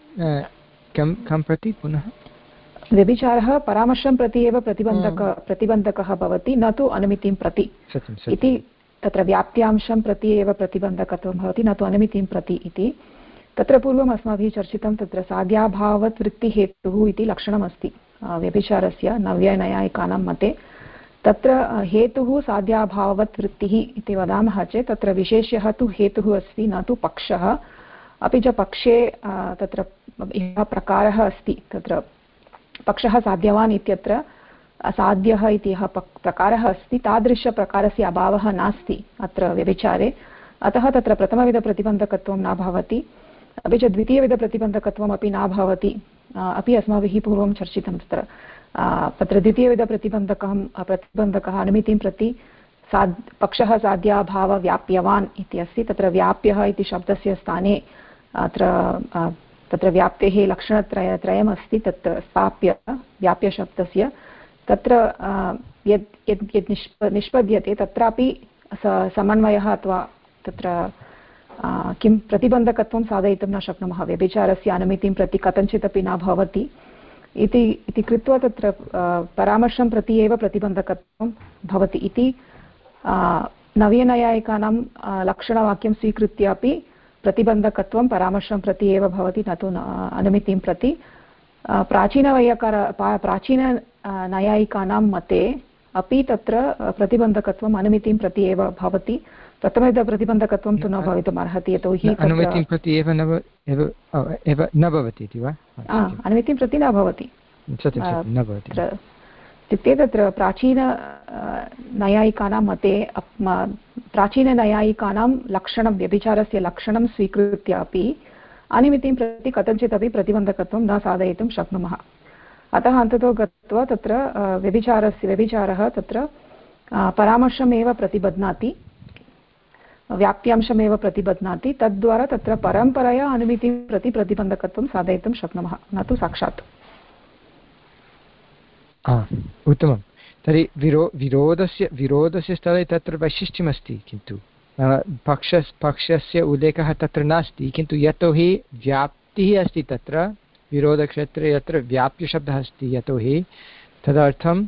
[SPEAKER 1] कं कं प्रति पुनः
[SPEAKER 3] व्यभिचारः परामर्शं प्रति एव प्रतिबन्धक प्रतिबन्धकः भवति न तु अनुमितिं प्रति इति। तत्र व्याप्त्यांशं प्रति एव प्रतिबन्धकत्वं भवति न तु अनुमितिं प्रति इति। तत्र पूर्वम् अस्माभिः चर्चितं तत्र साध्याभावत् वृत्तिहेतुः इति लक्षणमस्ति व्यभिचारस्य नव्यनैयायिकानां मते। तत्र हेतुः साध्याभावत् वृत्तिः इति वदामः चेत् तत्र विशेष्यः तु हेतुः अस्ति न तु पक्षः। अपि च पक्षे तत्र यः प्रकारः अस्ति तत्र पक्षः साध्यवान् इत्यत्र असाध्यः इति यः प्रकारः अस्ति तादृशप्रकारस्य अभावः नास्ति अत्र व्यभिचारे। अतः तत्र प्रथमविधप्रतिबन्धकत्वं न भवति। अपि च द्वितीयविधप्रतिबन्धकत्वमपि न भवति अपि अस्माभिः पूर्वं चर्चितं। तत्र तत्र द्वितीयविधप्रतिबन्धकः प्रतिबन्धकः अनुमितिं प्रति साद् पक्षः साध्याभावव्याप्यवान् इति अस्ति। तत्र व्याप्यः इति शब्दस्य स्थाने अत्र तत्र व्याप्तेः लक्षणत्रय त्रयमस्ति। तत् स्थाप्य व्याप्यशब्दस्य तत्र यद् यद् यद् निष्प निष्पद्यते तत्रापि समन्वयः अथवा तत्र किं प्रतिबन्धकत्वं साधयितुं न शक्नुमः। व्यभिचारस्य अनुमितिं प्रति कथञ्चिदपि न भवति इति इति कृत्वा तत्र परामर्शं प्रति एव प्रतिबन्धकत्वं भवति इति नव्यनैयायिकानां लक्षणवाक्यं स्वीकृत्य अपि प्रतिबन्धकत्वं परामर्शं प्रति एव भवति न तु अनुमितिं प्रति। प्राचीनवैयाकार प्राचीननैयायिकानां मते अपि तत्र प्रतिबन्धकत्वम् अनुमितिं प्रति एव भवति। प्रथमविधप्रतिबन्धकत्वं तु न भवितुम् अर्हति यतोहि
[SPEAKER 1] अनुमितिं प्रति एव न भवति इति वा?
[SPEAKER 3] अनुमितिं प्रति न भवति इत्युक्ते तत्र प्राचीन नैयायिकानां मते प्राचीननैयायिकानां लक्षणं व्यभिचारस्य लक्षणं स्वीकृत्य अपि अनुमितिं प्रति कथञ्चिदपि प्रतिबन्धकत्वं न साधयितुं शक्नुमः। अतः अन्ततो गत्वा तत्र व्यभिचारस्य व्यभिचारः तत्र परामर्शमेव प्रतिबध्नाति व्याप्त्यांशमेव प्रतिबध्नाति। तद्वारा तत्र परम्परया अनुमितिं प्रति प्रतिबन्धकत्वं साधयितुं शक्नुमः न तु साक्षात्।
[SPEAKER 1] उत्तमं। तर्हि विरो विरोधस्य विरोधस्य स्थले तत्र वैशिष्ट्यमस्ति किन्तु पक्ष पक्षस्य उल्लेखः तत्र नास्ति किन्तु यतोहि व्याप्तिः अस्ति तत्र विरोधक्षेत्रे यत्र व्याप्यशब्दः अस्ति यतोहि तदर्थं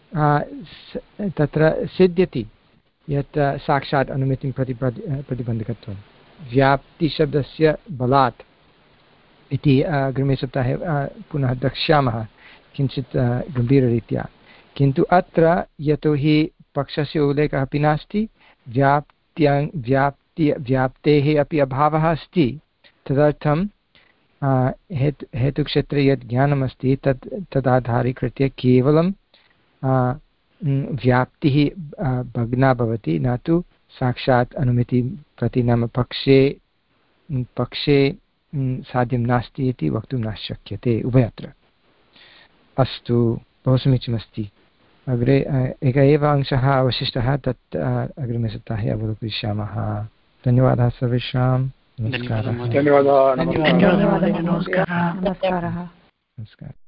[SPEAKER 1] तत्र सिद्ध्यति यत् साक्षात् अनुमितिं प्रति प्रतिबन्धकत्वं व्याप्तिशब्दस्य बलात् इति अग्रिमे सप्ताहे पुनः द्रक्ष्यामः किञ्चित् गम्भीररीत्या। किन्तु अत्र यतोहि पक्षस्य उल्लेखः अपि नास्ति व्याप्त्यां व्याप्ति व्याप्तेः अपि अभावः अस्ति तदर्थं हेतु हेतुक्षेत्रे यद् ज्ञानमस्ति तत् तदाधारीकृत्य केवलं व्याप्तिः भग्ना भवति न तु साक्षात् अनुमितिं प्रति नाम पक्षे पक्षे साध्यं नास्ति इति वक्तुं न शक्यते उभयत्र। अस्तु, बहु समीचीनमस्ति। अग्रे एकः एव अंशः अवशिष्टः तत् अग्रिमसप्ताहे अवलोकयिष्यामः। धन्यवादः सर्वेषां। नमस्कारः।
[SPEAKER 2] धन्यवादः।
[SPEAKER 3] नमस्कारः।
[SPEAKER 1] नमस्कारः।